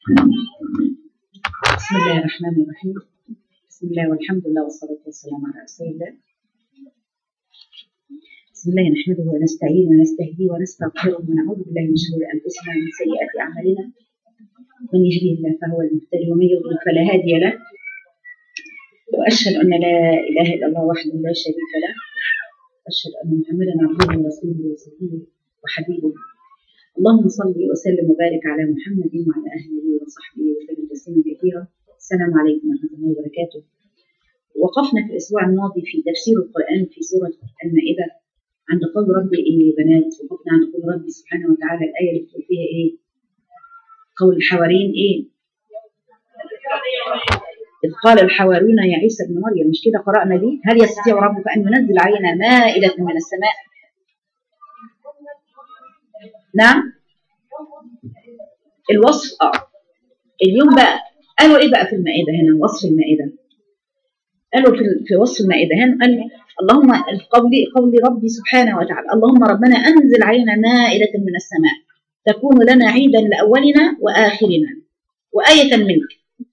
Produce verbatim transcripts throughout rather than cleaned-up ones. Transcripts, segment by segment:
بسم الله الرحمن الرحيم. بسم الله والحمد لله والصلاة والسلام على رسول الله. بسم الله نحمده ونستعين ونستهديه ونستغفره ونعوذ بالله من شرور أنفسنا ومن سيئات أعمالنا. من يهديه الله فهو المهتدي ومن يضلل فلا هادي له. وأشهد أن لا إله إلا الله وحده لا شريك له. أشهد أن محمدا عبده ورسوله وصفيه وحبيبه. اللهم صل وسلم وبارك على محمد وعلى أهله وصحبه وسلم تسليما كثيرا. السلام عليكم ورحمة الله وبركاته. وقفنا في الأسبوع الماضي في تفسير القرآن في سورة المائدة عند قول ربي إيه يا بنات، وقفنا عند قول ربي سبحانه وتعالى الآية اللي بتقول فيها إيه؟ قول الحواريين إيه؟ إذ قال الحواريون يا عيسى ابن مريم، مش كده قرأنا دي؟ هل يستطيع ربك أن ينزل علينا مائدة من السماء؟ نعم. الوصف اه اليوم بقى قالوا ايه بقى في المائده هنا؟ وصف المائده قالوا في في وصف المائده هنا قال اللهم قول قول ربي سبحانه وتعالى اللهم ربنا انزل علينا مائده من السماء تكون لنا عيدا لاولنا واخرنا وايه منك.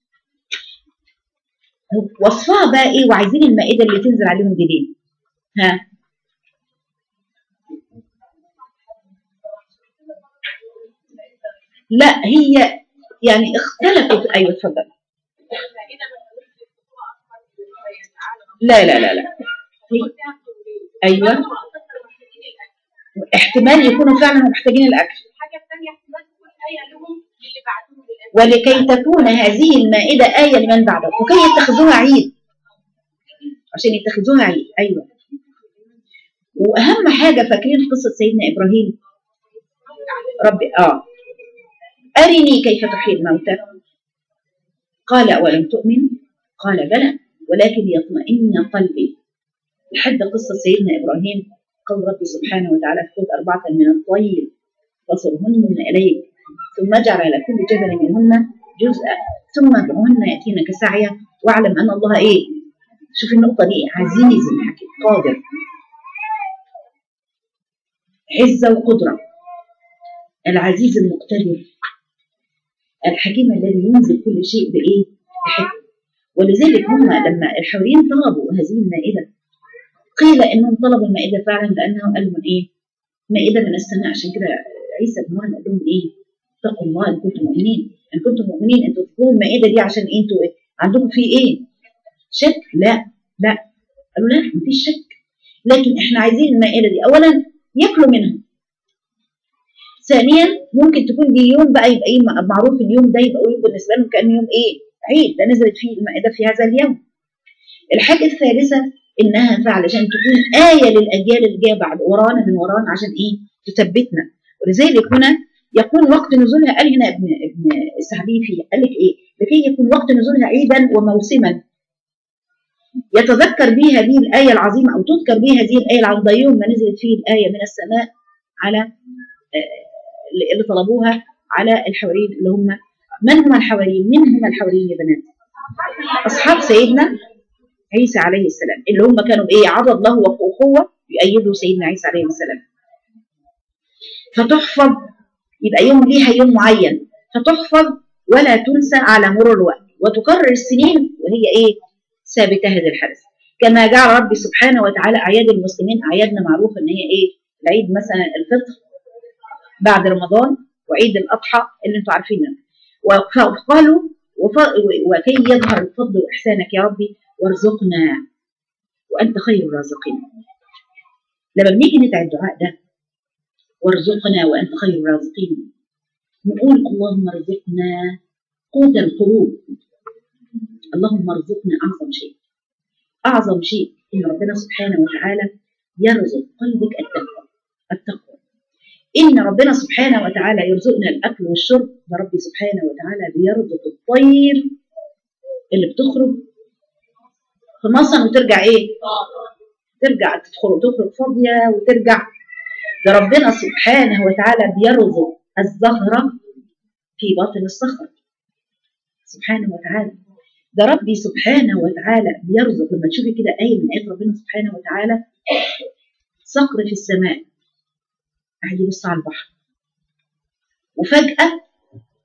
وصفها بقى ايه؟ وعايزين المائده اللي تنزل عليهم جديد. ها لا هي يعني اختلفت. ايوه اتفضل. لا لا لا لا ايوه احتمال يكونوا فعلا محتاجين الاكل. ولكي تكون هذه المائده ايه لمن بعدهم وكي يتخذوها عيد، عشان يتخذوها عيد. ايوه. واهم حاجه فاكرين قصه سيدنا ابراهيم؟ ربي اه أرني كيف تحيي الموتى قال أولم تؤمن قال بلى ولكن يطمئن قلبي، لحد قصة سيدنا إبراهيم. قال ربي سبحانه وتعالى خذ أربعة من الطير فصرهن إليك ثم اجعل على كل جبل منهن جزءا ثم ادعوهن يأتينك سعيا واعلم أن الله إيه. شوف النقطة دي، عزيز حكيم قادر، عزة وقدرة، العزيز المقتدر الحكيم الذي ينزل كل شيء بإيه؟ بحكمة. ولذلك هم لما الحواريين طلبوا هذه المائدة قيل إنهم طلبوا المائدة فعلا لأنه قالوا من إيه؟ مائدة من السماء. عشان كده عيسى بن مريم قال لهم إيه؟ اتقوا الله إن كنتم مؤمنين. إن كنتم مؤمنين أنتوا تطلبوا المائدة دي عشان إيه؟ أنتوا إيه؟ عندكم في إيه؟ شك؟ لا لا قالوا لا مفيش شك، لكن إحنا عايزين المائدة دي أولا يأكلوا منها، ثانيا ممكن تكون دي يوم بقى يبقى ايه معروف اليوم ده يبقى يوم بالنسبه لهم كأنه يوم ايه؟ عيد، ده نزلت فيه المائده في هذا اليوم. الحاجه الثالثه انها فعلا عشان تكون ايه للاجيال اللي جايه بعد ورانا من ورانا عشان ايه؟ تثبتنا. ولذلك هنا يكون وقت نزولها، قال هنا ابن ابن السعدي فيه قال لك ايه؟ لكي يكون وقت نزولها عيدا وموسما يتذكر به هذه الايه العظيمه او تذكر به هذه الايه العظيمه يوم ما نزلت فيه الايه من السماء على اللي طلبوها على الحواريين. اللي هم من هم الحواريين؟ من هم الحواريين يا بنات؟ اصحاب سيدنا عيسى عليه السلام، اللي هم كانوا ايه؟ عضد له واخوه يؤيدوا سيدنا عيسى عليه السلام. فتحفظ، يبقى يوم ليها يوم معين فتحفظ ولا تنسى على مرور الوقت وتكرر السنين وهي ايه؟ ثابته هذه الحدث. كما جعل ربي سبحانه وتعالى اعياد المسلمين اعيادنا معروف ان هي ايه؟ العيد مثلا الفطر بعد رمضان وعيد الأضحى اللي انتم عارفينه. وقالوا وكي يظهر الفضل وإحسانك يا ربي وارزقنا وأنت خير الرازقين. لما بنيجي ندعي الدعاء ده وارزقنا وأنت خير الرازقين نقول اللهم ارزقنا قوت القلوب. اللهم ارزقنا أعظم شيء، أعظم شيء إن ربنا سبحانه وتعالى يرزق قلبك التقوى. التقوى إن ربنا سبحانه وتعالى يرزقنا الأكل والشرب، فربي سبحانه وتعالى بيرزق الطير اللي بتخرج في مصر وترجع إيه؟ ترجع تدخل وتخرج فاضية وترجع. ده ربنا سبحانه وتعالى بيرزق الزهرة في باطن الصخر سبحانه وتعالى. ده ربي سبحانه وتعالى بيرزق. لما تشوفي كده آية من آيات ربنا سبحانه وتعالى صقر في السماء قاعد يبص على البحر وفجأة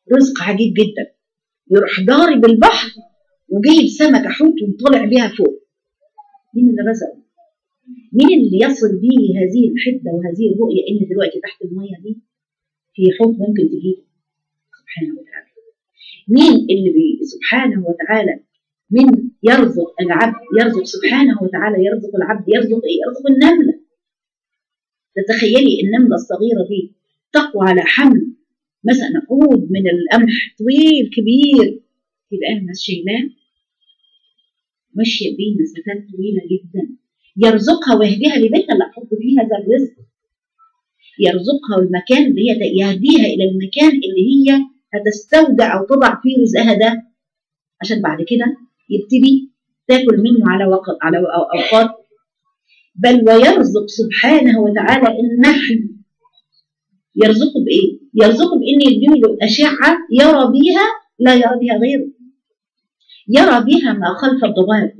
رزق عجيب جدا، يروح ضارب البحر وجايب سمكة حوت وطالع بيها فوق. مين اللي رزقه؟ مين اللي يصل بيه هذه الحدة وهذه الرؤية إن دلوقتي تحت المية دي في حوت ممكن تجيبه؟ سبحانه وتعالى. مين اللي بي سبحانه وتعالى من يرزق العبد، يرزق سبحانه وتعالى، يرزق العبد، يرزق ايه؟ يرزق النملة. تتخيلي النملة الصغيرة دي تقوى على حمل مثلا عود من القمح طويل كبير، يبقى الناس شايلاه ماشية بيه مسافات طويلة جدا، يرزقها ويهديها لبيتها اللي هتحط فيه هذا الرزق، يرزقها المكان اللي هي يهديها إلى المكان اللي هي هتستودع أو تضع فيه رزقها ده، عشان بعد كده يبتدي تاكل منه على وقت على أوقات. بل ويرزق سبحانه وتعالى النحل، يرزقه بإيه؟ يرزقه بإن يديله أشعة يرى بيها لا يرى بها غيره، يرى بها ما خلف الضباب،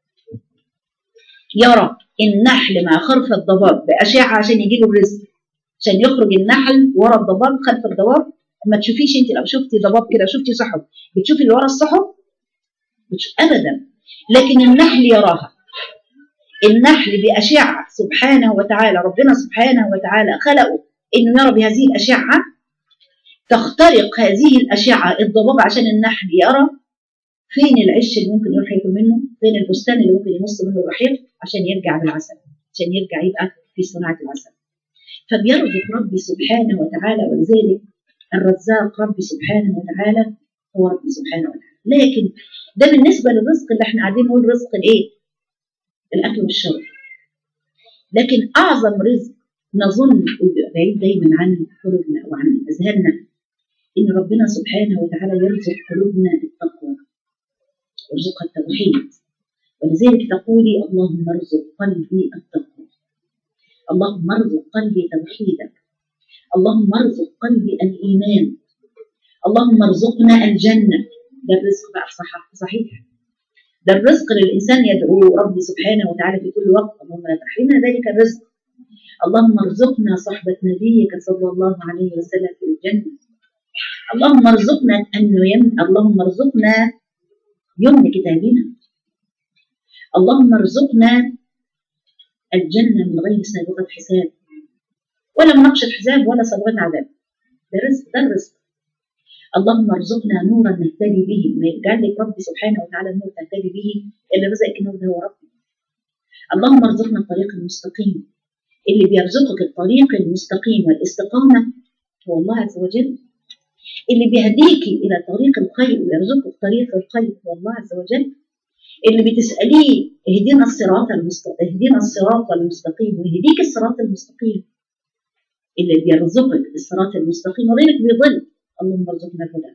يرى النحل ما خلف الضباب بأشعة عشان يجيله الرزق، عشان يخرج النحل ورا الضباب خلف الضباب. ما تشوفيش انت لو شفتي ضباب كده، شفتي سحب، بتشوفي اللي ورا السحب؟ ابدا، لكن النحل يراها. النحل بأشعة سبحانه وتعالى، ربنا سبحانه وتعالى خلقه انه يرى بهذه الأشعة، تخترق هذه الأشعة الضباب عشان النحل يرى فين العش اللي ممكن يروح ياكل منه، فين البستان اللي ممكن يمص منه الرحيق عشان يرجع بالعسل، عشان يرجع يبقى في صناعة العسل. فبيرزق ربي سبحانه وتعالى، ولذلك الرزاق ربي سبحانه وتعالى هو ربي سبحانه وتعالى. لكن ده بالنسبة للرزق اللي احنا قاعدين نقول رزق الايه؟ الأكل والشرب. لكن أعظم رزق نظن بعيد دايما عن قلوبنا وعن أذهاننا إن ربنا سبحانه وتعالى يرزق قلوبنا بالتقوى، يرزقها التوحيد. ولذلك تقولي اللهم ارزق قلبي التقوى، اللهم ارزق قلبي توحيدك، اللهم ارزق قلبي الإيمان، اللهم ارزقنا الجنة. ده الرزق بقى صح صحيح، ده الرزق للإنسان يدعو ربي سبحانه وتعالى في كل وقت، اللهم لا تحرمنا ذلك الرزق. اللهم ارزقنا صحبة نبيك صلى الله عليه وسلم في الجنة، اللهم ارزقنا أن يم اللهم ارزقنا يمن كتابنا، اللهم ارزقنا الجنة من غير سابقة حساب ولا مناقشة حساب ولا سابقة عذاب. ده رزق، ده الرزق. اللهم ارزقنا نورا نهتدي به، ما يجعل لك ربي سبحانه وتعالى النور تهتدي به اللي رزقك النور ده هو ربي. اللهم ارزقنا الطريق المستقيم، اللي بيرزقك الطريق المستقيم والاستقامة هو الله عز وجل، اللي بيهديك إلى طريق الخير ويرزقك طريق الخير هو الله عز وجل، اللي بتسأليه اهدنا الصراط المستقيم، اهدنا الصراط المستقيم ويهديك الصراط المستقيم، اللي بيرزقك الصراط المستقيم وغيرك بيضل. اللهم ارزقنا الهدى،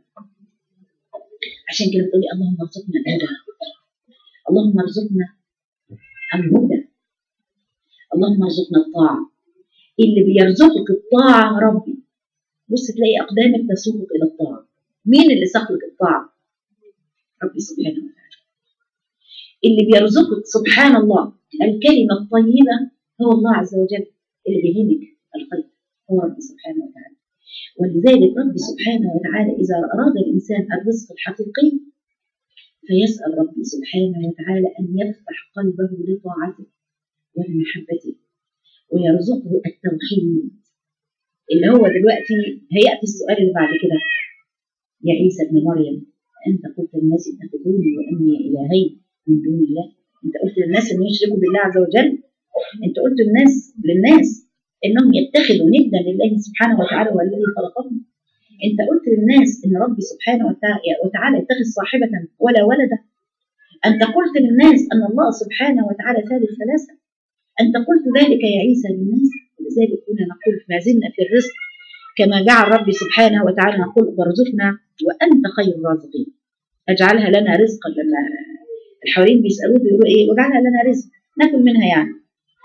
عشان كده بتقولي اللهم ارزقنا الهدى، اللهم ارزقنا الهدى، اللهم ارزقنا الطاعة. اللي بيرزقك الطاعة ربي، بص تلاقي أقدامك تسوقك إلى الطاعة. مين اللي ساقلك الطاعة؟ ربي سبحانه وتعالى. اللي بيرزقك سبحان الله الكلمة الطيبة هو الله عز وجل، اللي بيهمك الخير هو ربي سبحانه وتعالى. ولذلك ربي سبحانه وتعالى إذا أراد الإنسان الرزق الحقيقي فيسأل ربي سبحانه وتعالى أن يفتح قلبه لطاعته ولمحبته ويرزقه التوحيد، اللي هو دلوقتي هيأتي السؤال اللي بعد كده: يا عيسى ابن مريم أنت قلت للناس اتخذوني وأمي إلهين من دون الله. أنت قلت للناس أن يشركوا بالله عز وجل، أنت قلت للناس للناس إنهم يتخذوا ندا لله سبحانه وتعالى والذي خلقهم. أنت قلت للناس إن ربي سبحانه وتعالى يتخذ صاحبة ولا ولدا. أنت قلت للناس أن الله سبحانه وتعالى ثالث ثلاثة. أنت قلت ذلك يا عيسى للناس. ولذلك كنا نقول ما زلنا في الرزق كما جعل ربي سبحانه وتعالى نقول وارزقنا وأنت خير الرازقين. اجعلها لنا رزقا. لما الحواريين بيسألوه بيقولوا إيه؟ واجعلها لنا رزق ناكل منها يعني.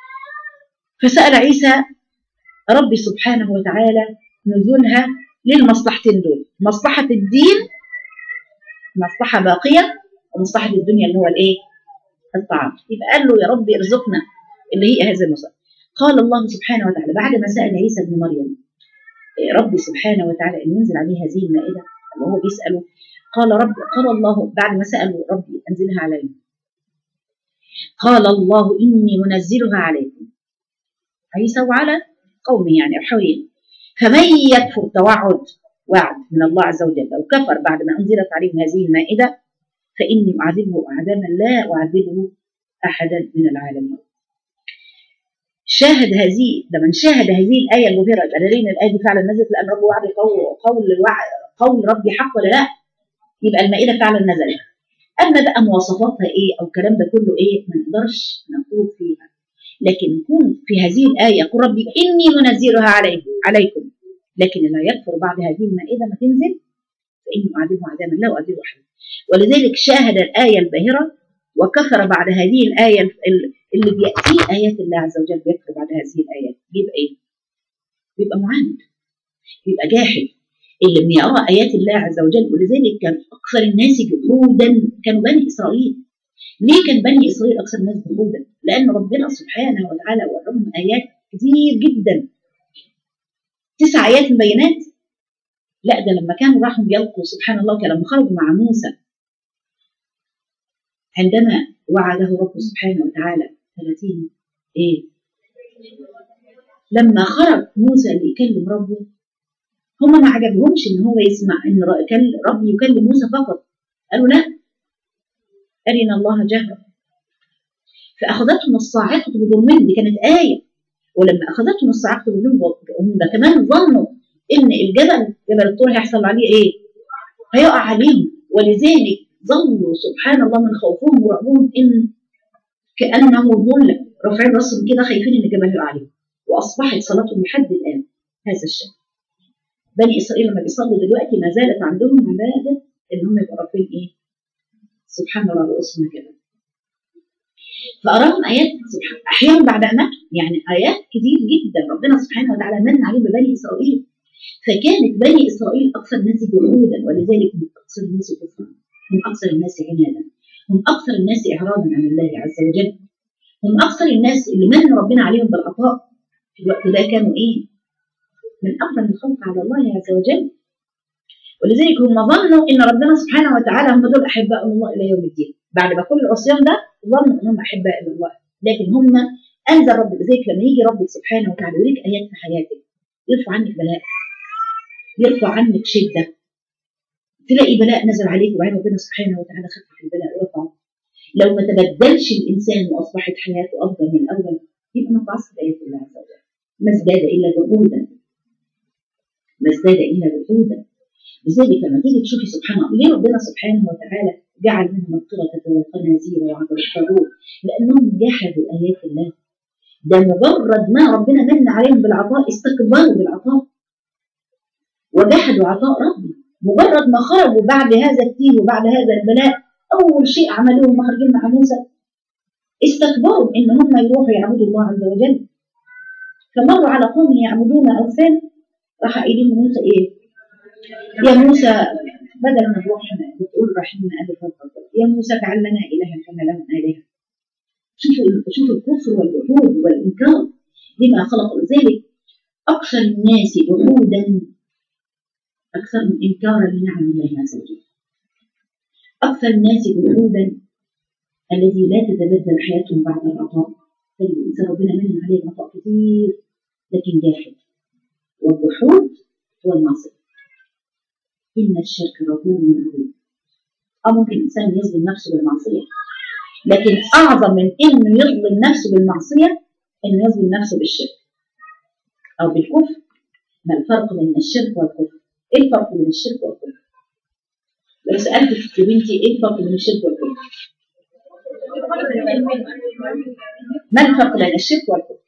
فسأل عيسى ربي سبحانه وتعالى نزولها للمصلحتين دول، مصلحة الدين مصلحة باقية ومصلحة الدنيا اللي هو الايه؟ الطعام. يبقى قال له يا ربي ارزقنا اللي هي هذه المصلحة. قال الله سبحانه وتعالى بعد ما سأل عيسى ابن مريم ربي سبحانه وتعالى أن ينزل عليه هذه المائدة، وهو بيسأله قال رب قال الله بعد ما سأله ربي أنزلها علينا قال الله إني منزلها عليكم عيسى وعلى قومه يعني حوين فمن يكفر توعد وعد من الله عز وجل أو كفر بعد ما أنزلت عليهم هذه المائدة فإني أعذبه عذابا لا أعذبه أحدا من العالمين. شاهد هذه لمن شاهد هذه الآية المبهرة دليل الآية دي فعلا نزلت لأن رب وعد قول قول قول ربي حق ولا لا؟ يبقى المائدة فعلا نزلت. أما بقى مواصفاتها إيه أو الكلام ده كله إيه ما نقدرش نقول فيها، لكن نكون في هذه الآية يقول ربي إني منزلها عليكم عليكم لكن لا يكفر بعد هذه المائدة ما تنزل فإني أعذبه عذابا لا أعذبه أحدا. ولذلك شاهد الآية الباهرة وكفر بعد هذه الآية اللي بيأتي آيات الله عز وجل بيكفر بعد هذه الآيات بيبقى إيه؟ بيبقى معاند، بيبقى جاحد اللي لم يرى آيات الله عز وجل. ولذلك كان أكثر الناس جحودا كانوا بني إسرائيل. ليه كان بني إسرائيل أكثر الناس جحودا؟ لأن ربنا سبحانه وتعالى وراهم آيات كتير جدا، تسع آيات مبينات. لا ده لما كانوا راحوا بيلقوا سبحان الله كان لما خرجوا مع موسى عندما وعده ربه سبحانه وتعالى ثلاثين ايه لما خرج موسى ليكلم ربه هم ما عجبهمش ان هو يسمع ان رب يكلم موسى فقط، قالوا لا أرنا الله جهرا. فأخذتهم الصاعقة بظلمهم، دي كانت آية. ولما أخذتهم الصاعقة بظلمهم هم ده كمان ظنوا إن الجبل جبل الطور هيحصل عليه إيه؟ هيقع عليهم. ولذلك ظلوا سبحان الله من خوفهم ورعبهم إن كأنه ظل رافعين راسهم كده خايفين إن الجبل هيقع عليهم. وأصبحت صلاتهم لحد الآن هذا الشيء. بني إسرائيل لما بيصلوا دلوقتي ما زالت عندهم عبادة إن هم يبقوا رافعين إيه؟ سبحان الله رؤوسهم كده. فأراهم آيات أحيانا بعد أماكن يعني آيات كتير جدا ربنا سبحانه وتعالى من عليهم ببني إسرائيل. فكانت بني إسرائيل أكثر الناس جحودا ولذلك هم أكثر الناس كفرا، هم أكثر الناس عنادا، هم أكثر الناس إعراضا عن الله عز وجل، هم أكثر الناس اللي من ربنا عليهم بالعطاء في الوقت ده كانوا إيه؟ من أكثر الخلق على الله عز وجل. ولذلك هم ظنوا إن ربنا سبحانه وتعالى هم دول أحباء الله إلى يوم الدين. بعد ما كل العصيان ده ظنوا إنهم أحباء الله، لكن هم أنزل رب ذلك لما يجي ربك سبحانه وتعالى يريك آيات في حياتك يرفع عنك بلاء، يرفع عنك شدة، تلاقي بلاء نزل عليك وبعدين ربنا سبحانه وتعالى خفف البلاء ورفعه. لو ما تبدلش الإنسان وأصبحت حياته أفضل من الأول يبقى ما تعصب آيات الله عز وجل. ما ازداد إلا جحودا، ما ازداد إلا جحودا. لذلك لما تيجي تشوفي سبحان الله ليه ربنا سبحانه وتعالى جعل منهم القردة والخنازير وعبد الطاغوت؟ لأنهم جحدوا آيات الله. ده مجرد ما ربنا من عليهم بالعطاء استكبروا بالعطاء وجحدوا عطاء ربي. مجرد ما خرجوا بعد هذا التيه وبعد هذا البلاء أول شيء عملوه ما خرجين مع موسى استكبروا إن هم يروحوا يعبدوا الله عز وجل. فمروا على قوم يعبدون أوثان راح قايلين موسى إيه؟ يا موسى بدل ما نروح بتقول رحمنا أبي الفضل يا موسى اجعل لنا إلها كما لهم آلهة. شوفوا شوفوا الكفر والجحود والإنكار لما خلق. ذلك أكثر الناس جحودا أكثر من إنكارا لنعم الله عز وجل. أكثر الناس جحودا الذي لا تتبدل حياتهم بعد العطاء. فالإنسان ربنا من عليه العطاء كثير لكن جاحد. والجحود هو المعصية. إن الشرك لظلم عظيم. أو ممكن الإنسان يظلم نفسه بالمعصية، لكن أعظم من إنه يظلم نفسه بالمعصية إنه يظلم نفسه بالشرك أو بالكفر. ما الفرق بين الشرك والكفر؟ إيه الفرق بين الشرك والكفر؟ لو سألتك يا بنتي إيه الفرق بين الشرك والكفر؟ ما الفرق بين الشرك والكفر؟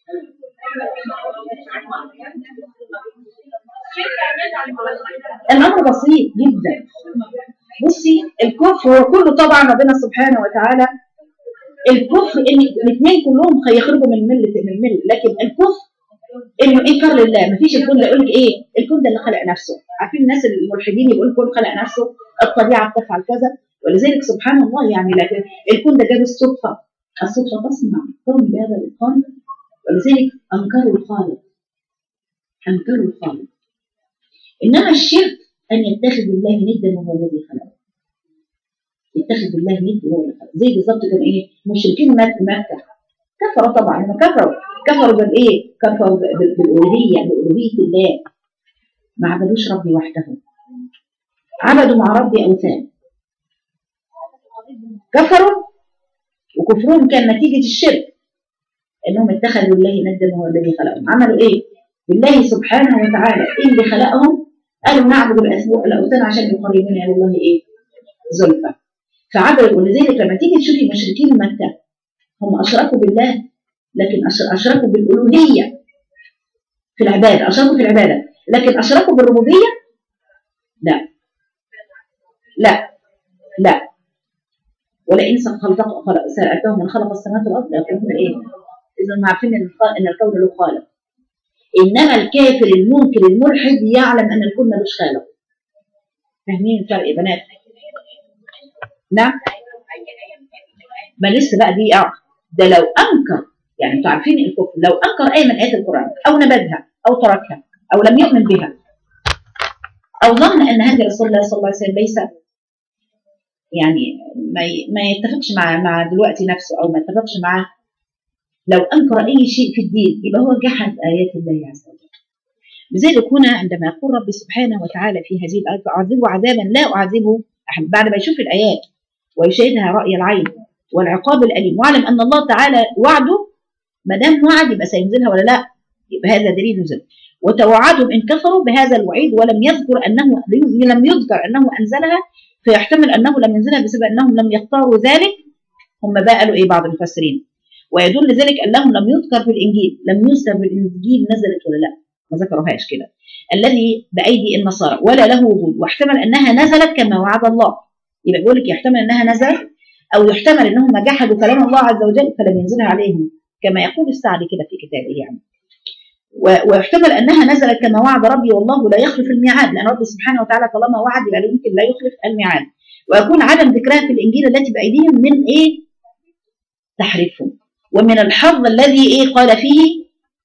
الأمر بسيط جدا. بصي الكفر هو كله طبعا ربنا سبحانه وتعالى الكفر ان الاثنين كلهم هيخرجوا من مله من المله، لكن الكفر انه انكار لله. ما فيش الكون ده يقول لك ايه الكون ده اللي خلق نفسه. عارفين الناس الملحدين يقولوا الكون خلق نفسه، الطبيعه بتفعل كذا. ولذلك سبحان الله يعني لكن الكون ده جاب الصدفه، الصدفه تصنع كون بهذا الاتقان. ولذلك انكروا الخالق، انكروا الخالق. إنما الشرك أن يتخذ بالله ندا وهو الذي خلقه. يتخذ بالله ند وهو الذي خلقه، زي بالظبط كان إيه؟ مشركين مكة كفروا طبعا، هم كفروا كفروا بالإيه؟ كفروا بالألوهية، بألوهية الله، ما عبدوش ربي وحده، عبدوا مع ربي أوثان، كفروا وكفرهم كان نتيجة الشرك، إنهم اتخذوا بالله ندا وهو الذي خلقهم. عملوا إيه؟ بالله سبحانه وتعالى اللي خلقهم قالوا نعبد الأوثان عشان يقربونا إلى الله إيه؟ زلفى. فعبدوا. ولذلك لما تيجي تشوفي مشركين مكة هم أشركوا بالله، لكن أشركوا بالألوهية في العبادة، أشركوا في العبادة، لكن أشركوا بالربوبية لا لا لا. ولئن سألتهم من خلق السماوات والأرض ليقولون إيه؟ إذا ما عارفين إن الكون له خالق. إنما الكافر المنكر الملحد يعلم أن الكون ملوش خالق. فاهمين الفرق يا بنات؟ نعم. ما لسه بقى دي اه ده لو انكر، يعني انتوا عارفين الكفر لو انكر اي من ايات القران او نبذها او تركها او لم يؤمن بها او ظن ان هدي رسول الله صلى الله عليه وسلم ليس يعني ما ما يتفقش مع مع دلوقتي نفسه او ما يتفقش معاه، لو انكر اي شيء في الدين يبقى هو جحد ايات الله عز وجل. لذلك هنا عندما يقول ربي سبحانه وتعالى في هذه الايه اعذبه عذابا لا اعذبه احد، بعد ما يشوف الايات ويشاهدها رأي العين والعقاب الأليم، واعلم أن الله تعالى وعده ما دام وعد يبقى سينزلها ولا لا، يبقى هذا دليل نزل. وتوعدهم إن كفروا بهذا الوعيد ولم يذكر أنه لم يذكر أنه أنزلها، فيحتمل أنه لم ينزلها بسبب أنهم لم يختاروا ذلك. هم بقى قالوا إيه بعض المفسرين، ويدل ذلك أنه لم يذكر في الإنجيل، لم يذكر في الإنجيل نزلت ولا لا، ما ذكروهاش كده، الذي بأيدي النصارى ولا له وجود، واحتمل أنها نزلت كما وعد الله. يبقى بيقول لك يحتمل انها نزلت او يحتمل انهم جحدوا كلام الله عز وجل فلم ينزلها عليهم كما يقول السعدي كده في كتابه يعني. ويحتمل انها نزلت كما وعد ربي والله لا يخلف الميعاد، لان ربي سبحانه وتعالى طالما وعد يبقى يمكن لا يخلف الميعاد. ويكون عدم ذكرها في الانجيل التي بايديهم من ايه؟ تحريفهم، ومن الحظ الذي ايه قال فيه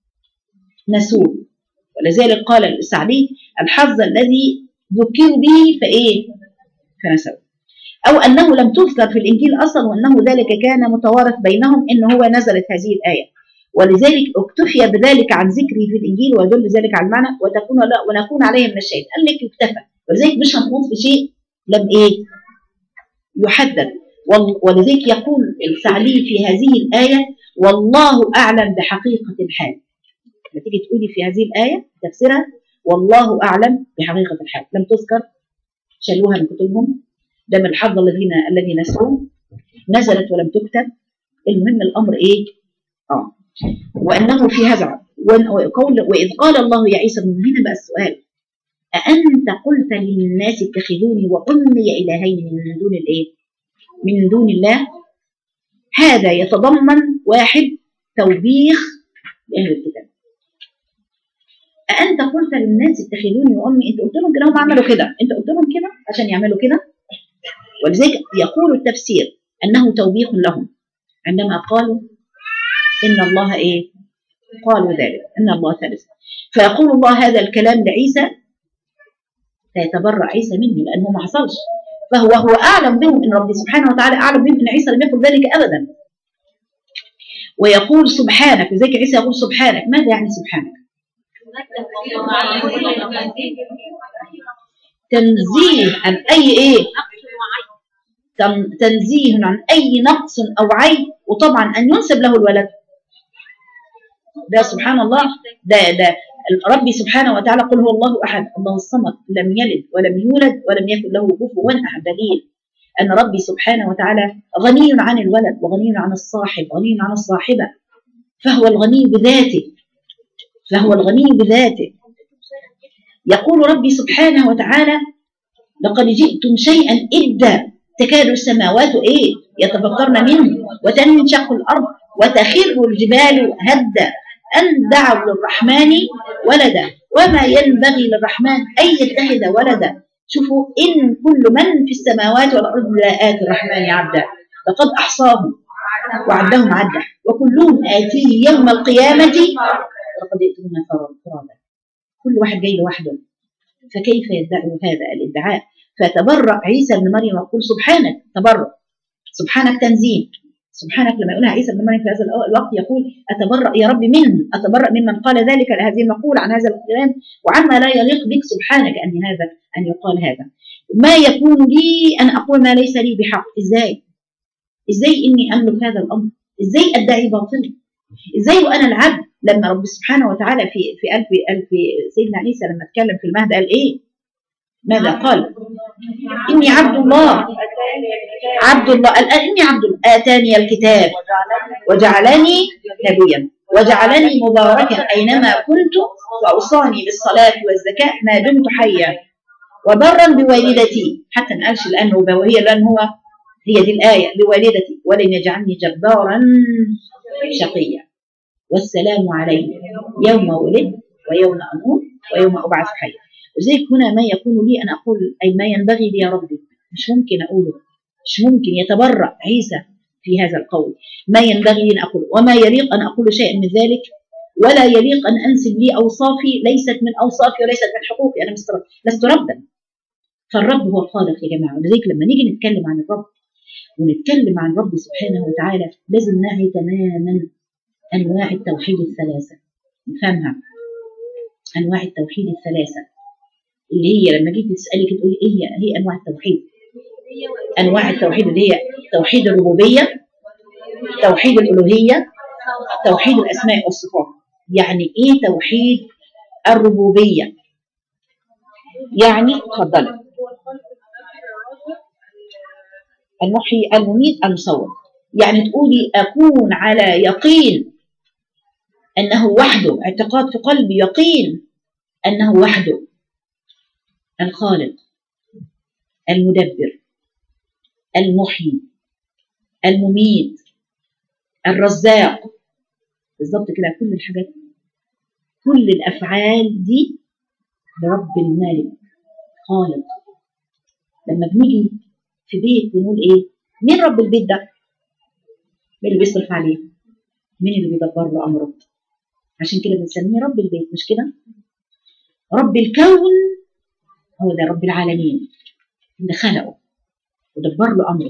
نسوه. ولذلك قال السعدي الحظ الذي ذكروا به فايه؟ فنسوه. أو أنه لم تذكر في الإنجيل أصلا، وأنه ذلك كان متوارث بينهم إن هو نزلت هذه الآية، ولذلك اكتفي بذلك عن ذكره في الإنجيل، ويدل ذلك على المعنى وتكون لا ونكون عليه من الشهيد. قال لك اكتفى، ولذلك مش هنخوض في شيء لم إيه يحدد. ولذلك يقول السعدي في هذه الآية والله أعلم بحقيقة الحال. لما تيجي تقولي في هذه الآية تفسيرها والله أعلم بحقيقة الحال، لم تذكر، شالوها من كتبهم، ده من الحظ الذين الذي نسوه، نزلت ولم تكتب. المهم الامر ايه؟ اه وانه في هذا وقول واذ قال الله يا عيسى، من هنا بقى السؤال، أأنت قلت للناس اتخذوني وأمي إلهين من دون الايه؟ من دون الله. هذا يتضمن واحد توبيخ لأهل الكتاب. أأنت قلت للناس اتخذوني وأمي، أنت قلت لهم كده، هم عملوا كده، أنت قلت لهم كده عشان يعملوا كده. ولذلك يقول التفسير أنه توبيخ لهم عندما قالوا إن الله إيه؟ قالوا ذلك إن الله ثالث. فيقول الله هذا الكلام لعيسى فيتبرأ عيسى منه لأنه ما حصلش، فهو هو أعلم بهم، إن ربي سبحانه وتعالى أعلم بهم إن عيسى لم يقل ذلك أبدا. ويقول سبحانك، لذلك عيسى يقول سبحانك. ماذا يعني سبحانك؟ تنزيه عن أي إيه؟ تنزيه عن أي نقص أو عيب، وطبعا أن ينسب له الولد ده سبحان الله. ده ده ربي سبحانه وتعالى قل هو الله أحد الله الصمد لم يلد ولم يولد ولم يكن له كفوا أحد. دليل أن ربي سبحانه وتعالى غني عن الولد وغني عن الصاحب غني عن الصاحبة، فهو الغني بذاته فهو الغني بذاته. يقول ربي سبحانه وتعالى لقد جئتم شيئا إدا تكاد السماوات إيه يتفطرن منه وتنشق الأرض وتخر الجبال هدا أن دعوا للرحمن ولدا وما ينبغي للرحمن أن يتخذ ولدا. شوفوا إن كل من في السماوات والأرض لا آتي الرحمن عبدا لقد أحصاهم وعدهم عدا وكلهم آتيه يوم القيامة لقد ائتمونا فرادا. كل واحد جاي لوحده، فكيف يدعي هذا الادعاء؟ فتبرأ عيسى بن مريم ويقول سبحانك، تبرأ، سبحانك تنزيه، سبحانك لما يقولها عيسى بن مريم في هذا الوقت يقول أتبرأ يا رب من أتبرأ ممن قال ذلك هذه المقولة عن هذا الكلام وعما لا يليق بك، سبحانك أن هذا أن يقال هذا. ما يكون لي أن أقول ما ليس لي بحق. إزاي؟ إزاي إني أملك هذا الأمر؟ إزاي أدعي باطل؟ إزاي وأنا العبد؟ لما رب سبحانه وتعالى في في ألف ألف سيدنا عيسى لما اتكلم في المهد قال إيه؟ ماذا قال؟ إني عبد الله، عبد الله، قال إني عبد الله آتاني الكتاب وجعلني نبيا وجعلني مباركا أينما كنت وأوصاني بالصلاة والزكاة ما دمت حيا وبرا بوالدتي. حتى ما قالش لأنه وهي لأن هو هي دي الآية بوالدتي ولن يجعلني جبارا شقيا والسلام علي يوم ولدت ويوم أموت ويوم أبعث حيا. وزيك هنا ما يكون لي أن أقول أي ما ينبغي لي يا ربي، مش ممكن أقوله، مش ممكن. يتبرأ عيسى في هذا القول، ما ينبغي لي أن أقوله وما يليق أن أقول شيئا من ذلك، ولا يليق أن أنسب لي أوصافي ليست من أوصافي وليست من حقوقي، أنا لست ربا. فالرب هو الخالق يا جماعة. ولذلك لما نيجي نتكلم عن الرب ونتكلم عن رب سبحانه وتعالى لازم نعي تماما أنواع التوحيد الثلاثة، نفهمها. أنواع التوحيد الثلاثة اللي هي لما جيت تسألك تقولي إيه هي هي أنواع التوحيد؟ أنواع التوحيد اللي هي توحيد الربوبية، توحيد الألوهية، توحيد الأسماء والصفات. يعني إيه توحيد الربوبية؟ يعني اتفضلي. المحيي المميت المصور. يعني تقولي أكون على يقين أنه وحده، اعتقاد في قلبي، يقين أنه وحده الخالق المدبر المحيي المميت الرزاق. بالضبط كده كل الحاجات، كل الأفعال دي لرب المالك خالق. لما بنيجي في بيت بنقول إيه؟ مين رب البيت ده؟ مين اللي بيصرف عليه؟ مين اللي بيدبر له أمره؟ عشان كده بنسميه رب البيت، مش كده؟ رب الكون هو ده رب العالمين اللي خلقه ودبر له أمره.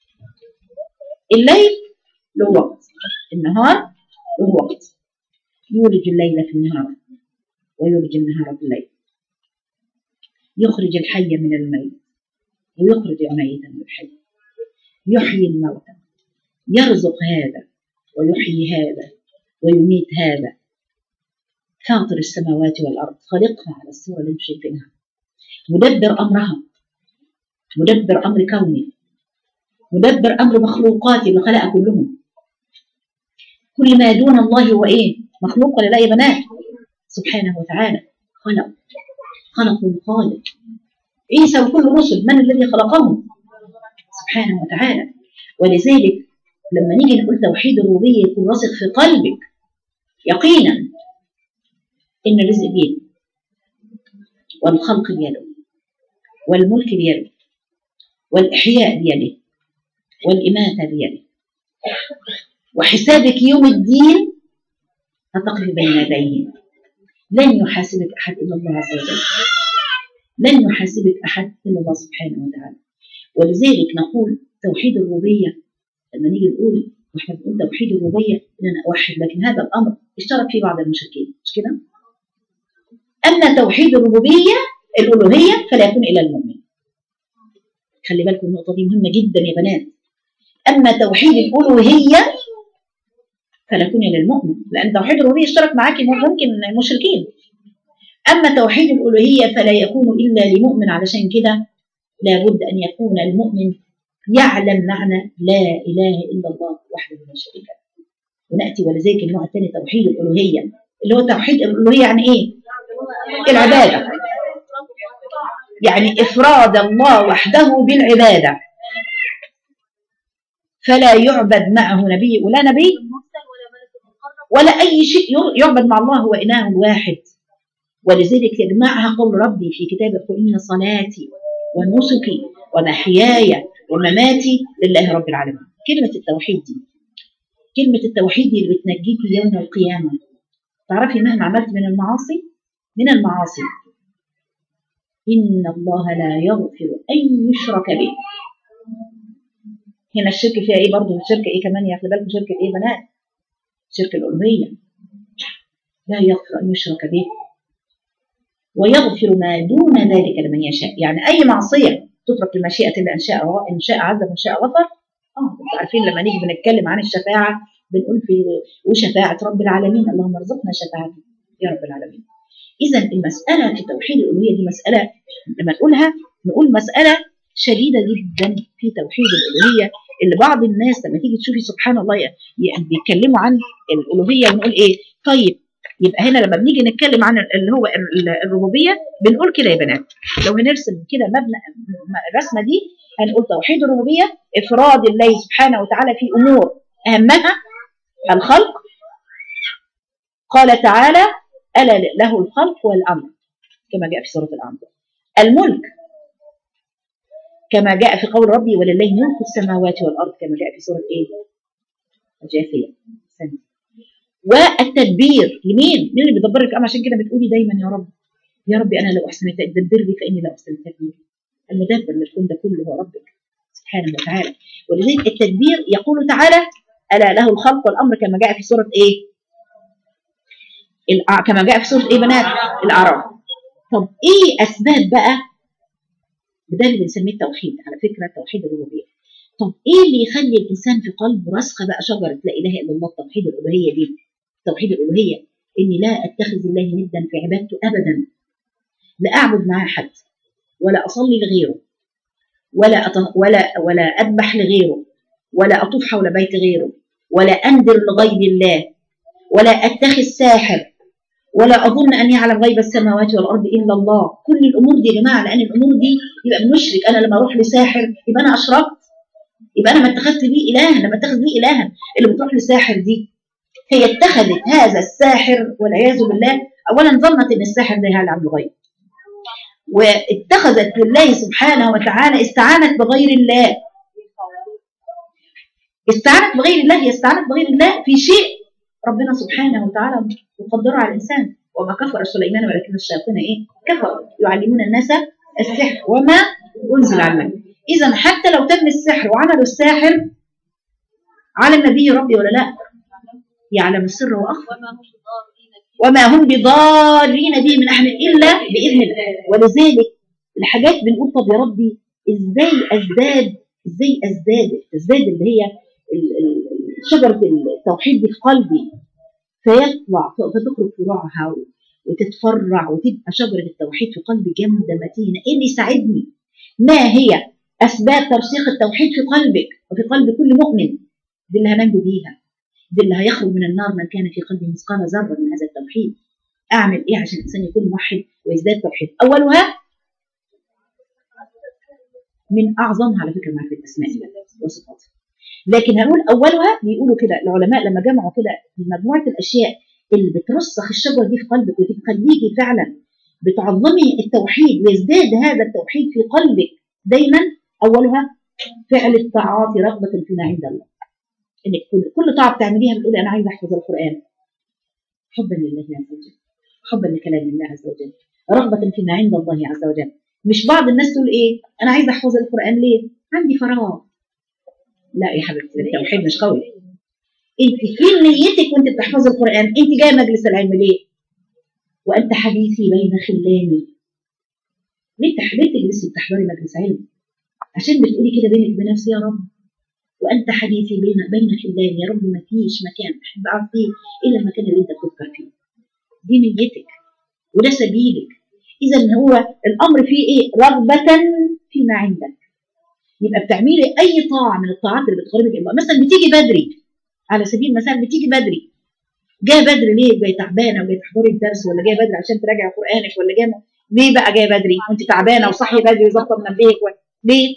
الليل له وقت، النهار له وقت، يولج الليل في النهار ويولج النهار في الليل، يخرج الحي من الميت ويخرج الميت من الحي، يحيي الموتى، يرزق هذا ويحيي هذا ويميت هذا، فاطر السماوات والأرض، خالقها على الصورة اللي انتم شايفينها، مدبر أمرها، مدبر أمر كوني، مدبر أمر مخلوقاتي اللي خلق كلهم. كل ما دون الله هو إيه؟ مخلوق ولا لا يا بنات؟ سبحانه وتعالى خلق، خلق الخالق. عيسى وكل الرسل من الذي خلقهم؟ سبحانه وتعالى. ولذلك لما نيجي نقول توحيد الربوبية يكون راسخ في قلبك يقينا إن الرزق بيده والخلق بيده والملك بيده والإحياء بيده والإماتة بيده، وحسابك يوم الدين هتقف بين يديه. لن يحاسبك أحد إلا الله عز وجل، لن يحاسبك أحد إلا الله سبحانه وتعالى. ولذلك نقول توحيد الربوبية، لما نيجي نقول واحنا بنقول توحيد الربوبية إننا أوحد، لكن هذا الأمر اشترك فيه بعض المشركين، مش كده؟ أما توحيد الربوبية الألوهية فلا يكون إلى المؤمن. خلي بالكم النقطة دي مهمة جدا يا بنات. أما توحيد الألوهية فلا يكون إلى المؤمن، لأن توحيد الربوبية اشترك معاكي ممكن المشركين. أما توحيد الألوهية فلا يكون إلا لمؤمن. علشان كده لابد أن يكون المؤمن يعلم معنى لا إله إلا الله وحده لا شريك له. ونأتي ولذلك النوع الثاني توحيد الألوهية اللي هو توحيد الألوهية يعني إيه؟ العبادة، يعني إفراد الله وحده بالعبادة، فلا يعبد معه نبي ولا نبي ولا أي شيء يعبد مع الله، هو إله واحد. ولذلك يجمعها قول ربي في كتابه: قل إن صلاتي ونسكي ومحياي ومماتي لله رب العالمين. كلمة التوحيد دي، كلمة التوحيد دي اللي بتنجيكي يوم القيامة. تعرفي مهما عملت من المعاصي، من المعاصي إن الله لا يغفر أن يشرك به. هنا الشرك فيها إيه برضه؟ الشرك إيه كمان يا أخي بالكم؟ شرك إيه بنات؟ شرك الألوهية. لا يغفر أن يشرك به ويغفر ما دون ذلك لمن يشاء. يعني أي معصية تترك لمشيئة الله، إن شاء إن شاء عذب وإن شاء غفر. اه انتوا عارفين لما نيجي بنتكلم عن الشفاعة بنقول في وشفاعة رب العالمين، اللهم ارزقنا شفاعته يا رب العالمين. إذا المسألة في توحيد الألوهية دي مسألة لما نقولها نقول مسألة شديدة جدا في توحيد الألوهية، اللي بعض الناس لما تيجي تشوفي سبحان الله يعني بيتكلموا عن الألوهية ونقول إيه؟ طيب يبقى هنا لما بنيجي نتكلم عن اللي هو الربوبية بنقول كده يا بنات، لو هنرسم كده مبنى الرسمة دي هنقول توحيد الربوبية إفراد الله سبحانه وتعالى في أمور أهمها الخلق. قال تعالى ألا له الخلق والأمر كما جاء في سورة الأنعام. الملك كما جاء في قول ربي ولله ملك السماوات والأرض كما جاء في سورة إيه؟ الجاثية. والتدبير لمين؟ مين اللي بيدبر لك؟ عشان كده بتقولي دايما يا رب يا رب أنا لو أحسن تدبر لي فإني لا أحسن التدبير. المدبر للكون ده كله هو ربك سبحانه وتعالى. ولذلك التدبير يقول تعالى ألا له الخلق والأمر كما جاء في سورة إيه؟ كما جاء في سورة إيه بنات؟ الأعراف. طب إيه أسباب بقى؟ ده اللي بنسميه التوحيد على فكرة، توحيد الربوبية. طب إيه اللي يخلي الإنسان في قلبه راسخة بقى شجرة لا إله إلا الله؟ توحيد الألوهية دي، توحيد الألوهية إني لا أتخذ الله ندا في عبادته أبدا، لا أعبد معاه حد ولا أصلي لغيره ولا أط... ولا ولا أذبح لغيره ولا أطوف حول بيت غيره ولا أنذر لغير الله ولا أتخذ ساحر ولا أظن أن يعلم غيب السماوات والأرض إلا الله. كل الأمور دي يا جماعة، لأن الأمور دي يبقى بنشرك. أنا لما أروح لساحر يبقى أنا أشركت، يبقى أنا ما اتخذت بيه إلها. لما اتخذ بيه إلها اللي بتروح لساحر دي هي اتخذت هذا الساحر والعياذ بالله، أولا ظنت أن الساحر ده يعلم الغيب، واتخذت لله سبحانه وتعالى استعانت بغير الله. استعانت بغير الله، هي استعانت بغير الله في شيء ربنا سبحانه وتعالى يقدره على الإنسان. وما كفر سليمان ولكن الشياطين إيه؟ كفروا يعلمون الناس السحر وما أنزل على الملك. إذا حتى لو تم السحر وعملوا الساحر على النبي ربي ولا لا؟ يعلم السر وأخفى وما هم بضارين به من أحد إلا بإذن الله. ولذلك الحاجات بنقول طب يا ربي إزاي أزداد إزاي أزداد تزداد اللي هي شجرة التوحيد دي في قلبي فيطلع فتخرج فروعها وتتفرع وتبقى شجرة التوحيد في قلبي جامدة متينة. إيه اللي يساعدني؟ ما هي أسباب ترسيخ التوحيد في قلبك وفي قلب كل مؤمن؟ دي اللي هننجو بيها، دي اللي هيخرج من النار من كان في قلبه مثقال ذرة من هذا التوحيد. أعمل إيه عشان الإنسان يكون موحد ويزداد توحيد؟ أولها من أعظمها على فكرة معرفة أسماء الله وصفاته، لكن هنقول أولها بيقولوا كده العلماء لما جمعوا كده مجموعة الأشياء اللي بترسخ الشجرة دي في قلبك وتخليكي فعلا بتعظمي التوحيد ويزداد هذا التوحيد في قلبك دايما. أولها فعل الطاعات رغبة فيما عند الله، إنك كل كل طاعة بتعمليها بتقولي أنا عايزة أحفظ القرآن حبا لله عز وجل، حبا لكلام الله عز وجل، رغبة فيما عند الله عز وجل. مش بعض الناس تقول إيه أنا عايزة أحفظ القرآن ليه؟ عندي فراغ. لا يا حبيبتي التوحيد مش قوي. انت في نيتك وانت بتحفظي القرآن انت جايه مجلس العلم ليه؟ وانت حديثي بين خلاني. ليه ليه تجلسي بتحضري مجلس علم؟ عشان بتقولي كده بينك وبين نفسي يا رب وانت حديثي بين بين خلاني، يا رب ما فيش مكان احب اقعد فيه الا المكان اللي انت بتفكر فيه. دي نيتك وده سبيلك. اذا هو الامر فيه ايه؟ رغبة فيما عندك. يبقى بتعملي اي طاعه من الطاعات اللي بتقربك الله. مثلا بتيجي بدري على سبيل المثال، بتيجي بدري. جايه بدري ليه؟ جايه تعبانه وجايه تحضري الدرس، ولا جايه بدري عشان تراجعي قرانك، ولا جايه ليه بقى جايه بدري وانت تعبانه وصحي بدري وظبطه منبهك و... ليه؟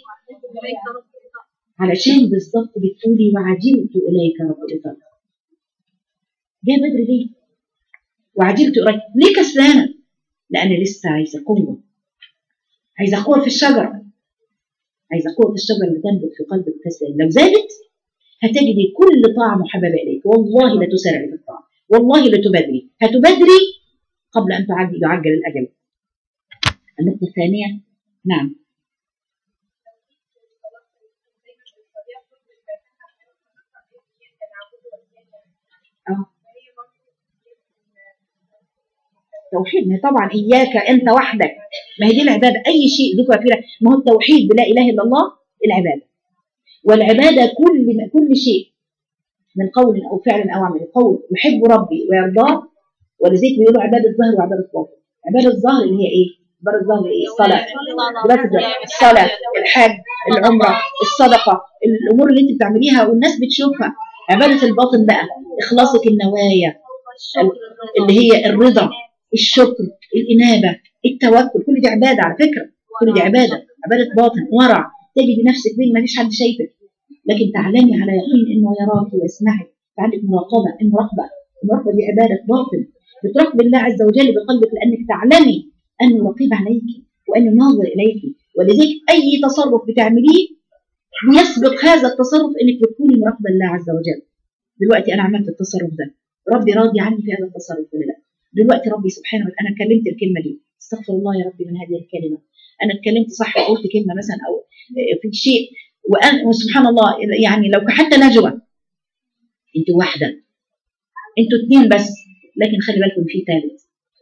علشان بالظبط بتقولي وعجلت اليك رب لترضى. جايه بدري ليه؟ وعجلت اليك ليه؟ كسلانه لان لسه عايزه قوه، عايزه قوه في الشجره، عايزه قوه في الشجره اللي تنبت في قلبك وتسلم. لو زادت هتجدي كل طاعه محببه اليك. والله لا تسرعي في الطاعه، والله لا تبادري، هتبادري قبل ان تعجل يعجل الاجل. النقطة الثانية. نعم. أه. توحيد، ما طبعا إياك أنت وحدك، ما هي دي العبادة. أي شيء ذكر فيها، ما هو التوحيد بلا إله إلا الله العبادة. والعبادة كل كل شيء من قول أو فعل أو عمل. قول يحب ربي ويرضاه، ولذلك بيقولوا عبادة الظهر وعبادة الباطن. عبادة الظهر اللي هي إيه؟ عبادة الظهر اللي هي إيه؟ الصلاة، الصلاة، الحج، العمرة، الصدقة، الأمور اللي أنت بتعمليها والناس بتشوفها. عبادة الباطن بقى إخلاصك النوايا، اللي هي الرضا، الشكر، الإنابة، التوكل. كل دي عبادة على فكرة، كل دي عبادة. عبادة باطن، ورع، تجد نفسك بين ما فيش حد شايفك، لكن تعلمي على يقين انه يراك ويسمعك، فعندك مراقبه. المراقبه المراقبه دي عباده باطن، بتراقب الله عز وجل بقلبك، لانك تعلمي انه رقيب عليك وانه ناظر اليك. ولذلك اي تصرف بتعمليه بيسبق هذا التصرف انك بتكوني مراقبه الله عز وجل. دلوقتي انا عملت التصرف ده، ربي راضي عني في هذا التصرف ولا لا؟ دلوقتي ربي سبحانه وتعالى، انا اتكلمت الكلمه دي، استغفر الله يا ربي من هذه الكلمه، انا اتكلمت صح وقلت كلمه مثلا او في شيء، وأن وسبحان الله يعني لو حتى نجوى، انتوا واحدة، انتوا اثنين بس، لكن خلي بالكم في ثالث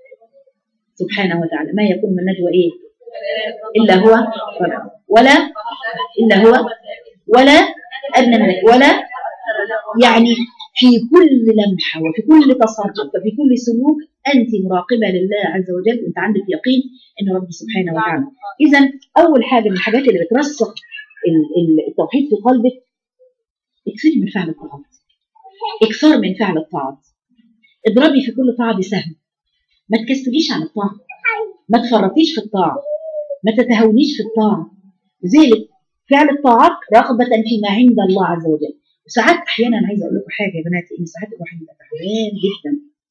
سبحانه وتعالى. ما يكون من نجوى ايه الا هو، ولا ولا الا هو، ولا ادنى من ولا، يعني في كل لمحة وفي كل تصرف وفي كل سلوك انت مراقبة لله عز وجل، وانت عندك يقين ان ربي سبحانه وتعالى. اذا اول حاجة من الحاجات اللي بترسخ التوحيد في قلبك، اكثري من فعل الطاعات، اكثر من فعل الطاعات. اضربي في كل طاعة بسهم، ما تكسليش عن الطاعة، ما تفرطيش في الطاعة، ما تتهونيش في الطاعة. لذلك فعل الطاعات رغبة فيما عند الله عز وجل. وساعات احيانا عايزه اقول لكم حاجه يا بنات، ان ساعات الواحد يبقى تعبان جدا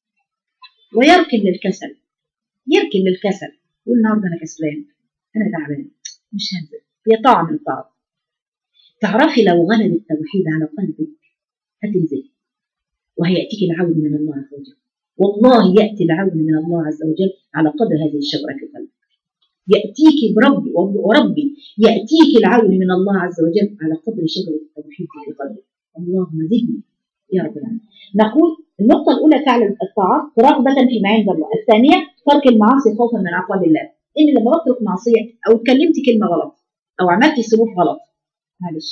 ويركن للكسل، يركن للكسل، يقول النهارده انا كسلان، انا تعبان، مش هنزل. هي طاعه من الطاعات. تعرفي لو غلب التوحيد على قلبك هتنزلي، وهيأتيك العون من الله عز وجل. والله يأتي العون من الله عز وجل على قدر هذه الشجرة في قلبك. يأتيك بربي وربي يأتيك العون من الله عز وجل على قدر شجرة التوحيد في قلبك. اللهم زدني يا رب العالمين. نقول النقطة الأولى فعل الطاعات رغبة فيما عند الله. الثانية ترك المعاصي خوفا من عقاب الله. إن لما بترك معصية أو اتكلمت كلمة غلط أو عملت سلوك غلط، معلش،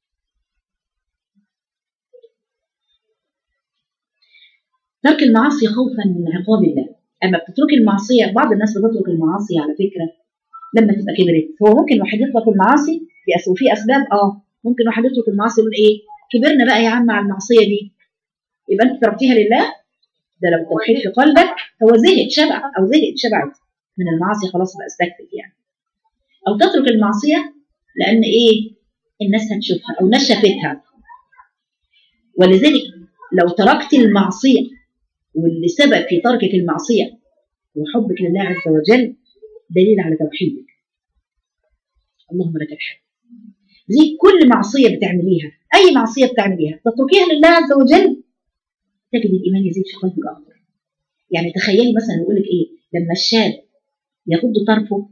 ترك المعاصي خوفا من عقاب الله. اما بتترك المعصيه، بعض الناس بتترك المعاصي على فكره لما تبقى كبرت. هو ممكن واحد يترك المعاصي في اسباب، اه ممكن واحد يترك المعاصي يقول ايه، كبرنا بقى يا عم على المعصيه دي، يبقى انت تركتيها لله. ده لو التوحيد في قلبك، هو زهق شبع او زهقت شبعت من المعاصي، خلاص بقى استكفت يعني. او تترك المعصيه لان ايه، الناس هتشوفها او الناس شافتها. ولذلك لو تركت المعصيه واللي سبب في تركك المعصية وحبك لله عز وجل دليل على توحيدك. اللهم لك الحمد. زي كل معصية بتعمليها، أي معصية بتعمليها تتركيها لله عز وجل، تجد الإيمان يزيد في قلبك أكثر. يعني تخيلي مثلا يقول لك إيه، لما الشاب يغض طرفه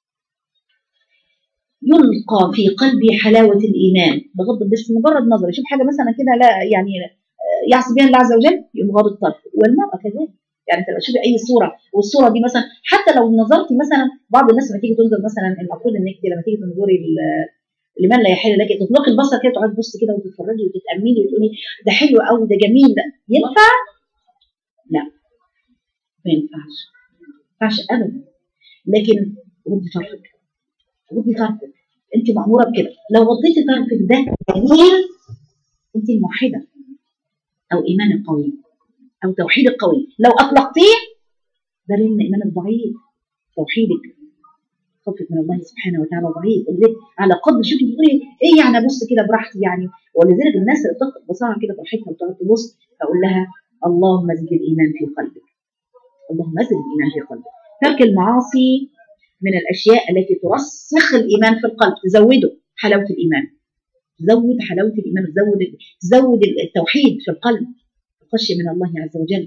يلقى في قلبي حلاوة الإيمان، بغض بس مجرد نظر يشوف حاجة مثلا كده لا يعني يعصي بها الله عز وجل، يقوم غاض الطرف. والمرأة كذلك، يعني انت لو تشوفي اي صوره والصوره دي مثلا، حتى لو نظرتي مثلا، بعض الناس لما تيجي تنظر مثلا، المفروض انك لما تيجي تنظري لمن لا يحل لك تطلقي البصر كده، تقعدي تبصي كده وتتفرجي وتتاملي وتقولي ده حلو قوي، ده جميل، ده ينفع؟ لا، ما ينفعش، ما ينفعش ابدا. لكن غضي طرفك، غضي طرفك، انت ماموره بكده. لو غضيتي طرفك ده دليل انت موحده او ايمان قوي او توحيد قوي. لو اطلقتيه ده لان ايمانك ضعيف، توحيدك خوفك من الله سبحانه وتعالى ضعيف. ولذلك على قدر شوفي بتقولي ايه يعني ابص كده براحتي يعني. ولذلك الناس اللي بتطلق بصرها كده براحتها وتقعد تبص، اقول لها اللهم زد الايمان في قلبك، اللهم زد الايمان في قلبك. ترك المعاصي من الاشياء التي ترسخ الايمان في القلب، تزوده حلاوه الايمان، تزود حلاوه الايمان، تزود تزود التوحيد في القلب، الخشيه من الله عز وجل.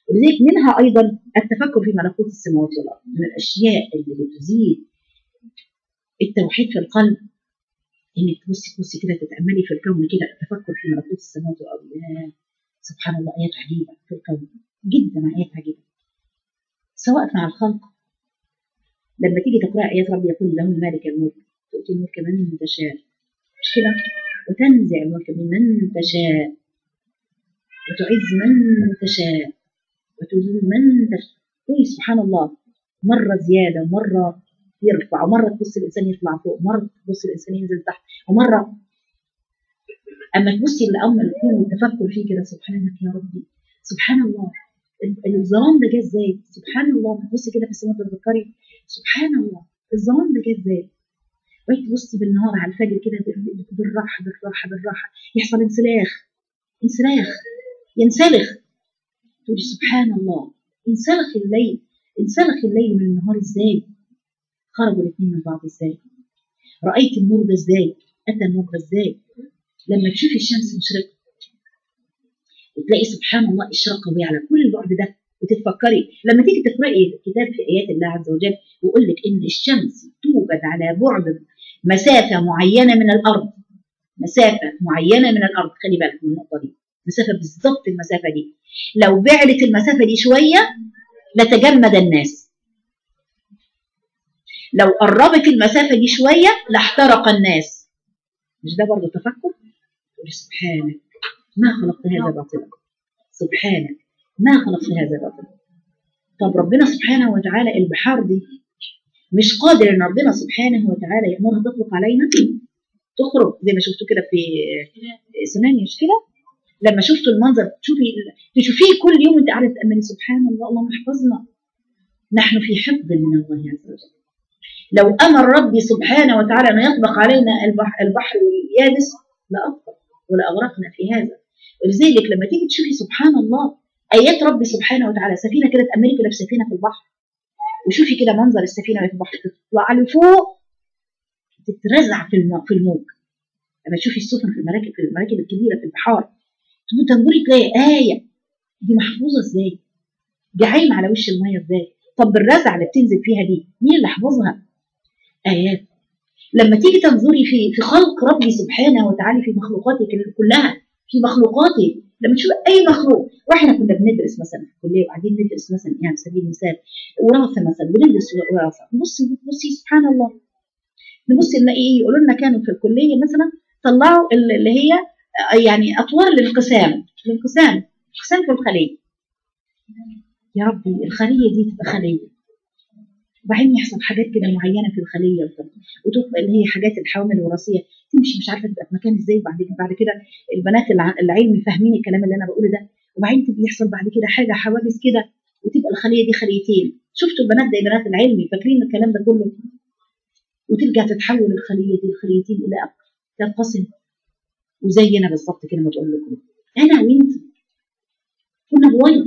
ولذلك منها أيضا التفكر في ملكوت السماوات والأرض، من الأشياء اللي بتزيد التوحيد في القلب، إنك تبصي تبصي كده تتأملي في الكون كده، التفكر في ملكوت السماوات والأرض. سبحان الله، آيات عجيبة في الكون جدا، آيات عجيبة سواء مع الخلق. لما تيجي تقرأ آيات ربي يقول له مالك الملك تؤتي الملك من تشاء، مش كده؟ وتنزع الملك ممن تشاء وتعز من تشاء وتذل من تشاء. قولي سبحان الله، مرة زيادة ومرة يرفع، ومرة تبص الإنسان يطلع فوق، مرة تبص الإنسان ينزل تحت، ومرة أما تبصي لأمر الكون والتفكر فيه كده، سبحانك يا ربي، سبحان الله. الظلام ده جه ازاي؟ سبحان الله. تبصي كده في السماء تتذكري سبحان الله الظلام ده جه ازاي؟ بقيت تبصي بالنهار على الفجر كده بالراحه بالراحه بالراحه، يحصل انسلاخ، انسلاخ ينسلخ، تقولي سبحان الله. انسلخ الليل، انسلخ الليل من النهار ازاي؟ خرجوا الاثنين من بعض ازاي؟ رأيت النور ده ازاي؟ أتى النور ده ازاي؟ لما تشوفي الشمس مشرقة وتلاقي سبحان الله إشراق قوي على كل البعد ده، وتتفكري لما تيجي تقرأي الكتاب في آيات الله عز وجل ويقول لك إن الشمس توجد على بعد مسافة معينة من الأرض، مسافة معينة من الأرض، خلي بالك من النقطة دي، مسافة بالضبط المسافة دي، لو بعدت المسافة دي شوية لتجمد الناس، لو قربت المسافة دي شوية لاحترق الناس. مش ده برضه تفكر؟ سبحانك ما خلقت هذا باطلا، سبحانك ما خلقت هذا باطلا. طب ربنا سبحانه وتعالى البحار دي مش قادر ان ربنا سبحانه وتعالى يأمرها تطلق علينا تخرج زي ما شفتوا كده في سنان، مش كده؟ لما شفتوا المنظر تشوفي تشوفيه كل يوم انت قاعده تأملي سبحان الله، اللهم احفظنا، نحن في حفظ من الله عز وجل. لو امر ربي سبحانه وتعالى ان يطبق علينا البحر, البحر واليابس لاطبق ولا اغرقنا في هذا. ولذلك لما تيجي تشوفي سبحان الله ايات ربي سبحانه وتعالى، سفينه كده تأملي كده بسفينه في البحر وشوفي كده منظر السفينه في البحر تطلع لفوق تترزع في في الموج. لما تشوفي السفن في المراكب في المراكب الكبيره في البحار تنظري تلاقي آية دي محفوظة ازاي؟ دي عايمة على وش المية ازاي؟ طب بالرزع اللي بتنزل فيها دي مين اللي حفظها؟ آيات. لما تيجي تنظري في في خلق ربي سبحانه وتعالى في مخلوقاته كلها، في مخلوقاته، لما تشوف أي مخلوق، واحنا كنا بندرس مثلا في الكلية وقاعدين ندرس مثلا يعني على سبيل المثال وراثة مثلا، بندرس وراثة، نبص بصي سبحان الله، نبص نلاقي ايه؟ يقولوا لنا كانوا في الكلية مثلا طلعوا اللي هي يعني أطوار الانقسام، الانقسام انقسام في الخلية. يا ربي الخلية دي تبقى خلية وبعدين يحصل حاجات كده معينة في الخلية وتبقى اللي هي حاجات الحوامل الوراثية تمشي مش عارفة تبقى في مكان ازاي، بعد كده بعد كده البنات العلمي فاهمين الكلام اللي أنا بقوله ده، وبعدين تبقى يحصل بعد كده حاجة حواجز كده وتبقى الخلية دي خليتين. شفتوا البنات زي بنات العلمي فاكرين الكلام ده كله، وترجع تتحول الخلية دي الخليتين إلى تنقسم. وزينا بالظبط كده ما بقول لكم انا وانت كنا بويضه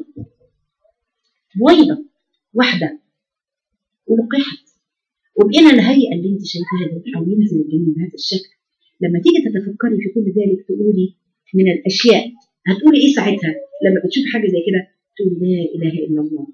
بويضه واحده ولقحت وبقينا الهيئه اللي انت شايفاها دي، او ينزل الجنين بهذا الشكل. لما تيجي تتفكري في كل ذلك تقولي من الاشياء، هتقولي ايه ساعتها لما بتشوفي حاجه زي كده؟ تقولي لا اله الا الله،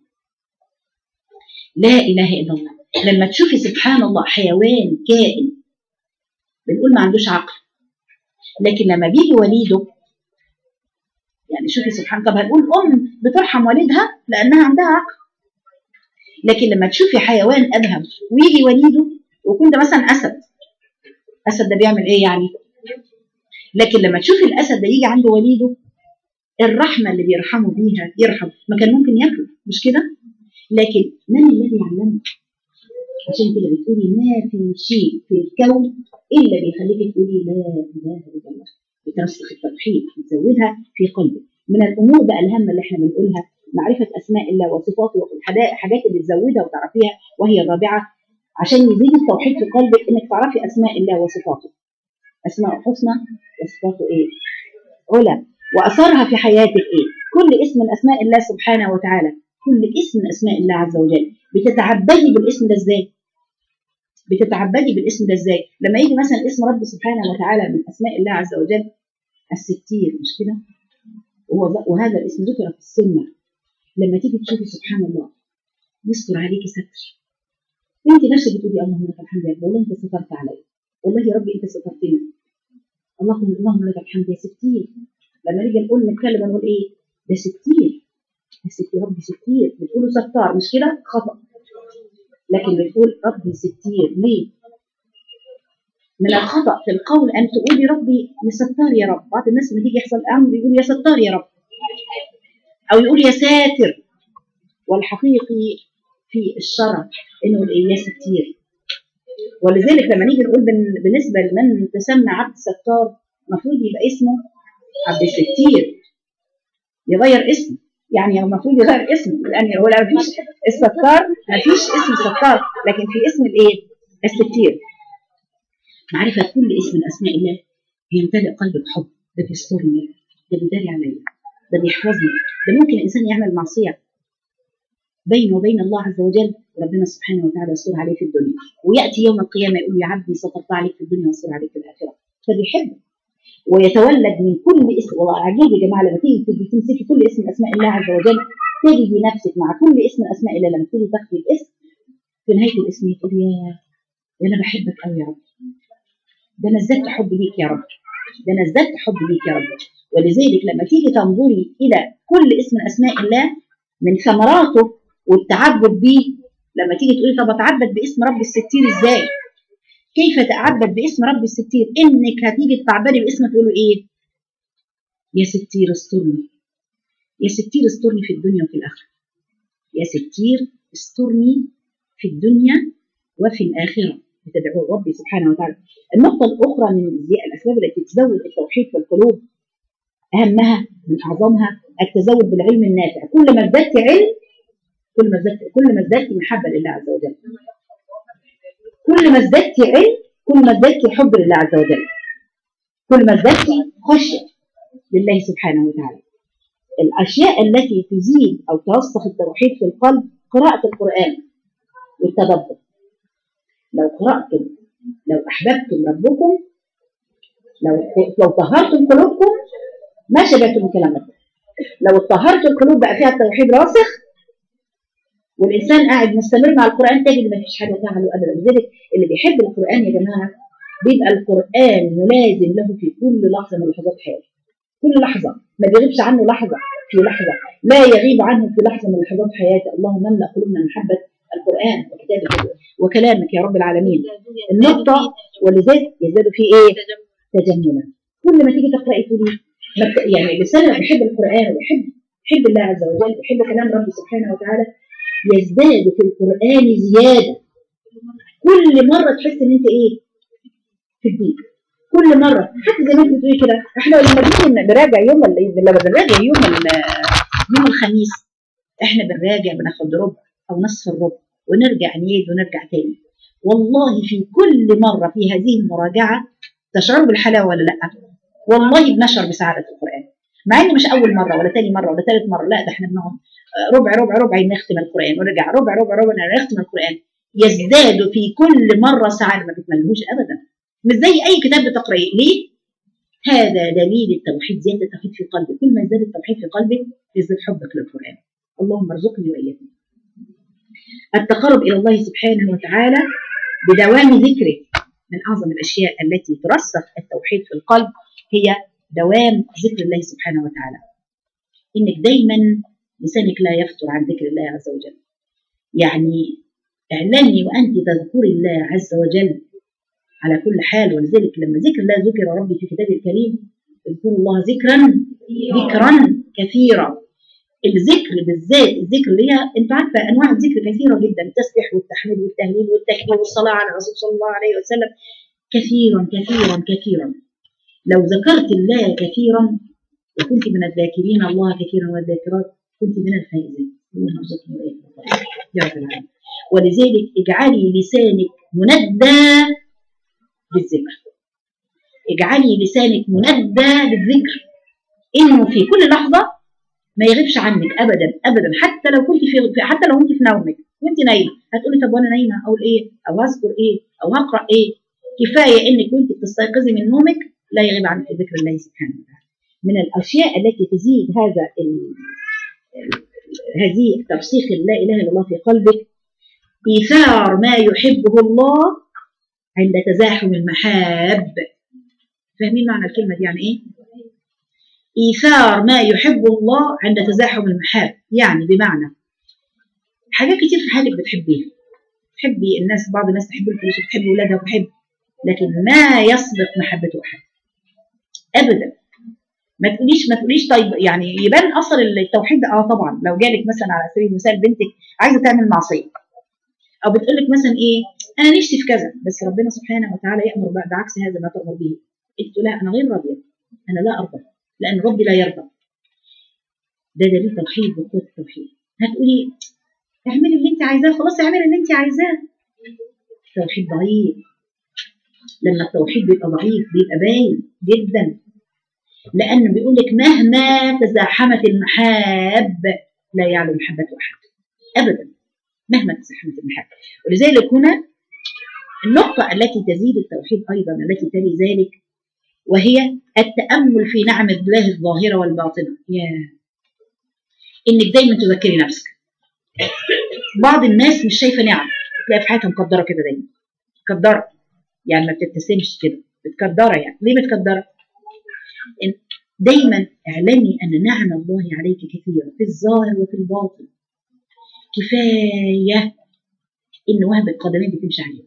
لا اله الا الله. لما تشوفي سبحان الله حيوان كائن بنقول ما عندوش عقل، لكن لما بيجي وليده يعني شوفي سبحان. طب هنقول ام بترحم والدها لانها عندها عقل، لكن لما تشوفي حيوان ادهم ويجي وليده ويكون ده مثلا اسد، اسد ده بيعمل ايه يعني؟ لكن لما تشوفي الاسد ده يجي عنده وليده الرحمه اللي بيرحموا بيها يرحم، ما كان ممكن ياكل مش كده؟ لكن من الذي علمك؟ عشان كده بتقولي ما في شيء في الكون الا بيخليك تقولي لا اله الا الله، بترسخ التوحيد بتزودها في قلبك. من الامور بقى الهامه اللي احنا بنقولها معرفه اسماء الله وصفاته والحاجات اللي تزودها وتعرفيها، وهي الرابعه عشان يزيد التوحيد في قلبك انك تعرفي اسماء الله وصفاته. اسماء حسنى وصفاته ايه؟ على. واثرها في حياتك ايه؟ كل اسم من اسماء الله سبحانه وتعالى، كل اسم من اسماء الله عز وجل بتتعبدي بالاسم ده ازاي؟ بتتعبدي بالاسم ده ازاي؟ لما يجي مثلا اسم رب سبحانه وتعالى من اسماء الله عز وجل الستير، مش كده؟ وهذا الاسم ذكر في السنه، لما تيجي تشوفي سبحان الله يستر عليكي ستر، انت نفسك بتقولي اللهم لك الحمد يا رب، والله انت سترت علي، والله يا رب انت سترتني، اللهم اللهم لك الحمد يا ستير. لما نيجي نقول نتكلم ونقول ايه؟ ده ستير، يا ستي ربي ستير، بتقولوا ستار مش كده؟ خطأ، لكن بتقول ربي ستير. ليه؟ من الخطأ في القول أن تقولي ربي يا ستار يا رب. بعض الناس لما تيجي يحصل أمر يقول يا ستار يا رب، أو يقول يا ساتر، والحقيقي في الشرع إنه يا ستير. ولذلك لما نيجي نقول بالنسبة لمن تسمى عبد ستار المفروض يبقى اسمه عبد الستير، يغير اسمه، يعني المفروض يغير اسمه، لأن هو لا فيش الستار، ما فيش اسم ستار، لكن في اسم الإيه؟ الستير. معرفة كل اسم من أسماء الله بيمتلئ قلبك حب، ده بيسترني، ده بيداري عليا، ده بيحفظني. ده ممكن الإنسان يعمل معصية بينه وبين الله عز وجل، ربنا سبحانه وتعالى يستر عليه في الدنيا، ويأتي يوم القيامة يقول يا عبدي سترت عليك في الدنيا وستر عليك في الآخرة. فبيحب ويتولد من كل اسم. والله عجيب يا جماعة، لما تيجي تمسكي كل اسم من أسماء الله عز وجل تجدي نفسك مع كل اسم من أسماء الله لما تيجي تاخدي الاسم في نهاية الاسم تقول يا أنا بحبك قوي يا رب، ده انا ازددت حب ليك يا رب، ده انا ازددت حب ليك يا رب. ولذلك لما تيجي تنظري الى كل اسم من اسماء الله من ثمراته والتعبد به، لما تيجي تقولي طب اتعبد باسم رب الستير ازاي؟ كيف اتعبد باسم رب الستير؟ انك هتيجي تتعبدي باسم تقولي ايه؟ يا ستير استرني، يا ستير استرني في الدنيا وفي الاخره، يا ستير استرني في الدنيا وفي الاخره، بتدعو ربي سبحانه وتعالى. النقطة الأخرى من الأسباب التي تزود التوحيد في القلوب، أهمها من أعظمها التزود بالعلم النافع. كل ما ازددت علم كل ما ازددت كل ما ازددت محبة لله عز وجل، كل ما ازددت علم كل ما ازددت حب لله عز وجل، كل ما ازددت خشية لله سبحانه وتعالى. الأشياء التي تزيد أو توسخ التوحيد في القلب قراءة القرآن والتدبر. لو قرأتم، لو أحببتم ربكم، لو لو طهرتم قلوبكم ما شبعتم كلامكم. لو طهرت القلوب بقى فيها التوحيد راسخ والإنسان قاعد مستمر مع القرآن تجد ما فيش حاجة تعمله أبدا. لذلك اللي بيحب القرآن يا جماعة بيبقى القرآن ملازم له في كل لحظة من لحظات حياته، كل لحظة ما بيغيبش عنه لحظة في لحظة، لا يغيب عنه في لحظة من لحظات حياته. اللهم املأ قلوبنا محبة القرآن وكتابك وكلامك يا رب العالمين. النقطة ولذلك يزداد في ايه؟ تجملا. كل ما تيجي تقرأي تقولي يعني الإنسان اللي بيحب القرآن ويحب يحب الله عز وجل ويحب كلام ربي سبحانه وتعالى يزداد في القرآن زيادة. كل مرة تحس ان انت ايه؟ في الدين. كل مرة حتى زي ما انت بتقولي كده، احنا لما بنيجي بنراجع يوم لما بنراجع يوم يوم الخميس احنا بنراجع بناخد ربع او نصف الربع ونرجع نعيد ونرجع تاني. والله في كل مرة في هذه المراجعة تشعر بالحلاوة ولا لا؟ والله بنشعر بسعادة القرآن، مع ان مش اول مرة ولا تاني مرة ولا ثالث مرة، لا ده احنا بنقعد ربع ربع ربع نختم القرآن ونرجع ربع ربع ربع نختم القرآن. يزداد في كل مرة سعادة ما بتملهوش ابدا، مش زي اي كتاب بتقرأيه. ليه؟ هذا دليل التوحيد، زيادة التوحيد في قلبك. كل ما يزداد التوحيد في قلبك يزداد حبك للقرآن. اللهم ارزقني وإياكم التقرب إلى الله سبحانه وتعالى بدوام ذكره. من أعظم الأشياء التي ترسخ التوحيد في القلب هي دوام ذكر الله سبحانه وتعالى. إنك دايما لسانك لا يفتر عن ذكر الله عز وجل، يعني اعلني وأنت تذكري الله عز وجل على كل حال. ولذلك لما ذكر الله ذكر ربي في كتابه الكريم اذكروا الله ذكرا ذكرا كثيرا. الذكر بالذات الذكر اللي هي انت عارفه انواع الذكر كثيره جدا، التسبيح والتحميد والتهليل والتكبير والصلاه على الرسول صلى الله عليه وسلم كثيرا كثيرا كثيرا. لو ذكرت الله كثيرا وكنت من الذاكرين الله كثيرا والذاكرات كنت من الفائزين. اللهم ارزقنا واياكم يا رب العالمين. ولذلك اجعلي لسانك مندى بالذكر، اجعلي لسانك مندى بالذكر، انه في كل لحظه ما يغيبش عنك ابدا ابدا. حتى لو كنت في حتى لو انت في نومك وانت نايمه هتقولي طب وانا نايمه اقول ايه او اذكر ايه او هقرا ايه. كفايه انك وانت بتستيقظي من نومك لا يغيب عنك ذكر الله سبحانه وتعالى. من الاشياء التي تزيد هذا هذه ترسيخ لا إله إلا الله في قلبك، إيثار ما يحبه الله عند تزاحم المحاب. فاهمين معنى الكلمة دي يعني إيه؟ إيثار ما يحبه الله عند تزاحم المحاب، يعني بمعنى حاجات كتير في حياتك بتحبيها، تحبي الناس، بعض الناس تحب الفلوس وتحب أولادها وتحب، لكن ما يسبق محبته أحد أبدا. ما تقوليش ما تقوليش طيب يعني يبان أثر التوحيد ده. اه طبعا لو جالك مثلا على سبيل المثال بنتك عايزة تعمل معصية، أو بتقول لك مثلا إيه أنا نفسي في كذا، بس ربنا سبحانه وتعالى يأمر بعكس هذا ما تأمر به، قلت لا أنا غير راضية، أنا لا أرضى لأن ربي لا يرضى. ده دليل توحيد وقوة التوحيد. هتقولي اعملي اللي انت عايزاه، خلاص اعملي اللي انت عايزاه. التوحيد ضعيف، لما التوحيد بيبقى ضعيف بيبقى باين جدا، لأنه بيقول لك مهما تزاحمت المحاب لا يعلم محبته أحد أبدا، مهما تزاحمت المحاب. ولذلك هنا النقطة التي تزيد التوحيد أيضا التي تلي ذلك، وهي التأمل في نعم الله الظاهرة والباطنة. يا إنك دايما تذكري نفسك. بعض الناس مش شايفة نعم، تلاقي في حياتها مقدرة كده، دايما مقدرة، يعني ما بتبتسمش كده، متكدرة. يعني ليه متكدرة؟ دايما اعلمي أن نعم الله عليك كثيرة في الظاهر وفي الباطن، كفاية إن وهب القدمين بتمشي عليه.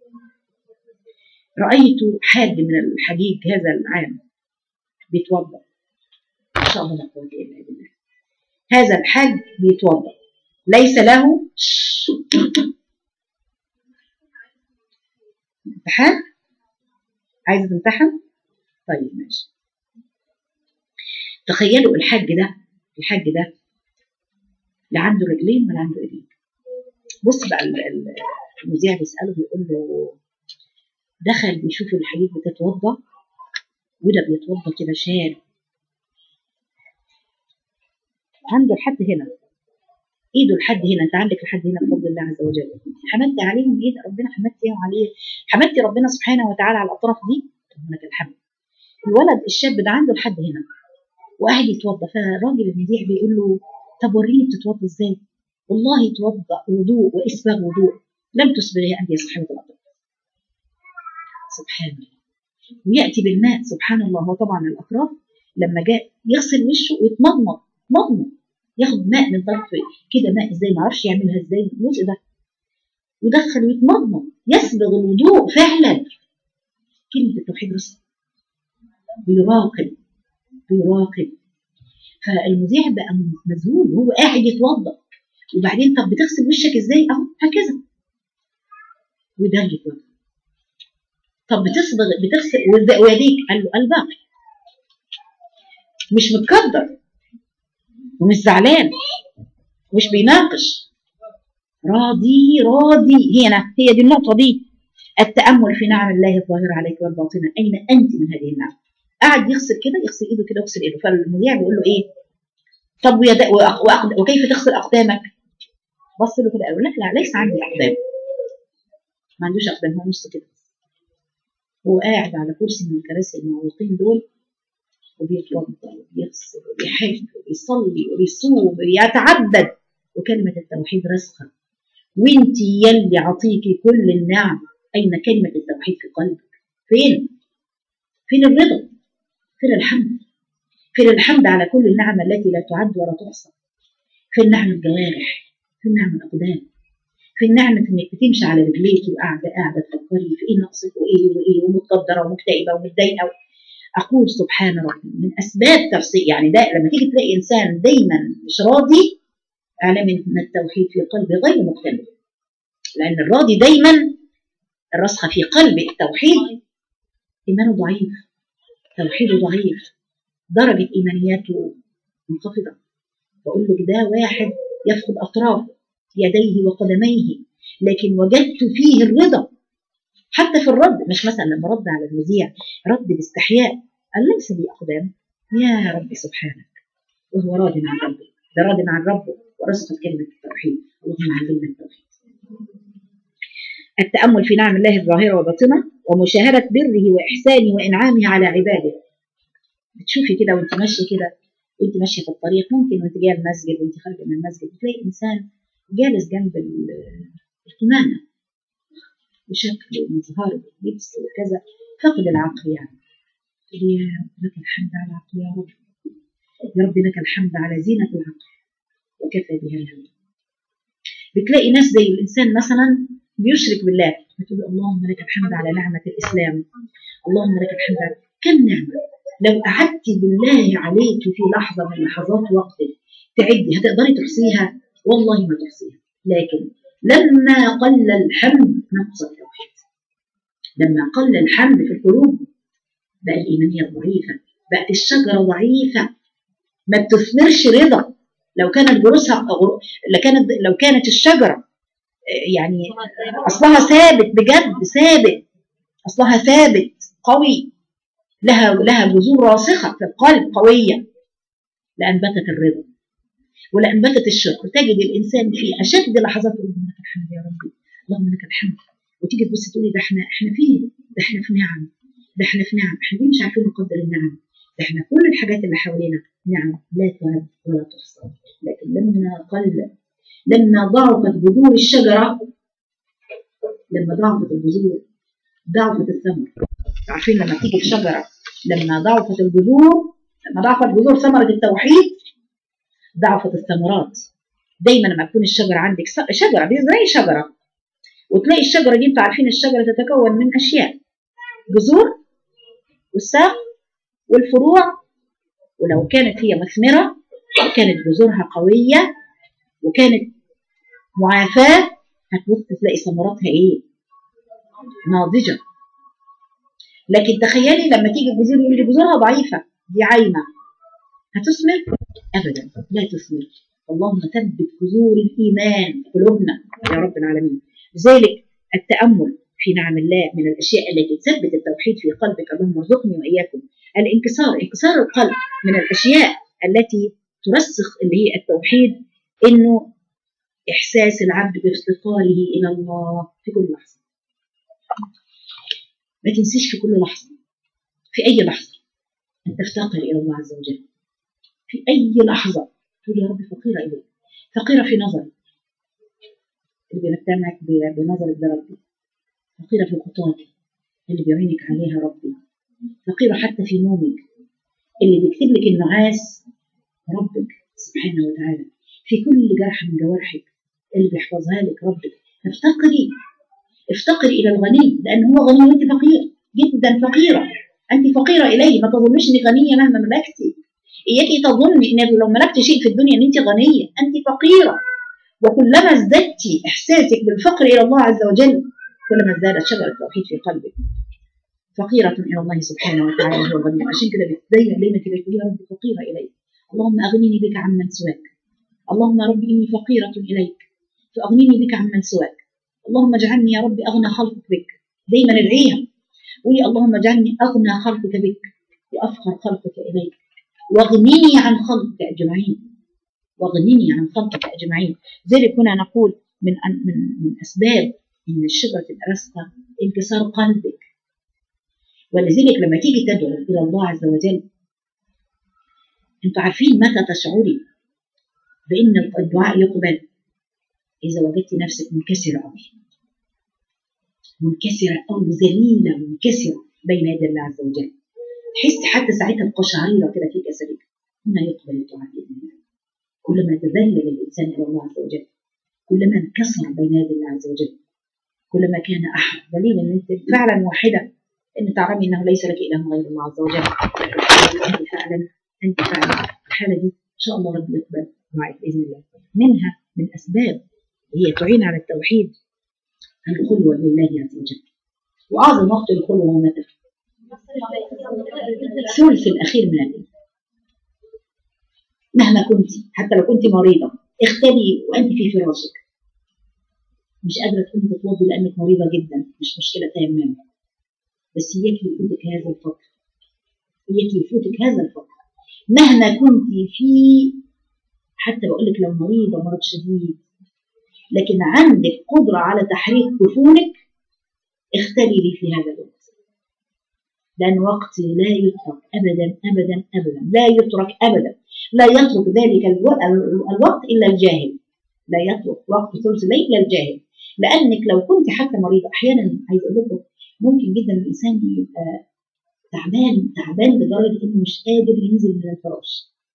رأيت حاج من الحجيج هذا العام بيتوضأ، ما شاء الله لا قوة إلا بالله، هذا الحاج بيتوضأ ليس له امتحان. عايز تمتحن؟ طيب ماشي. تخيلوا الحاج ده الحاج ده لا عنده رجلين ولا عنده ايدين. بص بقى المذيع بيسأله بيقول له دخل بيشوف الحجيج بتتوضأ وده بيتوضأ كده شال عنده لحد هنا، ايده لحد هنا، انت عندك لحد هنا بفضل الله عز وجل. حمدت عليهم بايد ربنا، حمدتي عليه، حمدتي ربنا سبحانه وتعالى على الاطراف دي، ربنا الحمد. الولد الشاب ده عنده لحد هنا وقاعد يتوضا، فالراجل المذيع بيقول له طب وريني بتتوضا ازاي؟ والله يتوضا وضوء واسباغ وضوء لم تسبغه انت يا صاحبه الاطراف. سبحان الله. وياتي بالماء، سبحان الله. هو طبعا الاطراف لما جاء يغسل وشه ويتمضمض مضمض، ياخد ماء من طرف كده، ماء ازاي ما اعرفش يعملها ازاي الجزء ده، ودخل ويتمضمض يسبغ الوضوء فعلا. كلمه التوحيد رسل بيراقب بيراقب. فالمذيع بقى مذهول وهو قاعد يتوضا، وبعدين طب بتغسل وشك ازاي؟ اهو هكذا، وده اللي يتوضا. طب بتصبغ بتغسل ويديك؟ قال له الباقي. مش متقدر ومش زعلان ومش بيناقش، راضي راضي. هنا هي دي النقطة دي، التأمل في نعم الله الظاهرة عليك والباطنة. أين أنت من هذه النعم؟ قاعد يغسل كده، يغسل إيده كده ويغسل إيده. فالمذيع بيقول له إيه؟ طب ويدا وكيف تغسل أقدامك؟ بص له كده قال له لا لا ليس عندي أقدام، ما عندوش أقدام، هو نص كده. هو قاعد على كرسي من الكراسي المعوقين دول، وبيتوضا وبيغسل وبيحج وبيصلي وبيصوم وبيتعبد، وكلمة التوحيد راسخة. وانت يلي عطيكي كل النعم، أين كلمة التوحيد في قلبك؟ فين؟ فين الرضا؟ فين الحمد؟ فين الحمد على كل النعم التي لا تعد ولا تحصى؟ فين نعم الجوارح؟ فين نعم الأقدام؟ فين نعمة إنك بتمشي على رجليك وقاعدة قاعدة تفكري في إيه ناقصك وإيه وإيه ومتقدرة ومكتئبة ومتضايقة. أقول سبحان ربي من أسباب تفصيل، يعني ده لما تيجي تلاقي إنسان دايما مش راضي، اعلمي ان التوحيد في قلبه غير مكتمل، لان الراضي دايما الرسخه في قلبه التوحيد ايمانه ضعيف، توحيده ضعيف، درجه ايمانياته منخفضه. بقول لك ده واحد يفقد اطراف يديه وقدميه، لكن وجدت فيه الرضا حتى في الرد. مش مثلا لما رد على المذيع رد باستحياء، قال ليس لي اقدام يا رب سبحانك، وهو راض عن ربه، ده راض عن ربه ورسخت كلمة التوحيد. اللهم علمنا التوحيد. التأمل في نعم الله الظاهرة وباطنة، ومشاهدة بره وإحسانه وإنعامه على عباده. بتشوفي كده وانت ماشية كده وانت ماشيه في الطريق، ممكن وانت جايه المسجد وانت خارجه من المسجد تلاقي انسان جالس جنب القمامه بشكل مظهر لبس وكذا، فقد العقل يعني. يا لك الحمد على العقل يا رب، يا رب لك الحمد على زينه العقل وكفى بها الهم. بتلاقي ناس زي الانسان مثلا بيشرك بالله، بتقول اللهم لك الحمد على نعمه الاسلام، اللهم لك الحمد على كم نعمه. لو قعدت بالله عليك في لحظه من لحظات وقتك تعدي هتقدري تحصيها؟ والله ما تحصيها. لكن لما قل الحمد نقص التوحيد، لما قل الحمد في القلوب بقى الايمانيه ضعيفه، بقت الشجره ضعيفه ما بتثمرش رضا. لو كانت جروسها لكانت لو كانت الشجره يعني اصلها ثابت بجد، ثابت اصلها ثابت قوي، لها لها جذور راسخه في القلب قويه، لانبتت الرضا ولانبتت الشكر. تجد الانسان في اشد لحظات اللهم لك الحمد يا ربي، اللهم لك الحمد، وتيجي تبص تقولي ده احنا احنا فين؟ ده احنا في نعم، ده احنا في نعم، احنا ليه مش عارفين نقدر النعم؟ ده احنا كل الحاجات اللي حوالينا نعم لا تعد ولا تحصى. لكن لما قل، لما ضعفت جذور الشجره، لما ضعفت الجذور ضعفت الثمر. عارفين لما تيجي في شجره لما ضعفت الجذور، لما ضعفت جذور ثمره التوحيد ضعفت الثمرات. دايما لما تكون الشجره عندك شجره زي شجره، وتلاقي الشجره دي انتوا عارفين الشجره تتكون من اشياء، جذور والساق والفروع، ولو كانت هي مثمره وكانت جذورها قويه وكانت معافاه هتبص تلاقي ثمراتها ايه؟ ناضجه. لكن تخيلي لما تيجي الجذور يقول لي جذورها ضعيفه دي عايمه، هتثمر؟ ابدا لا تثمر. اللهم ثبت جذور الايمان في قلوبنا يا رب العالمين. لذلك التامل في نعم الله من الاشياء التي تثبت التوحيد في قلبك. اللهم ارزقني واياكم الانكسار، انكسار القلب من الاشياء التي ترسخ اللي هي التوحيد، انه احساس العبد بافتقاره الى الله في كل لحظه. ما تنسيش في كل لحظه، في اي لحظه ان تفتقر الى الله عز وجل. في اي لحظه تقول يا رب فقيره اليك، فقيره في نظرك اللي بيمتعك بنظرك ده ربي، فقيره في خطاك اللي بيعينك عليها ربي، فقيره حتى في نومك اللي بيكتب لك النعاس ربك سبحانه وتعالى، في كل جرح من جوارحك اللي بيحفظها لك ربك. فافتقري، افتقري الى الغني، لان هو غني وانت فقير جدا، فقيره انت فقيره اليه. ما تظنيش انك غنيه مهما ملكتي، اياكي تظني ان لو ملكت شيء في الدنيا ان انت غنيه، انت فقيره. وكلما ازددتي احساسك بالفقر الى الله عز وجل كلما ازدادت شجره التوحيد في قلبك. فقيره الى الله سبحانه وتعالى هو الغني. عشان كده دايما دايما كده تقولي يا رب فقيره اليك، اللهم اغنني بك عمن سواك، اللهم رب اني فقيره اليك فاغنني بك عمن سواك، اللهم اجعلني يا رب اغنى خلقك بك. دايما ادعيها، قولي اللهم اجعلني اغنى خلقك بك وافخر خلقك اليك، واغنني عن خلقك اجمعين، واغنني عن خلقك اجمعين. ذلك هنا نقول من من من اسباب ان الشجره تبقى راسخه انكسار قلبك. ولذلك لما تيجي تدعو الى الله عز وجل، انتوا عارفين متى تشعري بان الدعاء يقبل؟ اذا وجدتي نفسك منكسره قوي، منكسره او ذليله منكسره بين يدي الله عز وجل، تحس حتى ساعتها القشعريره كده في جسدك. هنا يقبل الدعاء باذن الله. كلما تذلل الانسان الى الله عز وجل، كلما انكسر بين يدي الله عز وجل، كلما كان احد. دليل ان انت فعلا واحده، ان تعلمي انه ليس لك اله غير الله عز وجل. انت فعلا انت فعلا الحاله دي ان شاء الله ربي يقبل دعائك باذن الله. منها من اسباب هي تعين على التوحيد الخلوه لله عز وجل. واعظم وقت الخلوه هو متى؟ الثلث الاخير من الليل. مهما كنت، حتى لو كنت مريضه، اختلي وانت في فراشك، مش قادره تقومي تطلبي لانك مريضه جدا، مش مشكله تماما، بس اياك يفوتك هذا الفقر، اياك يفوتك هذا الفقر مهما كنت في. حتى بقول لك لو مريضه مرض شديد لكن عندك قدره على تحريك جفونك، اختلي لي في هذا الوقت، لان وقت لا يترك ابدا ابدا ابدا، لا يترك ابدا. لا يترك ذلك الوقت إلا الجاهل، لا يترك وقت ثلث الليل إلا الجاهل. لأنك لو كنت حتى مريضة أحيانا، عايز أقول لكم ممكن جدا الإنسان يبقى تعبان تعبان لدرجة إنه مش قادر ينزل من الفراش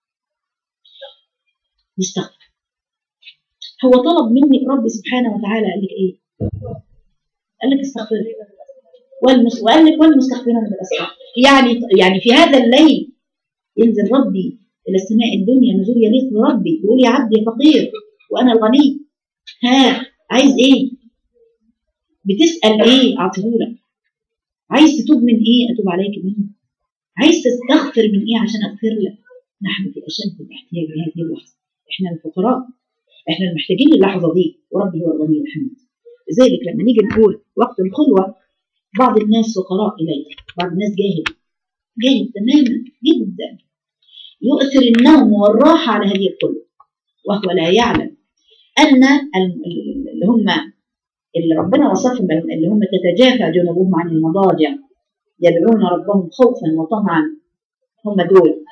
يستغفر. هو طلب مني ربي سبحانه وتعالى، قال لك إيه؟ قال لك استغفر، والمس... وقال لك والمستغفرين بالأسحار. يعني يعني في هذا الليل ينزل ربي إلى السماء الدنيا نزول يليق بربي، يقول يا عبدي يا فقير وأنا الغني، ها عايز إيه؟ بتسأل إيه؟ أعطيهولك. عايز تتوب من إيه؟ أتوب عليك منه. عايز تستغفر من إيه عشان أغفر لك؟ نحن في أشد الاحتياج لهذه اللحظة، إحنا الفقراء، إحنا المحتاجين للحظة دي، وربي هو الغني الحميد. لذلك لما نيجي نقول وقت الخلوة، بعض الناس فقراء إليه، بعض الناس جاهل جاهل تماما جدا، يؤثر النوم والراحة على هذه الخلوة، وهو لا يعلم أن اللي هم اللي ربنا وصفهم، اللي هم تتجافى جنوبهم عن المضاجع يدعون ربهم خوفا وطمعا، هم دول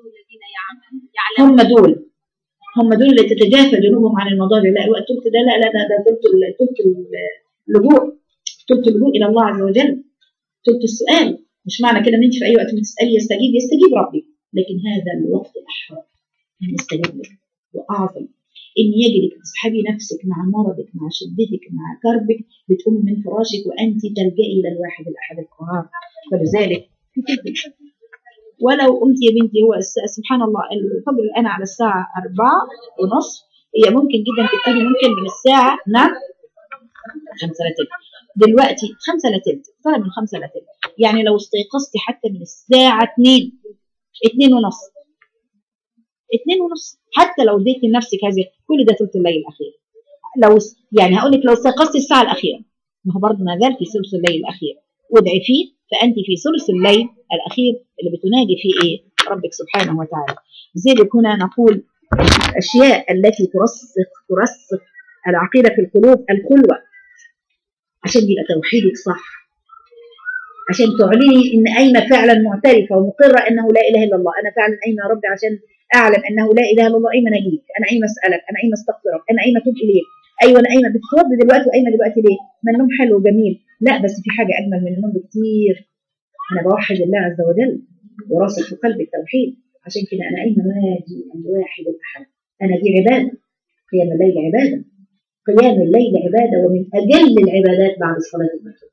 هم دول هم دول اللي تتجافى جنوبهم عن المضاجع. لا الوقت قلت ده، لا لا ده ده قلت قلت اللجوء، قلت اللجوء الى الله عز وجل، قلت السؤال. مش معنى كده ان انت في اي وقت بتسالي يستجيب يستجيب ربي، لكن هذا الوقت الاحرى ان يستجيب لك واعظم ان يجرك تسحبي نفسك مع مرضك مع شدتك مع كربك، بتقومي من فراشك وانت تلجئي الى الواحد الاحد القهار. فلذلك ولو قمت يا بنتي، هو سبحان الله الفجر الان على الساعه أربعة ونصف، هي ممكن جدا تبتدي ممكن من الساعه نعم خمسة إلا تلت دلوقتي، خمسة إلا تلت طلع من خمسة إلا تلت، يعني لو استيقظتي حتى من الساعه اتنين اتنين ونص اتنين ونص، حتى لو اديتي لنفسك هذه كل ده ثلث الليل الاخير. لو يعني هقول لك لو استيقظتي الساعه الاخيره، ما هو برضه ما زال في ثلث الليل الاخير، وادعي فيه، فانت في ثلث الليل الاخير اللي بتناجي فيه ايه؟ ربك سبحانه وتعالى. لذلك هنا نقول الاشياء التي ترسخ ترسخ العقيده في القلوب الخلوه، عشان يبقى توحيدك صح، عشان تعلني ان قايمه فعلا معترفه ومقره انه لا اله الا الله، انا فعلا قايمه يا ربي عشان اعلم انه لا اله الا الله، قايمه نجيك، انا قايمه اسالك، انا قايمه استغفرك، انا قايمه اتوب اليك. ايوه انا قايمه بتتوضي دلوقتي وقايمه دلوقتي ليه؟ ما النوم حلو وجميل، لا بس في حاجه اجمل من النوم بكتير، انا بوحد الله عز وجل وراسخ في قلبي التوحيد، عشان كده انا قايمه ناجي الواحد الاحد. انا دي عباده، قيام الليل عباده، قيام الليل عباده، ومن اجل العبادات بعد الصلاه المكتوبه.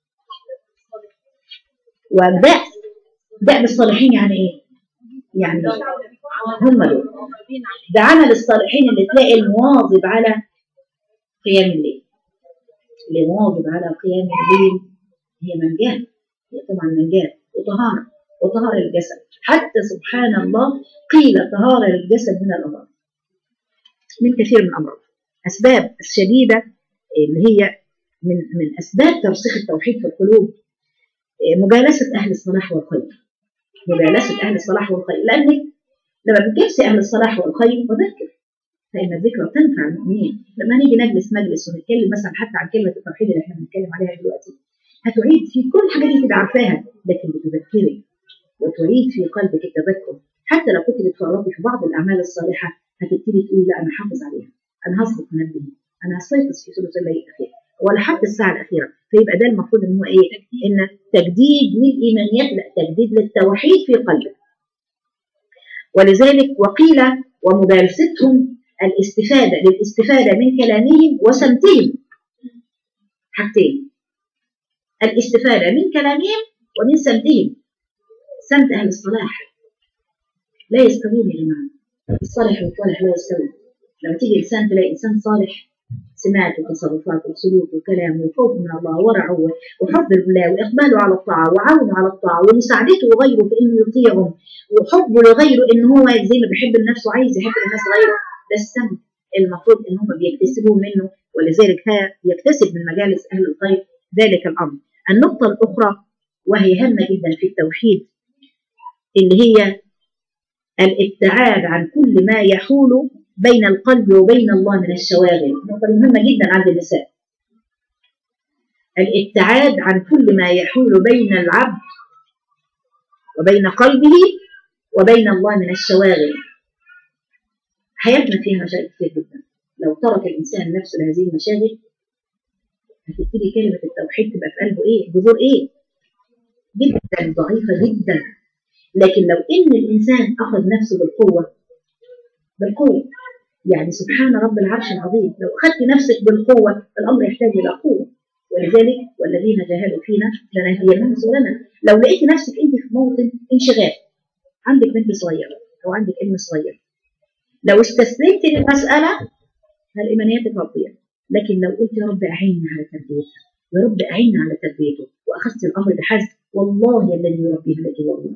وابدا دأب الصالحين يعني ايه؟ يعني هم دول، ده عمل الصالحين اللي تلاقي المواظب على قيام الليل، اللي مواظب على قيام الليل هي منجاه، هي طبعا منجاه وطهاره وطهاره الجسد، حتى سبحان الله قيل طهاره الجسد من الامراض، من كثير من الامراض. اسباب الشديده اللي هي من من اسباب ترسيخ التوحيد في القلوب مجالسه اهل الصلاح والخير، مجالسه اهل الصلاح والخير، لانك لما بتجلسي اهل الصلاح والخير وذكر فان الذكرى تنفع المؤمنين. لما نيجي نجلس مجلس ونتكلم مثلا حتى عن كلمه التوحيد اللي احنا بنتكلم عليها دلوقتي، هتعيد في كل حاجه دي كده عارفاها، لكن بتذكري وتعيد في قلبك التذكر. حتى لو كنت بتفرطي في بعض الاعمال الصالحه هتبتدي تقولي لا انا حافظ عليها، انا هصدق منبهي، انا هستيقظ في ثلث الليل الاخير ولا حتى الساعه الاخيره. فيبقى ده المفروض ان هو ايه؟ ان تجديد للايمانيات، لا تجديد للتوحيد في قلبك. ولذلك وقيل ومجالستهم الاستفاده للاستفاده من كلامهم وسمتهم، حاجتين، الاستفاده من كلامهم ومن سمتهم. سمت اهل الصلاح لا يستوون يا جماعه، الصالح والصالح لا يستوون. لما تيجي انسان تلاقي انسان صالح سماته وتصرفاته وسلوكه وكلامه وخوفه من الله ورعه وحب الله واقباله على الطاعه وعونه على الطاعه ومساعدته لغيره في انه يطيعهم وحبه لغيره ان هو زي ما بيحب النفس وعايز يحب الناس غيره، ده السمت المفروض ان هم بيكتسبوه منه. ولذلك ها يكتسب من مجالس اهل الخير ذلك الامر. النقطه الاخرى وهي هامه جدا في التوحيد اللي هي الابتعاد عن كل ما يحول بين القلب وبين الله من الشواغل. نقطة مهمة جدا عند النساء، الابتعاد عن كل ما يحول بين العبد وبين قلبه وبين الله من الشواغل. حياتنا فيها مشاكل كتير جدا. لو ترك الإنسان نفسه لهذه المشاغل هتبتدي كلمة التوحيد تبقى في قلبه إيه؟ جذور إيه؟ جدا ضعيفة جدا. لكن لو إن الإنسان أخذ نفسه بالقوة بالقوة يعني سبحان رب العرش العظيم، لو أخذت نفسك بالقوة الأمر يحتاج إلى قوة. ولذلك والذين جاهدوا فينا لنهدينهم سبلنا. لو لقيت نفسك أنت في موطن انشغال، عندك بنت صغيرة أو عندك ابن صغير، لو استسلمت للمسألة هالإيمانيات تضيع. لكن لو قلت يا رب أعيننا على تربيتها، يا رب أعيننا على تربيته، وأخذت الأمر بحزم، والله الذي يربيها لك والله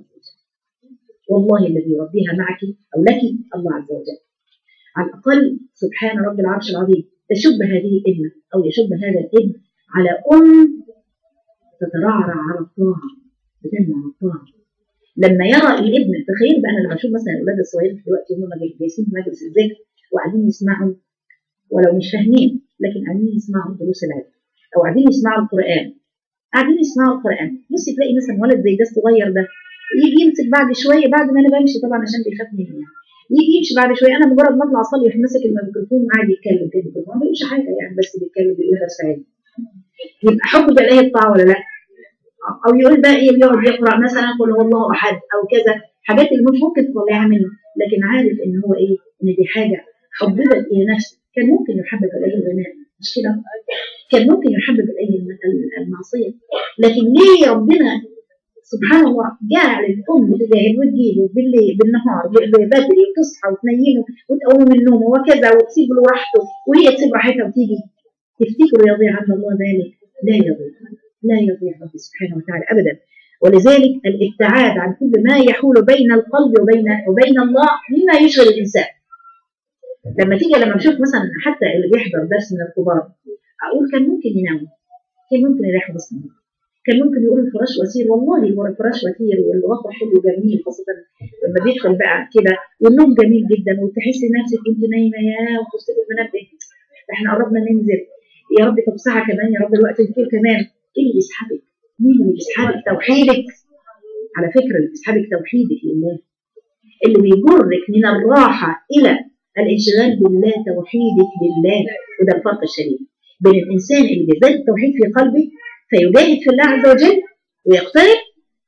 والله الذي يربيها معك أو لك الله عز وجل. على الأقل سبحان رب العرش العظيم تشب هذه الابنة أو يشب هذا الابن على أم تترعرع على الطاعة، بتنمى على الطاعة. لما يرى الابن، تخيل بقى أنا لما أشوف مثلا الأولاد الصغيرين دلوقتي هم جالسين في مجلس الذكر وقاعدين يسمعوا ولو مش فاهمين لكن قاعدين يسمعوا دروس العلم أو قاعدين يسمعوا القرآن، قاعدين يسمعوا القرآن، بصي تلاقي مثلا ولد زي ده الصغير ده يجي يمسك بعد شوية، بعد ما أنا بمشي طبعا عشان بيخاف مني يعني، يجي يمشي بعد شويه، انا مجرد ما اطلع اصلي يروح ماسك الميكروفون وقاعد يتكلم كده، ما بيقولش حاجه يعني، بس بيتكلم بيقول درس علم. يبقى حب بالايه الطاعه ولا لا؟ او يقول بقى ايه، يقعد يقرا مثلا قل هو الله احد او كذا، حاجات اللي مش ممكن تطلعها منه، لكن عارف ان هو ايه، ان دي حاجه حببت الى نفسه. كان ممكن يحبب اليه الغناء، مش كده؟ كان ممكن يحبب اليه المعصيه، لكن ليه ربنا سبحان الله جعل الأم تجاهد وتجيبه بالليل بالنهار بدري وتصحى وتنيمه وتقوم من نومه وكذا وتسيب له راحته وهي تسيب راحتها وتيجي، تفتكروا يضيع عند الله ذلك؟ لا يضيع، لا يضيع ربي سبحانه وتعالى أبدا. ولذلك الابتعاد عن كل ما يحول بين القلب وبين وبين الله مما يشغل الإنسان. لما تيجي لما نشوف مثلا حتى اللي بيحضر درس من الكبار، أقول كان ممكن ينام، كان ممكن يريح بصمه، كان ممكن يقول الفراش وسير، والله هو الفراش وسير والغطا حلو جميل، خاصة لما بيدخل بقى كده والنوم جميل جدا وتحسي نفسك وانت نايمة يا وخصوصا المنبه احنا قربنا ننزل يا رب، طب ساعة كمان يا رب الوقت يطول كمان. ايه اللي بيسحبك؟ مين اللي بيسحبك؟ توحيدك. على فكرة اللي بيسحبك توحيدك لله، اللي بيجرك من الراحة إلى الانشغال بالله توحيدك لله. وده الفرق الشديد بين الإنسان اللي بيزداد التوحيد في قلبه فيجاهد في الله عز وجل ويقترب،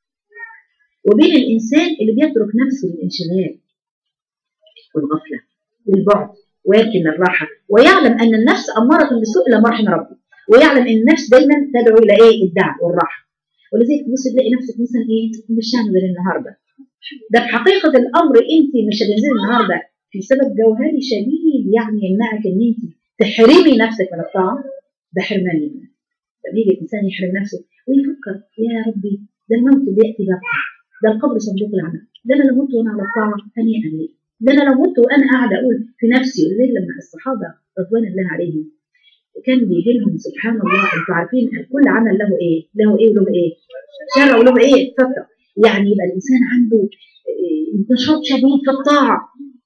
وبين الإنسان اللي بيترك نفسه للانشغال والغفلة والبعد ويركن الراحة، ويعلم أن النفس أمارة بالسوء إلا ما رحم ربي، ويعلم أن النفس دايما تدعو إلى إيه؟ الدعم والراحة. ولذلك تبص تلاقي نفسك مثلا إيه، مش هنزل النهاردة، ده في حقيقة الأمر أنت مش هتنزلي النهاردة في سبب جوهري شديد يعني يمنعك أن أنت تحرمي نفسك من الطاعة، ده حرمان منك. يجي الإنسان يحرم نفسه ويفكر يا ربي ده الموت بيأتي بغتة، ده القبر صندوق العمل، ده أنا لو مت وأنا على الطاعة هنيئا لي، ده أنا لو مت وأنا قاعدة أقول في نفسي. ولذلك لما الصحابة رضوان الله عليهم كان بيجي لهم سبحان الله، أنتوا عارفين كل عمل له إيه؟ له إيه وله إيه؟ شرع وله إيه؟ فترة، يعني يبقى الإنسان عنده نشاط شديد في الطاعة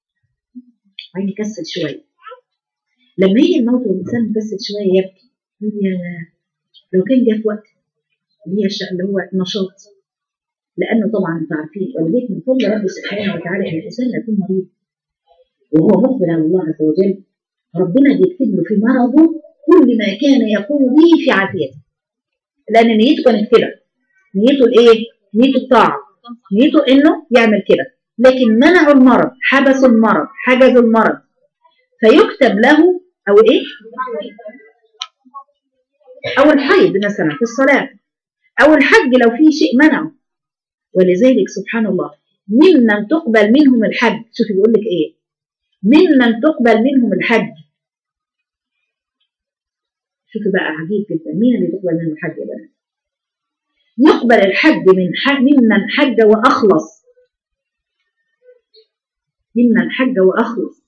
وعين يكسل شوية. لما يجي الموت والإنسان مكسل شوية يبكي يقول يا لو كان جاء في وقت اللي هي اللي هو نشاط، لانه طبعا انتم عارفين ولذلك من فضل ربي سبحانه وتعالى ان الانسان لا يكون مريض وهو مقبل على الله عز وجل، ربنا بيكتب له في مرضه كل ما كان يقوم به في عافيته، لان نيته كانت كده، نيته الايه؟ نيته الطاعه، نيته انه يعمل كده، لكن منعوا المرض، حبسوا المرض، حجزوا المرض، فيكتب له او ايه؟ أو الحيض مثلا في الصلاة أو الحج لو في شيء منعه. ولذلك سبحان الله ممن تقبل منهم الحج، شوفي بيقول لك إيه، ممن تقبل منهم الحج. شوفي بقى عجيب جدا، مين اللي تقبل منهم الحج بقى؟ يقبل الحج من حج ممن حج وأخلص، ممن حج وأخلص،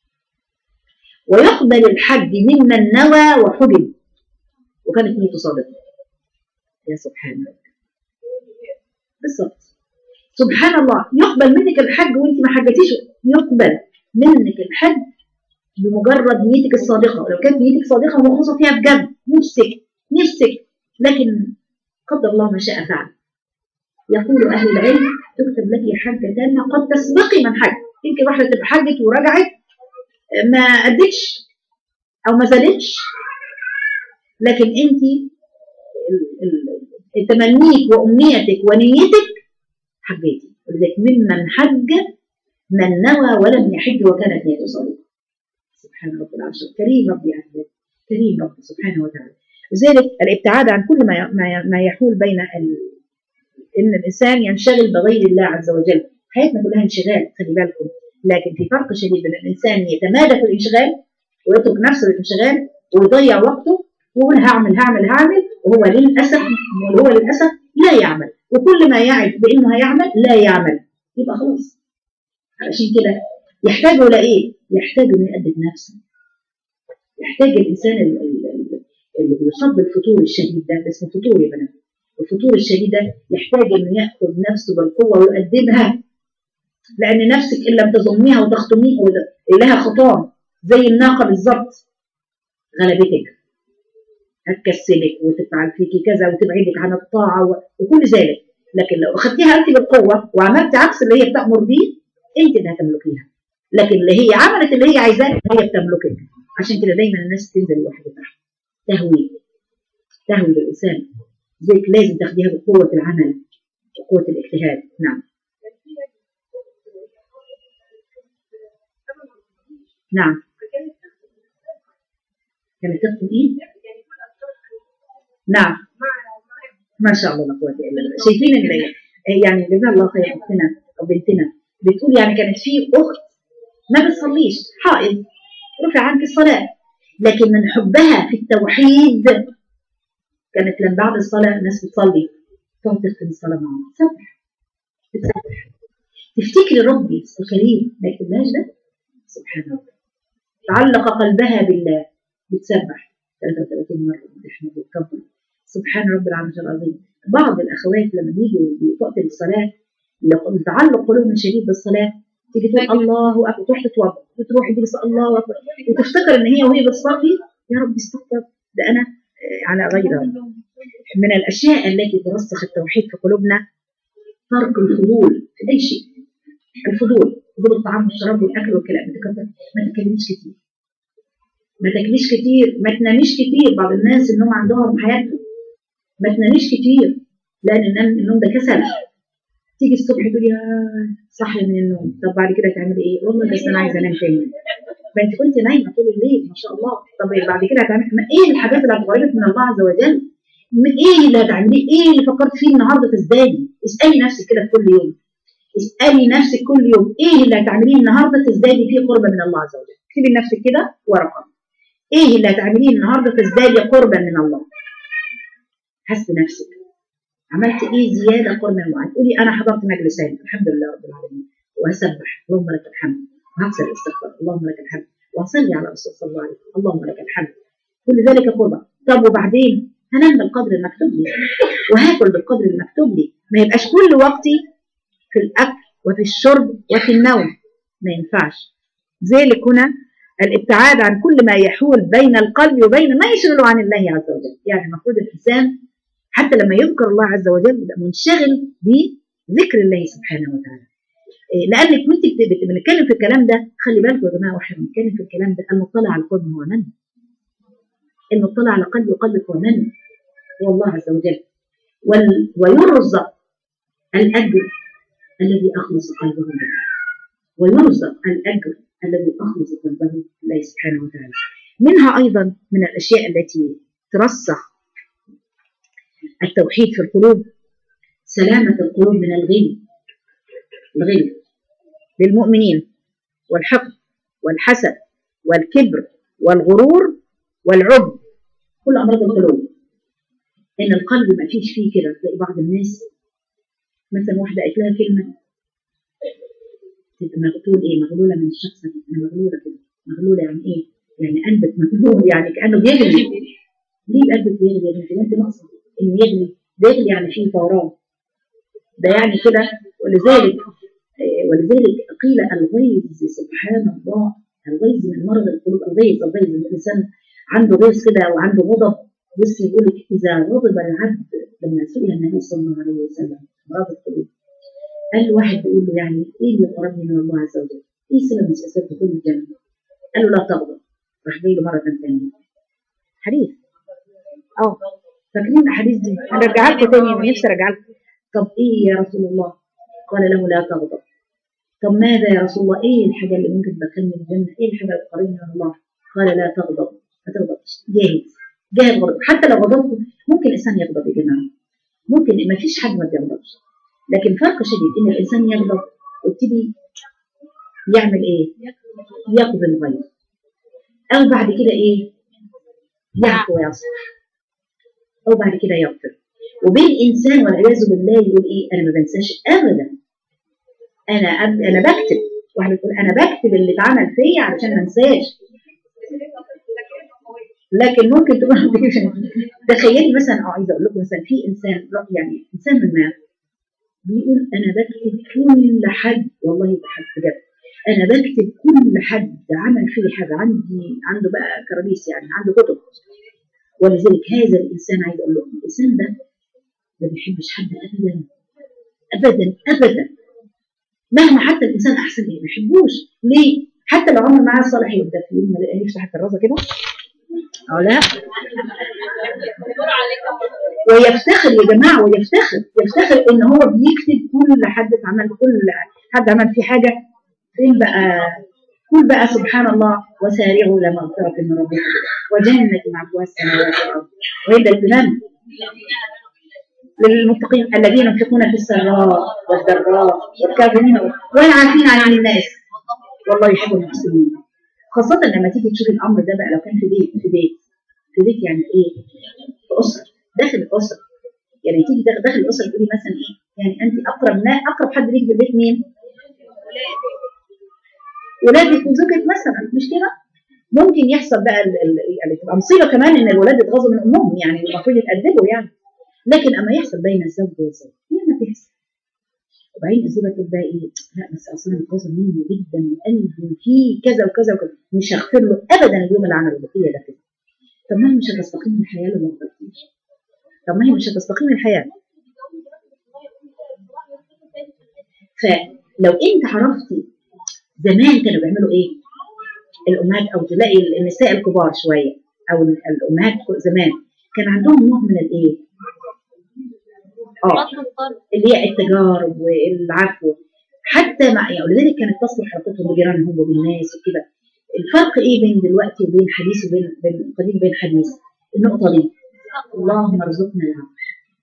ويقبل الحج ممن نوى وحجب وكانت نيته صادقة. يا سبحان الله، بالظبط سبحان الله، يقبل منك الحج وانت ما حجتيش، يقبل منك الحج بمجرد نيتك الصادقة، ولو كانت نيتك صادقة ومخلصة فيها بجد، نفسك نفسك، لكن قدر الله ما شاء فعل. يقول أهل العلم تكتب لك حجة تامة قد تسبقي من حج، يمكن واحدة تبقى حجت ورجعت ما أدتش أو ما زادتش، لكن أنت تمنيك وأمنيتك ونيتك حجيتي. ولذلك ممن حج من نوى ولم يحج وكانت نيته صالحة. سبحان رب العرش الكريم، ربي عزيز كريم رب سبحانه وتعالى. لذلك الابتعاد عن كل ما ما يحول بين ال... ان الانسان ينشغل بغير الله عز وجل. حياتنا كلها انشغال، خلي بالكم، لكن في فرق شديد بين الانسان يتمادى في الانشغال ويترك نفسه للانشغال ويضيع وقته ويقول هعمل هعمل هعمل وهو للاسف وهو للاسف لا يعمل، وكل ما يعد بانه هيعمل لا يعمل، يبقى خلاص. علشان كده يحتاج الى ايه؟ يحتاج انه يأدب نفسه. يحتاج الانسان اللي بيصاب بالفتور الشديد ده، اسمه فتور يا بنات، الفتور الشديد ده يحتاج انه ياخذ نفسه بالقوه ويؤدبها، لان نفسك ان لم تضميها وتختميها لها خطام زي الناقه بالظبط غلبتك، هتكسلك وتفعل فيكي كذا وتبعدك عن الطاعه وكل ذلك. لكن لو اخذتيها انت بالقوه وعملت عكس اللي هي بتامر به، انت اللي هتملكيها، لكن اللي هي عملت اللي هي عايزاه هي بتملكك. عشان كده دايما الناس تنزل لوحدها تحت، تهوي تهوي بالإنسان، زيك لازم تاخديها بقوة العمل وقوة الاجتهاد. نعم نعم كانت تختم ايه؟ نعم ما شاء الله لا قوة الا بالله. شايفين ان يعني جزاها الله خير اختنا او بنتنا بتقول يعني كانت في اخت ما بتصليش، حائض، رفع عنك الصلاة، لكن من حبها في التوحيد كانت لما بعد الصلاة الناس بتصلي تقعد تختم الصلاة معاهم، تسبح بتسبح تفتكري ربي الكريم ما يكتبهاش ده. سبحان الله، تعلق قلبها بالله، بتسبح ثلاثة وثلاثين مرة وتحمد وتكبر سبحان رب العرش العظيم. بعض الأخوات لما بيجوا بوقت الصلاة لو تعلق قلوبهم شديد بالصلاة تيجي تقول الله أكبر، تروح تتوضا وتروح تجلس الله أكبر وتفتكر إن هي وهي بتصلي يا رب استغفر ده أنا على غيرها. من الأشياء التي ترسخ التوحيد في قلوبنا ترك الفضول في أي شيء. الفضول فضول الطعام والشراب والأكل والكلام، ما تتكلمش كتير، ما تاكليش كتير، ما تناميش كتير. بعض الناس النوم عندهم حياتهم، ما تناميش كتير لأن النوم ده كسل. تيجي الصبح تقولي يا صحي من النوم، طب بعد كده تعملي ايه؟ والله بس انا عايزه انام تاني. ما انت كنت نايمه طول الليل ما شاء الله، طب بعد كده هتعملي ايه؟ الحاجات اللي هتقربك من الله عز وجل، ايه اللي هتعمليه؟ ايه اللي فكرت فيه النهارده تزدادي؟ اسالي نفسك كده كل يوم، اسالي نفسك كل يوم ايه اللي هتعمليه النهارده تزدادي فيه قربا من الله عز وجل. اكتبي لنفسك كده ورقه، ايه اللي هتعمليه النهارده تزدادي قربا من الله. حسب نفسك عملت ايه زياده قربا من الله. تقولي انا حضرت مجلسين الحمد لله رب العالمين، وهسبح اللهم لك الحمد، وهكسر الاستغفار اللهم لك الحمد، وهصلي على الرسول صلى الله عليه وسلم اللهم لك الحمد، كل ذلك قربا. طب وبعدين هنام بالقدر المكتوب لي وهاكل بالقدر المكتوب لي، ما يبقاش كل وقتي في الاكل وفي الشرب وفي النوم، ما ينفعش. ذلك هنا الابتعاد عن كل ما يحول بين القلب وبين ما يشغله عن الله عز وجل. يعني المفروض الانسان حتى لما يذكر الله عز وجل يبقى منشغل بذكر الله سبحانه وتعالى. لانك وانت بنتكلم في الكلام ده خلي بالكم يا جماعه، واحنا بنتكلم في الكلام ده المطلع على القلب هو من؟ المطلع على قلبي وقلبك هو من؟ هو الله عز وجل. ويرزق الاجر الذي اخلص قلبه لله، ويرزق الاجر الذي اخلص قلبه لله سبحانه وتعالى. منها ايضا من الاشياء التي ترسخ التوحيد في القلوب سلامة القلوب من الغل، الغل للمؤمنين والحقد والحسد والكبر والغرور والعجب، كل أمراض القلوب. إن القلب ما فيش فيه كده. تلاقي بعض الناس مثلا واحدة قالت لها كلمة تبقى تقول إيه مغلولة من الشخص، أنا مغلولة كده. مغلولة يعني إيه؟ يعني قلبك مغلول، يعني كأنه بيغلي. ليه قلبك بيغلي يا بنتي؟ أنت ناقصة إنه يغلي، بيغلي يعني فيه فوران ده يعني كده. ولذلك ولذلك قيل الغيظ سبحان الله، الغيظ من مرض القلوب. الغيظ الغيظ الانسان عنده غيظ كده وعنده غضب. بس يقول لك اذا غضب العبد، لما سئل النبي صلى الله عليه وسلم مرض القلوب قال له واحد بيقول له يعني ايه اللي قربني من الله عز وجل؟ ايه سبب من اسباب دخول الجنه؟ قال له لا تغضب. راح جاي له مرة ثانية حديث. اه فاكرين الاحاديث دي؟ هرجعها لكم تاني، نفسي ارجع لكم. طب ايه يا رسول الله؟ قال له لا تغضب. طب ماذا يا رسول الله؟ ايه الحاجه اللي ممكن تدخلني الجنه؟ ايه الحاجه اللي تقربني من الله؟ قال لا تغضب. ما تغضبش، جاهز جاهز غضب. حتى لو غضبت ممكن الانسان يغضب يا جماعه، ممكن، ما فيش حد ما بيغضبش، لكن فرق شديد ان الانسان يغضب ويبتدي يعمل ايه؟ يقضي الغيظ، او بعد كده ايه؟ يعفو ويصفح، او بعد كده يغفر. وبين انسان والعياذ بالله يقول ايه؟ انا ما بنساش ابدا، انا أب... انا بكتب. واحد يقول انا بكتب اللي اتعمل فيا علشان ما انساش، لكن ممكن تكون تخيلي مثلا، اه عايزه اقول لكم مثلا في انسان، يعني انسان ما بيقول انا بكتب كل حد، والله بحد بجد، انا بكتب كل حد عمل فيه حاجه، عندي عنده بقى كرابيس، يعني عنده كتب. ولذلك هذا الانسان، عايز اقول لكم الانسان ده ما بيحبش حد ابدا ابدا ابدا، مهما حتى الانسان احسن ايه ما يحبوش. ليه؟ حتى لو عمل معاه صالح يبدا في يوم ما يفتح الكراسه كده او لا، ويفتخر يا جماعه، ويفتخر يفتخر ان هو بيكتب كل حد عمل، كل حد عمل فيه حاجه. فين بقى؟ قول بقى سبحان الله، وسارعوا لمغفرة من ربكم وجنة عرضها السماوات والارض وعند الامام للمتقين الذين ينفقون في السراء والضراء والكاظمين والعافين عن الناس والله يحب المحسنين. خاصة لما تيجي تشوف الامر ده بقى، لو كان في بيت في بيت في بيت يعني ايه؟ في اسره، داخل الاسره، يعني تيجي داخل الاسره تقولي مثلا ايه؟ يعني انت اقرب ما اقرب حد ليك في البيت مين؟ ولادك وزوجك مثلا، مش كده؟ ممكن يحصل بقى يعني تبقى مصيبه كمان ان الولاد يتغاظوا من امهم، يعني المفروض يتأدبوا يعني، لكن اما يحصل بين الزوج والزوج هي ما تحصل، وبعدين الزوجه تقول بقى ايه؟ لا بس اصلا اتغاظ مني جدا وقلبي فيه كذا وكذا وكذا، مش هغفر له ابدا اليوم اللي عمله فيا ده كده. طب ما هي مش هتستقيم الحياه لو ما غفرتيش؟ طب ما هي مش هتستقيم الحياه. فلو انت عرفتي زمان كانوا بيعملوا ايه الامهات، او تلاقي النساء الكبار شويه او الامهات زمان كان عندهم نوع من الايه؟ اه اللي هي التجارب والعفو، حتى مع يعني، ولذلك كانت تصلح علاقتهم بجيرانهم وبالناس وكده. الفرق ايه بين دلوقتي وبين حديث وبين بين قديم وبين حديث؟ النقطه دي، اللهم ارزقنا العفو،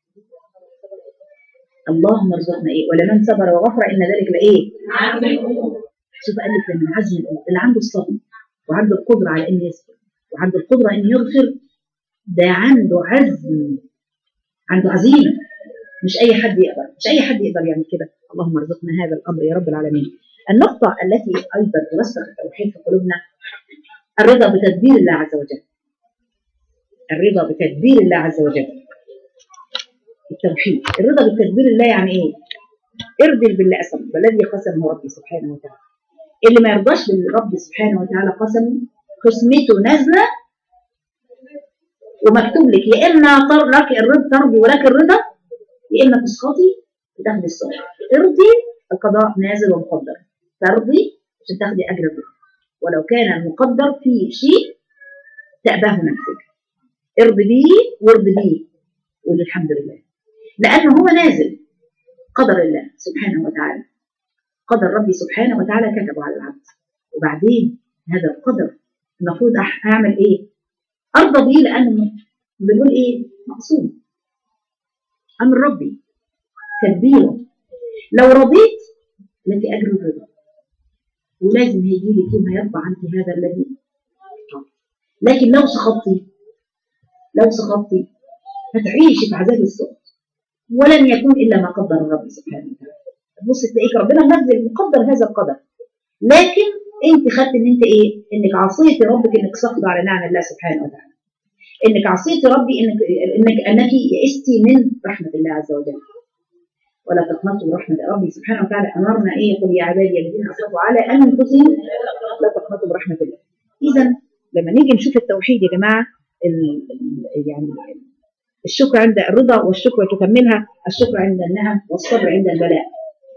اللهم ارزقنا ايه؟ ولمن صبر وغفر ان ذلك لايه؟ شوف قال لك من عزم الامور، اللي عنده الصبر وعنده القدره على انه يصبر وعنده القدره انه يغفر، ده عنده عزم، عنده عزيمه، مش اي حد يقدر، مش اي حد يقدر يعمل كده. اللهم ارزقنا هذا الامر يا رب العالمين. النقطه التي ايضا ترسخ التوحيد في قلوبنا، الرضا بتدبير الله عز وجل، الرضا بتدبير الله عز وجل. التوحيد، الرضا بتدبير الله يعني ايه؟ ارضي بالله قسم والذي قسمه ربي سبحانه وتعالى. اللي ما يرضاش بالرب سبحانه وتعالى قسمه، قسمته نازله ومكتوب لك يا اما لك الرضا ترضي ولك الرضا، يا اما تسقطي وتاخدي الصبر. ارضي القضاء نازل ومقدر، ترضي عشان تاخدي اجر الرضا، ولو كان المقدر في شيء تأباه نفسك، ارضي بيه وارضي بيه وقولي الحمد لله، لانه هو نازل قدر الله سبحانه وتعالى، قدر ربي سبحانه وتعالى كتبه على العبد. وبعدين هذا القدر المفروض اعمل ايه؟ ارضى بيه، لانه بنقول ايه؟ مقصود امر ربي تدبيره. لو رضيت لك اجر الرضا، ولازم هيجي لك يوم هيرضى عنك هذا الذي. لكن لو سخطتي لو سخطتي هتعيشي في عذاب السخط، ولن يكون الا ما قدر الرب سبحانه وتعالى. تبص تلاقيك ربنا منزل مقدر هذا القدر، لكن انت خدت ان انت ايه؟ انك عصيتي ربك، انك سخط على نعم الله سبحانه وتعالى، انك عصيتي ربي، انك انك انك يئستي من رحمه الله عز وجل. ولا تقنطوا من رحمه ربي سبحانه وتعالى، امرنا ايه؟ قل يا عبادي الذين اسرفوا على انفسهم لا تقنطوا من رحمه الله. اذا لما نيجي نشوف التوحيد يا جماعه، يعني الشكر عند الرضا، والشكر تكملها الشكر عند النعم، والصبر عند البلاء.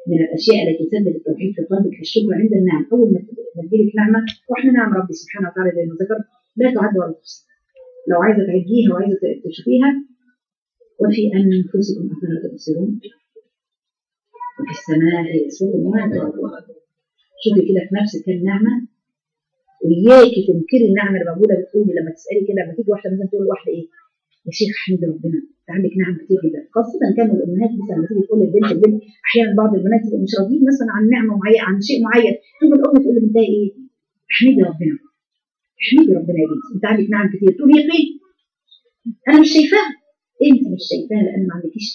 من الاشياء التي تثبت التوحيد في قلبك الشكر عند النعم. اول ما تجيلك نعمه، واحنا نعم ربي سبحانه وتعالى زي ما ذكر لا تعد ولا تحصى. لو عايزه تعديها وعايزه تشوفيها، وفي انفسكم افلا تبصرون وفي السماء رزقكم وما توعدون. شوفي كده في نفسك النعمه، وإياكي تنكري النعمه اللي موجوده. بتقولي لما تسالي كده، لما تيجي واحده مثلا تقول لواحده ايه يا شيخ حمد ربنا انت عندك نعم كتير جدا، خاصه كانوا الامهات مثلا لما تيجي تقول للبنت البنت احيانا بعض البنات يبقوا مش راضيين مثلا عن نعمه معينه، عن شيء معين، تقول الام تقول لبنتها ايه؟ احمدي ربنا، احمدي ربنا يا بنتي انت عندك نعم كتير. تقول هي فين؟ انا مش شايفاها. انت مش شايفاها لان ما عندكيش،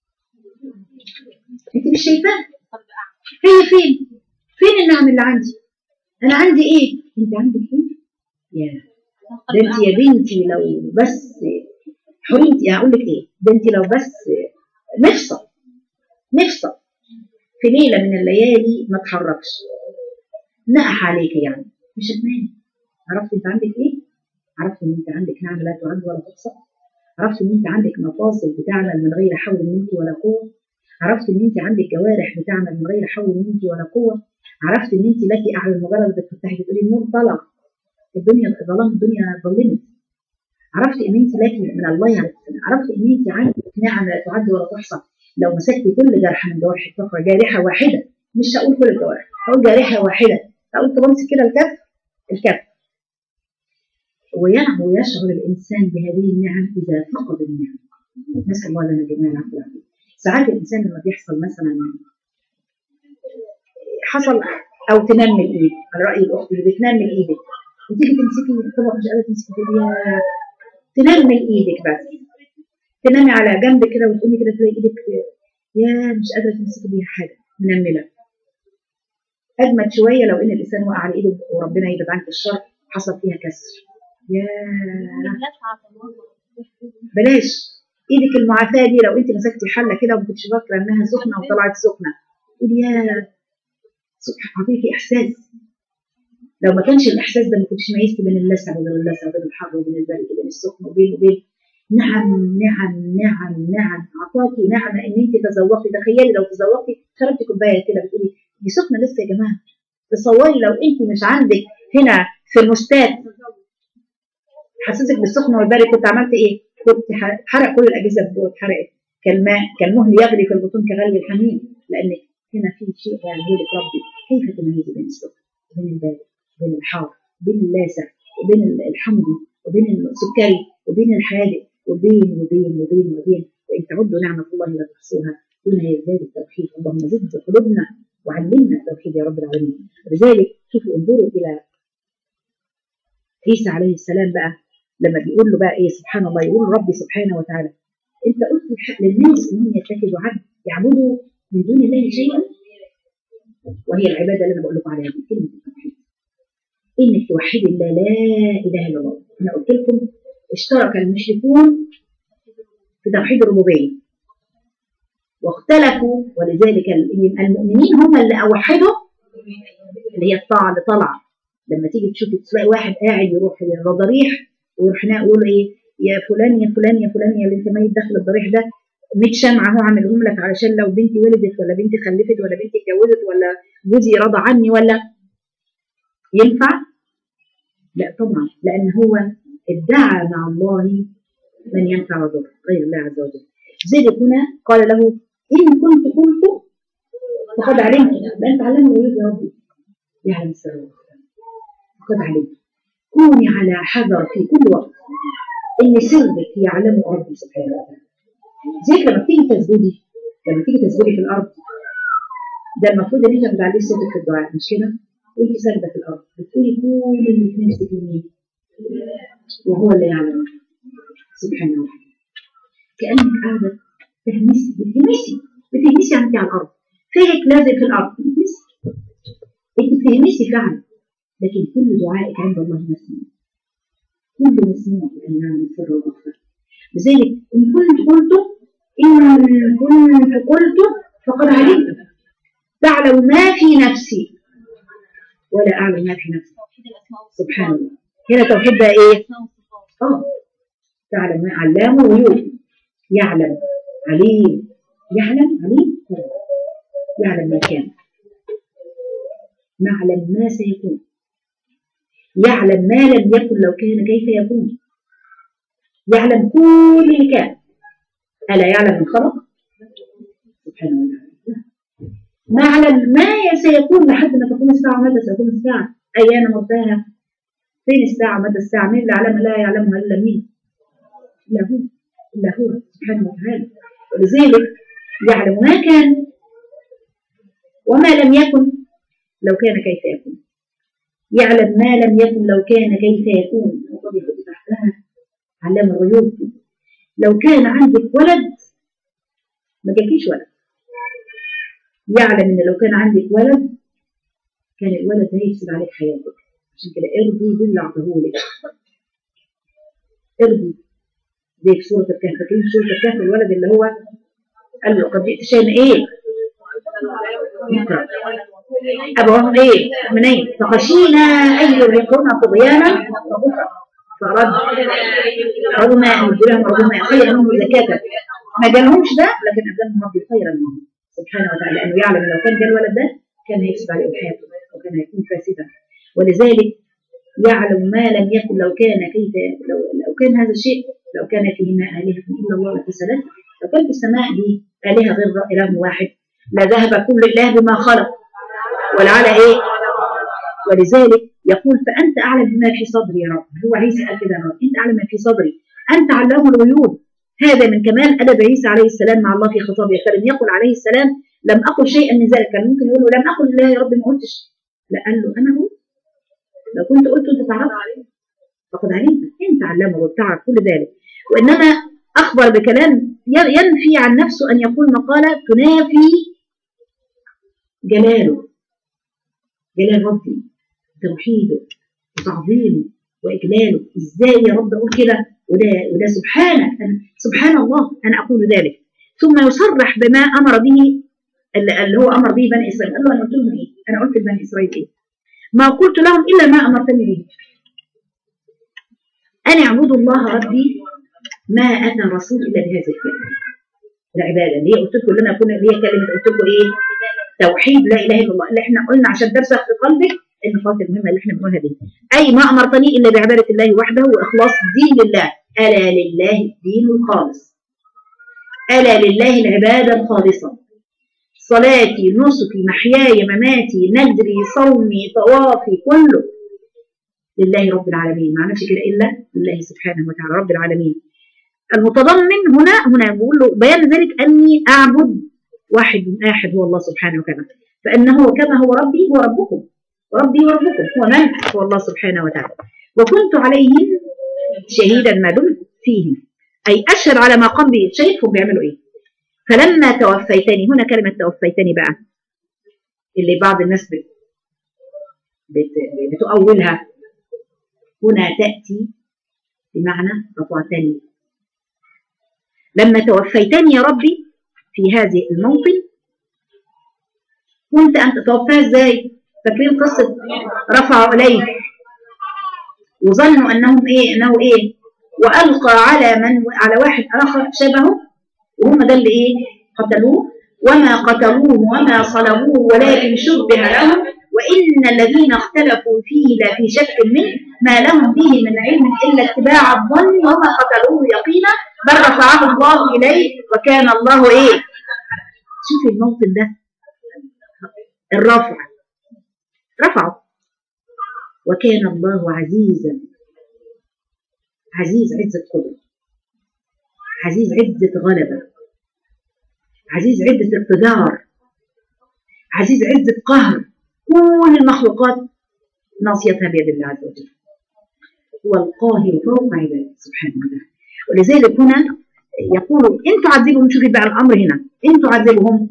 انت مش شايفاها. هي فين؟ فين النعم اللي عندي؟ انا عندي ايه؟ انت عندك ايه؟ يا ده انت يا بنتي لو بس حرمتي، هقول لك ايه، ده انت لو بس نفصل نفصل في ليله من الليالي ما تحركش، نقح عليك يعني مش هتنامي. عرفت انت عندك ايه؟ عرفت ان انت عندك نعمه لا تعد ولا تحصى. عرفت ان انت عندك مفاصل بتعمل من غير حول منك ولا قوه. عرفت ان انت عندك جوارح بتعمل من غير حول منك ولا قوه. عرفت ان انت لك اعين مجرد بتفتحي بتقولي النور طلع، الدنيا ظلام، الدنيا ظلمت. عرفت ان انت لك من الله على السنة. عرفت ان انت عندك نعم لا تعد ولا تحصى. لو مسكتي كل جرح من جوارح الفقر، جارحه واحده، مش هقول كل الجوارح، هقول جارحه واحده، هقول طب امسك كده الكف الكف ويعلم ويشعر الانسان بهذه النعم اذا فقد النعم. نسال الله لنا جميعا العفو والعافيه. ساعات الانسان لما بيحصل مثلا حصل او تنمل الايد، على راي الاخت اللي بتنمل ايدك وتيجي تمسكي طبعا مش قادره تمسكي ايديها، تنمل ايدك بس، تنامي على جنب كده وتقومي كده تلاقي ايدك يا مش قادره تمسكي بيها حاجه منمله. اجمد شويه لو ان الانسان وقع على ايده وربنا يبعد عنك الشر حصل فيها كسر، يا بلاش ايدك المعافاه دي. لو انت مسكتي حله كده وما كنتش فاكره انها سخنه وطلعت سخنه، قولي يا سبحان عطيكي احساس. لو ما كانش الاحساس ده ما كنتش ميزتي بين اللسع وبين اللسع وبين الحر وبين البرد وبين السخن وبين وبين نعم نعم نعم نعم. اعطاكي نعمه ان انت تذوقي. تخيلي لو تذوقتي، شربتي كوبايه كده بتقولي دي سخنه لسه يا جماعه. تصوري لو انت مش عندك هنا في المستات حسسك بالسخن والبرد، كنت عملت ايه؟ كنت حرق كل الاجهزه بتوع اتحرقت كالماء كالمهل يغلي في البطون كغلي الحميم. لانك هنا في شيء يعمله لك ربي. كيف تميزي بين السخن وبين البارد وبين الحار وبين اللاسع وبين الحمضي وبين السكري وبين الحادق وبين وبين وبين وبين وان تعدوا نعمه الله لا تحصوها. هنا يزداد التوحيد. اللهم زد قلوبنا وعلمنا التوحيد يا رب العالمين. ولذلك شوفوا انظروا الى عيسى عليه السلام بقى لما بيقول له بقى ايه سبحان الله، يقول ربي سبحانه وتعالى انت قلت للناس انهم يتخذوا عبد يعبدوا من دون الله شيئا، وهي العباده اللي انا بقول لكم عليها دي كلمه التوحيد، انك توحدي الله لا اله الا الله. انا قلت لكم اشترك المشركون في توحيد الربوبيه واختلفوا، ولذلك المؤمنين هم اللي اوحدوا اللي هي الطاعه اللي طالعه. لما تيجي تشوفي تلاقي واحد قاعد يروح للضريح ويروح يقول ايه يا فلان يا فلان يا فلان يا اللي انت ميت داخل الضريح ده مية شمعه هو عاملهم لك علشان لو بنتي ولدت ولا بنتي خلفت ولا بنتي اتجوزت ولا جوزي رضى عني ولا ينفع؟ لا طبعا، لان هو ادعى مع الله من ينفع وضر غير الله عز وجل. زي هنا قال له ان كنت قلت فقد علمت، لا انت علمه ويقول يا ربي يعلم السر فقد علمت. كوني على حذر في كل وقت ان سرك يعلمه ربي سبحانه وتعالى. زي لما تيجي تسجدي، لما تيجي تسجدي في الارض ده المفروض ان انت بتعلي صوتك في الدعاء مش كده؟ وانت ساجده في الارض بتقولي كل اللي في نفسك مني وهو اللي يعلم سبحانه وتعالى. كانك قاعده تهمسي بتهمسي بتهمسي انت على الارض، فيك لازق في الارض بتهمسي، انت بتهمسي فعلا، لكن كل دعائك عند الله مسموع، كل مسموع بأنها سر وأخفى. لذلك إن كنت قلت إن كنت قلت فقد علمت تعلم ما في نفسي ولا أعلم ما في نفسي. سبحان الله. هنا توحيد بقى إيه؟ آه تعلم ما علامه ويوم يعلم عليم يعلم عليم يعلم ما كان، نعلم ما سيكون، يعلم ما لم يكن لو كان كيف يكون، يعلم كل اللي كان. ألا يعلم من خلق سبحانه وتعالى؟ نعلم ما سيكون لحد ما تكون الساعة. متى ستكون الساعة؟ أيان مرتاها؟ فين الساعة؟ متى الساعة؟ مين اللي يعلمها؟ لا يعلمها إلا مين؟ إلا هو، إلا هو سبحانه وتعالى. ولذلك يعلم ما كان وما لم يكن لو كان كيف يكون، يعلم ما لم يكن لو كان كيف يكون. وقد يكون تحتها علام الغيوب. لو كان عندك ولد ما جاكيش ولد، يعلم ان لو كان عندك ولد كان الولد ده يفسد عليك حياتك. عشان كده ارضي باللي اعطاهولك، ارضي. زي في سوره الكهف، فاكرين في سوره الكهف الولد اللي هو قال له قد جئت شيئا ايه؟ ابوهم ايه؟ منين؟ فخشينا ان يرهقونا طغيانا فرد رغم ما أنزلهم رغم ما خير منه زكاة. ما جالهمش ده، لكن أبدلهم ربي خيرا منه سبحانه وتعالى، لأنه يعلم لو كان جال الولد ده كان هيفسد عليه حياته وكان هيكون فاسدا. ولذلك يعلم ما لم يكن لو كان كيف لو, لو كان هذا الشيء، لو كان فيهما آلهة إلا الله لفسدت. لو كان في السماء دي آلهة غير إله واحد لذهب كل إله بما خلق ولعلى إيه. ولذلك يقول فأنت أعلم بما في صدري يا رب. هو عيسى قال كده يا رب، أنت أعلم ما في صدري، أنت علام الغيوب. هذا من كمال أدب عيسى عليه السلام مع الله في خطابه. فلم يقل عليه السلام لم أقل شيئا من ذلك. كان ممكن يقول له لم أقل لا يا رب ما قلتش، لا قال له أنا هو، لو كنت قلت أنت تعرف فقد علمت، أنت علام الغيوب تعرف كل ذلك. وإنما أخبر بكلام ينفي عن نفسه أن يقول مقالة تنافي جلاله، جلال ربي، توحيده وتعظيمه وإجلاله. إزاي يا رب أقول كده؟ وده, وده سبحانه، سبحان الله أنا أقول ذلك. ثم يصرح بما أمر به اللي هو أمر به بني إسرائيل. قال له أنا قلت لهم إيه؟ أنا قلت لبني إسرائيل إيه؟ ما قلت لهم إلا ما أمرتني به، أن اعبدوا الله ربي ما أتى الرسول إلا بهذه الكلمة العبادة اللي هي قلت لكم، اللي أنا كنا اللي هي كلمة قلت لكم إيه؟ توحيد لا إله إلا الله، اللي إحنا قلنا عشان ترسخ في قلبك النقاط المهمة اللي احنا بنقولها دي. أي ما أمرتني إلا بعبادة الله وحده وإخلاص الدين لله. ألا لله الدين الخالص، ألا لله العبادة الخالصة. صلاتي نسكي محياي مماتي نجري صومي طوافي كله لله رب العالمين، ما عملش كده إلا لله سبحانه وتعالى رب العالمين. المتضمن هنا هنا بيقول له بيان ذلك أني أعبد واحد أحد هو الله سبحانه وتعالى، فإنه كما هو ربي هو ربكم وربي وربكم. هو من؟ هو الله سبحانه وتعالى. وكنت عليهم شهيدا ما دمت فيهم، أي أشهد على ما قام به. شايفهم بيعملوا إيه؟ فلما توفيتني، هنا كلمة توفيتني بقى اللي بعض الناس بت... بت... بتؤولها هنا تأتي بمعنى رفعتني. لما توفيتني يا ربي في هذه الموطن كنت أنت توفاه إزاي؟ فاكرين قصة رفعوا إليه وظنوا أنهم إيه؟ أنه إيه؟ وألقى على من على واحد آخر شبهه وهم ده اللي إيه؟ قتلوه. وما قتلوه وما صلبوه ولكن شبه لهم وإن الذين اختلفوا فيه لا في شك منه ما لهم به من علم إلا اتباع الظن وما قتلوه يقينا بل رفعه الله إليه وكان الله إيه؟ شوفي الموطن ده الرفع، رفعه. وكان الله عزيزا، عزيز عزة قدرة، عزيز عزة غلبة، عزيز عزة اقتدار، عزيز عزة قهر. كل المخلوقات ناصيتها بيد الله عز وجل، هو القاهر فوق عباده سبحانه وتعالى. ولذلك هنا يقول إن تعذبهم، شوفي بقى الأمر هنا، إن تعذبهم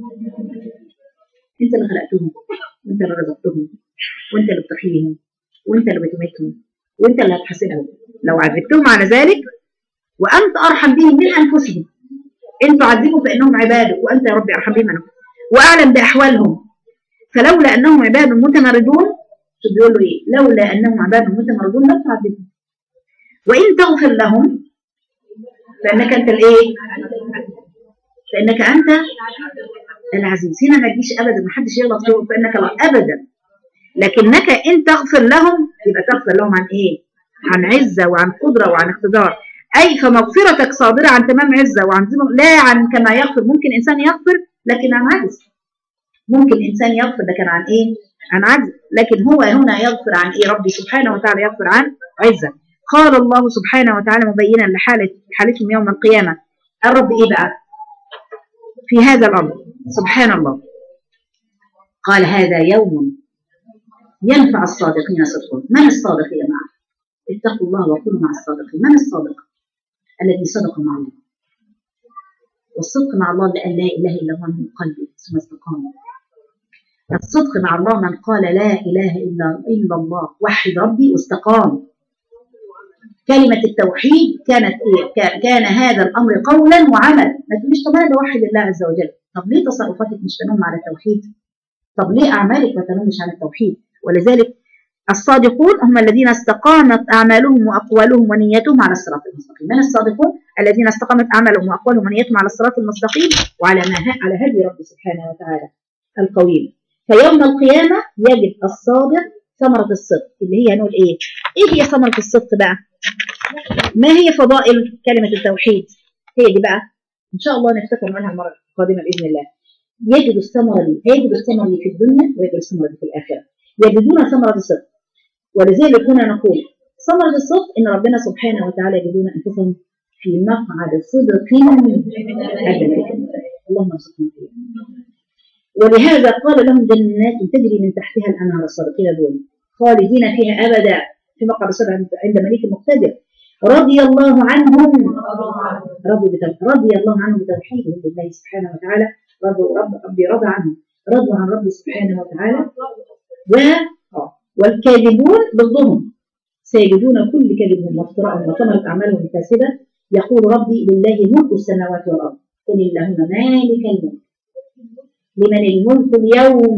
أنت اللي خلقتهم وأنت اللي رزقتهم وأنت اللي بتحييهم وأنت اللي بتميتهم وأنت اللي هتحاسبهم. لو عذبتهم على ذلك وأنت أرحم بهم من أنفسهم، إن تعذبهم فإنهم عبادك وأنت يا ربي أرحم بهم منهم وأعلم بأحوالهم. فلولا أنهم عباد متمردون، شو بيقول له إيه؟ لولا أنهم عباد متمردون لم تعذبهم وإن تغفر لهم فإنك أنت الإيه؟ فإنك أنت العزيز. هنا ما تجيش ابدا، ما حدش يغلط فيهم فانك لا ابدا، لكنك ان تغفر لهم يبقى تغفر لهم عن ايه؟ عن عزه وعن قدره وعن اقتدار. اي فمغفرتك صادره عن تمام عزه وعن لا عن كما يغفر. ممكن انسان يغفر لكن عن عجز، ممكن انسان يغفر لكن عن ايه؟ عن عجز، لكن هو هنا يغفر عن ايه؟ ربي سبحانه وتعالى يغفر عن عزه. قال الله سبحانه وتعالى مبينا لحاله حالتهم يوم القيامه. الرب ايه بقى في هذا الامر؟ سبحان الله، قال هذا يوم ينفع الصادقين صدقهم. من الصادق يا جماعه؟ اتقوا الله وكونوا مع الصادقين. من الصادق؟ الذي صدق مع الله. والصدق مع الله لأن لا اله الا الله من قلبه ثم استقام. الصدق مع الله من قال لا اله الا الا الله وحد ربي واستقام. كلمه التوحيد كانت إيه؟ كان هذا الامر قولا وعمل. ما تقوليش طب انا بوحد الله عز وجل، طب ليه تصرفاتك مش تنم على التوحيد؟ طب ليه اعمالك ما تنمش على التوحيد؟ ولذلك الصادقون هم الذين استقامت أعمالهم وأقوالهم ونيتهم على الصراط المستقيم. من الصادقون؟ الذين استقامت أعمالهم وأقوالهم ونيتهم على الصراط المستقيم وعلى ما على هدي رب سبحانه وتعالى القويم. فيوم القيامة يجد الصادق ثمرة الصدق اللي هي هنقول إيه؟ إيه هي ثمرة الصدق بقى؟ ما هي فضائل كلمة التوحيد؟ هي دي بقى إن شاء الله نفتكر منها المرة القادمة بإذن الله. يجد الثمرة دي، يجد الثمرة دي في الدنيا ويجد الثمرة دي في الآخرة. يجدون ثمرة الصدق. ولذلك كنا نقول ثمرة الصدق إن ربنا سبحانه وتعالى يجدون أنفسهم في مقعد صدق عند ملك المقتدر. اللهم ارزقنا فيه. ولهذا قال لهم جنات تجري من تحتها الأنهار. الصادقين دول خالدين فيها أبدا في مقعد صدق عند ملك المقتدر. رضي الله عنهم رضي رضي الله عنهم بتوحيدهم لله سبحانه وتعالى. رضوا رب ربي رضى عنهم، رضوا عن ربي سبحانه وتعالى. و والكاذبون ضدهم سيجدون كل كذبهم وافتراءهم وثمرة أعمالهم الفاسدة. يقول ربي لله ملك السماوات والأرض قل اللهم مالك الملك لمن الملك اليوم.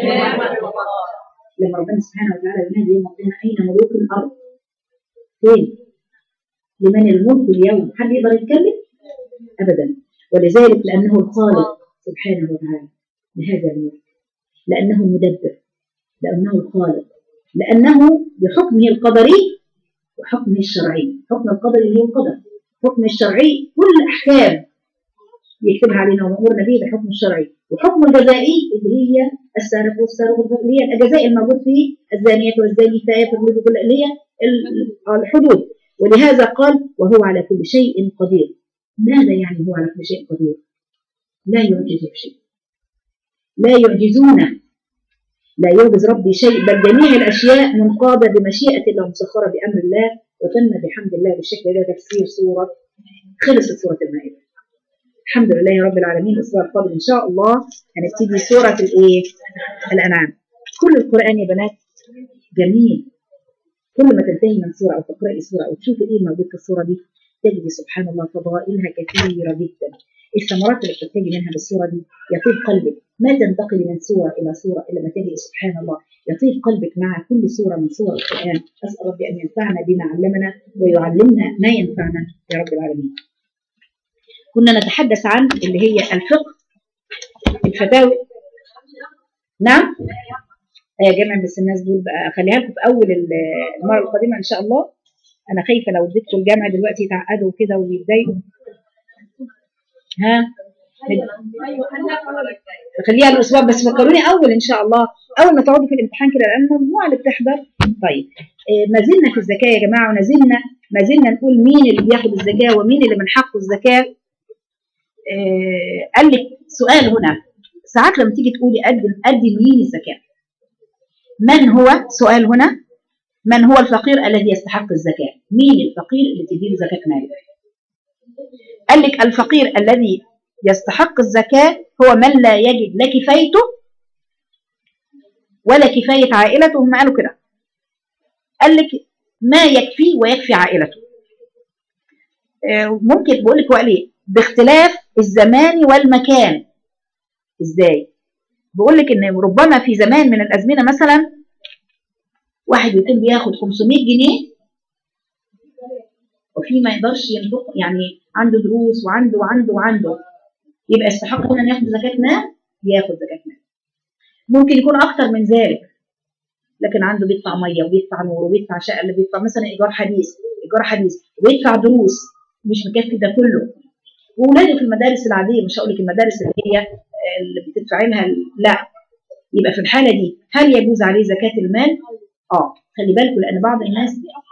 لما ربنا سبحانه وتعالى ينادي يوم القيامة أين ملوك الأرض؟ فين؟ لمن الملك اليوم؟ حد يقدر يتكلم؟ أبدا. ولذلك لأنه الخالق سبحانه وتعالى لهذا الملك، لأنه المدبر، لأنه الخالق، لأنه بحكمه القدري وحكمه الشرعي. حكم القدري هو القدر، حكم الشرعي كل أحكام يكتبها علينا وأمورنا به بحكم الشرعي. وحكم الجزائي اللي هي السارق والسارق اللي هي الجزاء الموجود في الزانية والزاني في كل اللي هي الحدود. ولهذا قال وهو على كل شيء قدير. ماذا يعني هو على كل شيء قدير؟ لا يعجزه شيء، لا يعجزونه، لا يعجز ربي شيء، بل جميع الأشياء منقادة بمشيئة الله مسخرة بأمر الله. وتم بحمد الله بالشكل ده تفسير سورة خلصت سورة المائدة. الحمد لله يا رب العالمين. الأسبوع القادم إن شاء الله هنبتدي سورة الإيه؟ الأنعام. كل القرآن يا بنات جميل. كل ما تنتهي من سورة أو تقرأي سورة أو تشوفي إيه موجود في السورة دي تجدي سبحان الله فضائلها كثيرة جدا. الثمرات اللي بتنتهي منها بالسورة دي يطيب قلبك. ما تنتقلي من سورة إلى سورة إلا ما تجد سبحان الله يطيب قلبك مع كل سورة من سور القرآن. أسأل ربي أن ينفعنا بما علمنا ويعلمنا ما ينفعنا يا رب العالمين. كنا نتحدث عن اللي هي الفقه الفتاوي. نعم يا جماعة، بس الناس دول بقى خليها لكم في أول المرة القادمة إن شاء الله. أنا خايفة لو اديتكم الجامعة دلوقتي يتعقدوا كده ويتضايقوا. ها خليها الأسبوع بس فكروني أول إن شاء الله أول ما تقعدوا في الامتحان كده لأن المجموعة اللي بتحضر. طيب ما زلنا في الزكاة يا جماعة، وما زلنا ما زلنا نقول مين اللي بياخد الزكاة ومين اللي من حقه الزكاة. آه قال لك سؤال هنا ساعات لما تيجي تقولي أدي أدي مين الزكاة؟ من هو سؤال هنا من هو الفقير الذي يستحق الزكاة؟ مين الفقير اللي تديله زكاة ماله؟ قال لك الفقير الذي يستحق الزكاة هو من لا يجد لا كفايته ولا كفاية عائلته. هم قالوا كده، قال لك ما يكفي ويكفي عائلته. ممكن بقول لك وقال ايه باختلاف الزمان والمكان. ازاي؟ بقول لك ان ربما في زمان من الازمنه مثلا واحد يكون بياخد خمسمائة جنيه وفي ما يقدرش ينفق، يعني عنده دروس وعنده وعنده وعنده يبقى يستحق ان ياخد زكاه مال. ياخد زكاة مال. ممكن يكون اكتر من ذلك، لكن عنده بيدفع ميه وبيدفع نور وبيدفع شقه، اللي بيدفع مثلا ايجار حديث ايجار حديث وبيدفع دروس، مش مكفي ده كله. واولاده في المدارس العاديه، مش هقول لك المدارس اللي هي اللي بتدفعي لها، لا. يبقى في الحاله دي هل يجوز عليه زكاه المال؟ اه خلي بالكم، لان بعض الناس،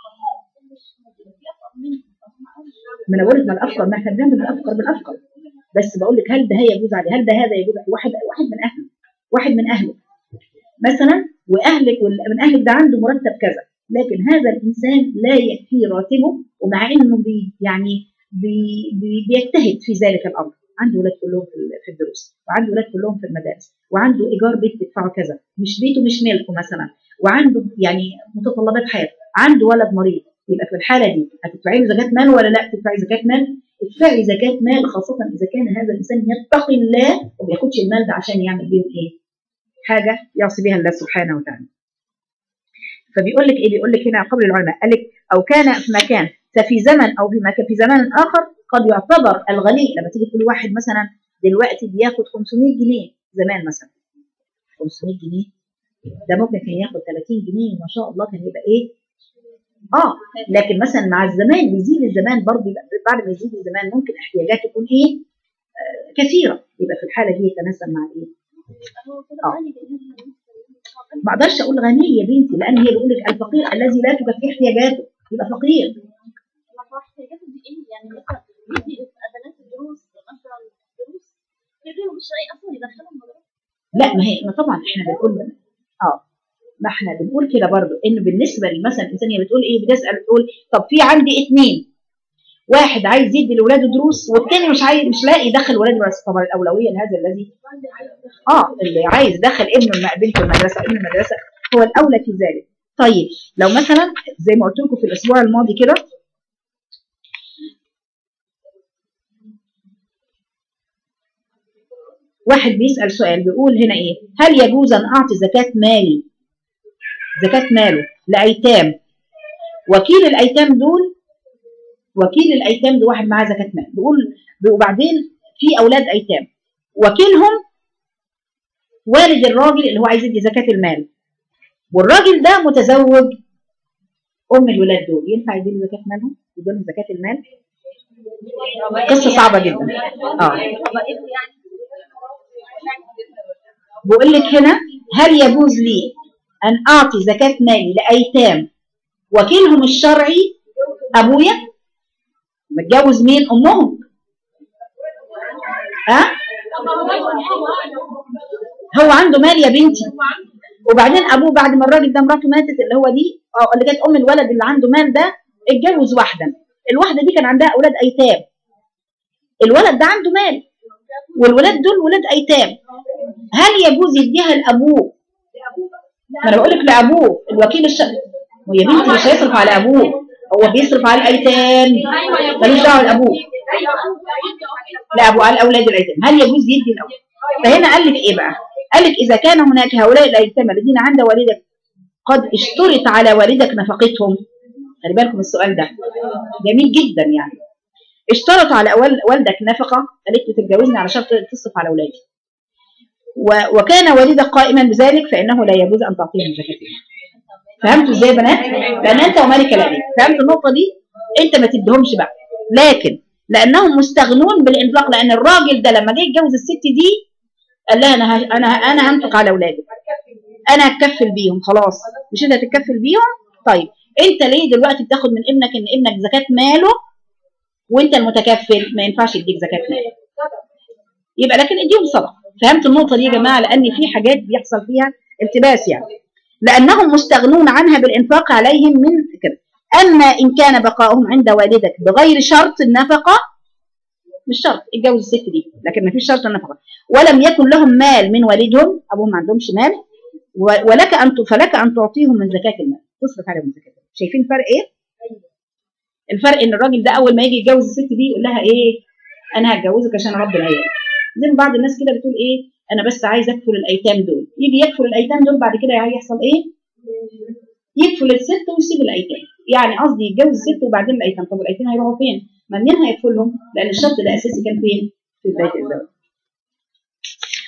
ما انا بقول لك ما الافقر، ما احنا بنعمل الافقر بالافقر، بس بقول لك هل ده يجوز عليه، هل ده هذا يجوز عليه؟ واحد واحد من اهله واحد من اهله مثلا، واهلك من اهلك ده عنده مرتب كذا، لكن هذا الانسان لا يكفي راتبه، ومع انه بي يعني بي بي بيجتهد في ذلك الامر، عنده ولاد كلهم في الدروس، وعنده ولاد كلهم في المدارس، وعنده ايجار بيت تدفعه كذا، مش بيته مش ملكه مثلا، وعنده يعني متطلبات حياته، عنده ولد مريض، يبقى في الحاله دي هتدفعي له زكاه مال ولا لا؟ تدفعي زكاه مال، ادفعي زكاه مال، خاصه اذا كان هذا الانسان يتقي الله وما بياخدش المال ده عشان يعمل بيهم ايه؟ حاجه يعصي بها الله سبحانه وتعالى. فبيقول لك ايه؟ بيقول لك هنا قبل العلماء قال لك او كان في مكان، ففي زمن او في مكان في زمان اخر قد يعتبر الغني. لما تيجي تقول واحد مثلا دلوقتي بياخد خمسمائة جنيه، زمان مثلا خمسمائة جنيه ده ممكن كان ياخد ثلاثين جنيه ما شاء الله، كان يبقى ايه؟ اه لكن مثلا مع الزمان بيزيد الزمان برضه، بعد ما يزيد الزمان ممكن احتياجاته تكون ايه؟ آه كثيره، يبقى في الحاله دي يتناسب مع ايه؟ اه ما اقدرش اقول غني يا بنتي، لان هي بيقول لك الفقير الذي لا تكفي احتياجاته يبقى فقير. احتياجاته دي ايه؟ يعني مثلا بيدي ادوات الدروس، مثلا دروس غير مش لاقي اصلا يدخلهم مدرسه. لا ما هي ما طبعا احنا بنقول اه ما احنا بنقول كده برضو، ان بالنسبه لمثلا الانسان هي بتقول ايه؟ بتسال بتقول طب في عندي اثنين، واحد عايز يدي لاولاده دروس والثاني مش عايز، مش لاقي يدخل ولاده بس. طبعا الاولويه لهذا الذي اه اللي عايز يدخل ابنه بنته المدرسه، ابن المدرسه هو الاولى في ذلك. طيب لو مثلا زي ما قلت لكم في الاسبوع الماضي كده، واحد بيسال سؤال بيقول هنا ايه؟ هل يجوز ان اعطي زكاه مالي زكاه ماله لايتام؟ وكيل الايتام دول وكيل الايتام ده واحد معاه زكاه مال، بيقول وبعدين في اولاد ايتام، وكيلهم والد الراجل اللي هو عايز يدي زكاه المال، والراجل ده متزوج ام الولاد دول، ينفع يدي زكاه مالهم؟ يديهم زكاه المال؟ قصه صعبه جدا. اه بقول لك هنا هل يجوز لي ان اعطي زكاه مالي لايتام وكيلهم الشرعي ابويا؟ متجوز مين؟ امهم. ها أه؟ هو عنده مال يا بنتي، وبعدين ابوه بعد ما الراجل ده مراته ماتت اللي هو دي اه اللي كانت ام الولد اللي عنده مال ده، اتجوز واحده، الواحده دي كان عندها اولاد ايتام، الولد ده عنده مال والولاد دول ولاد ايتام، هل يجوز يديها لابوه؟ ما انا بقول لك لابوه الوكيل الشرعي، ويا بنتي مش هيصرف على ابوه، هو بيصرف على الايتام، ملوش دعوه لابوه، لا ابوه على اولاد الايتام، هل يجوز يدي الاولاد؟ فهنا قال لك ايه بقى؟ قال لك اذا كان هناك هؤلاء الايتام الذين عند والدك قد اشترط على والدك نفقتهم، خلي بالكم السؤال ده جميل جدا، يعني اشترط على والدك نفقه، قالت له تتجوزني على شرط تصرف على اولادي، وكان والدك قائما بذلك، فانه لا يجوز ان تعطيهم زكاه. فهمتوا ازاي يا بنات؟ لان انت ومالك الابي، فهمت النقطه دي؟ انت ما تديهمش بقى، لكن لانهم مستغنون بالانفاق، لان الراجل ده لما جه يتجوز الست دي قال لها انا انا انا هنفق على اولادك، انا هتكفل بيهم، خلاص مش انت هتتكفل بيهم؟ طيب انت ليه دلوقتي بتاخد من ابنك ان ابنك زكاه ماله وانت المتكفل؟ ما ينفعش يديك زكاه ماله، يبقى لكن اديهم صدقه. فهمت النقطه دي يا جماعه؟ لان في حاجات بيحصل فيها التباس، يعني لانهم مستغنون عنها بالانفاق عليهم من كده. اما ان كان بقاؤهم عند والدك بغير شرط النفقه، مش شرط اتجوز الست دي لكن ما فيش شرط النفقه، ولم يكن لهم مال من والدهم، ابوهم ما عندهمش مال، ولك ان فلك ان تعطيهم من زكاه المال، تصرف عليهم من زكاه المال. شايفين الفرق ايه؟ الفرق ان الراجل ده اول ما يجي يتجوز الست دي يقول لها ايه؟ انا هتجوزك عشان اربي العيال. زي ما بعض الناس كده بتقول ايه؟ انا بس عايز اكفل الايتام دول، يجي يكفل الايتام دول بعد كده هيحصل ايه؟ يكفل الست ويسيب الايتام، يعني قصدي يتجوز الست وبعدين الايتام. طب الايتام هيروحوا فين؟ ما مين هيكفلهم؟ لان الشرط ده اساسي كان فين؟ في بدايه الزواج.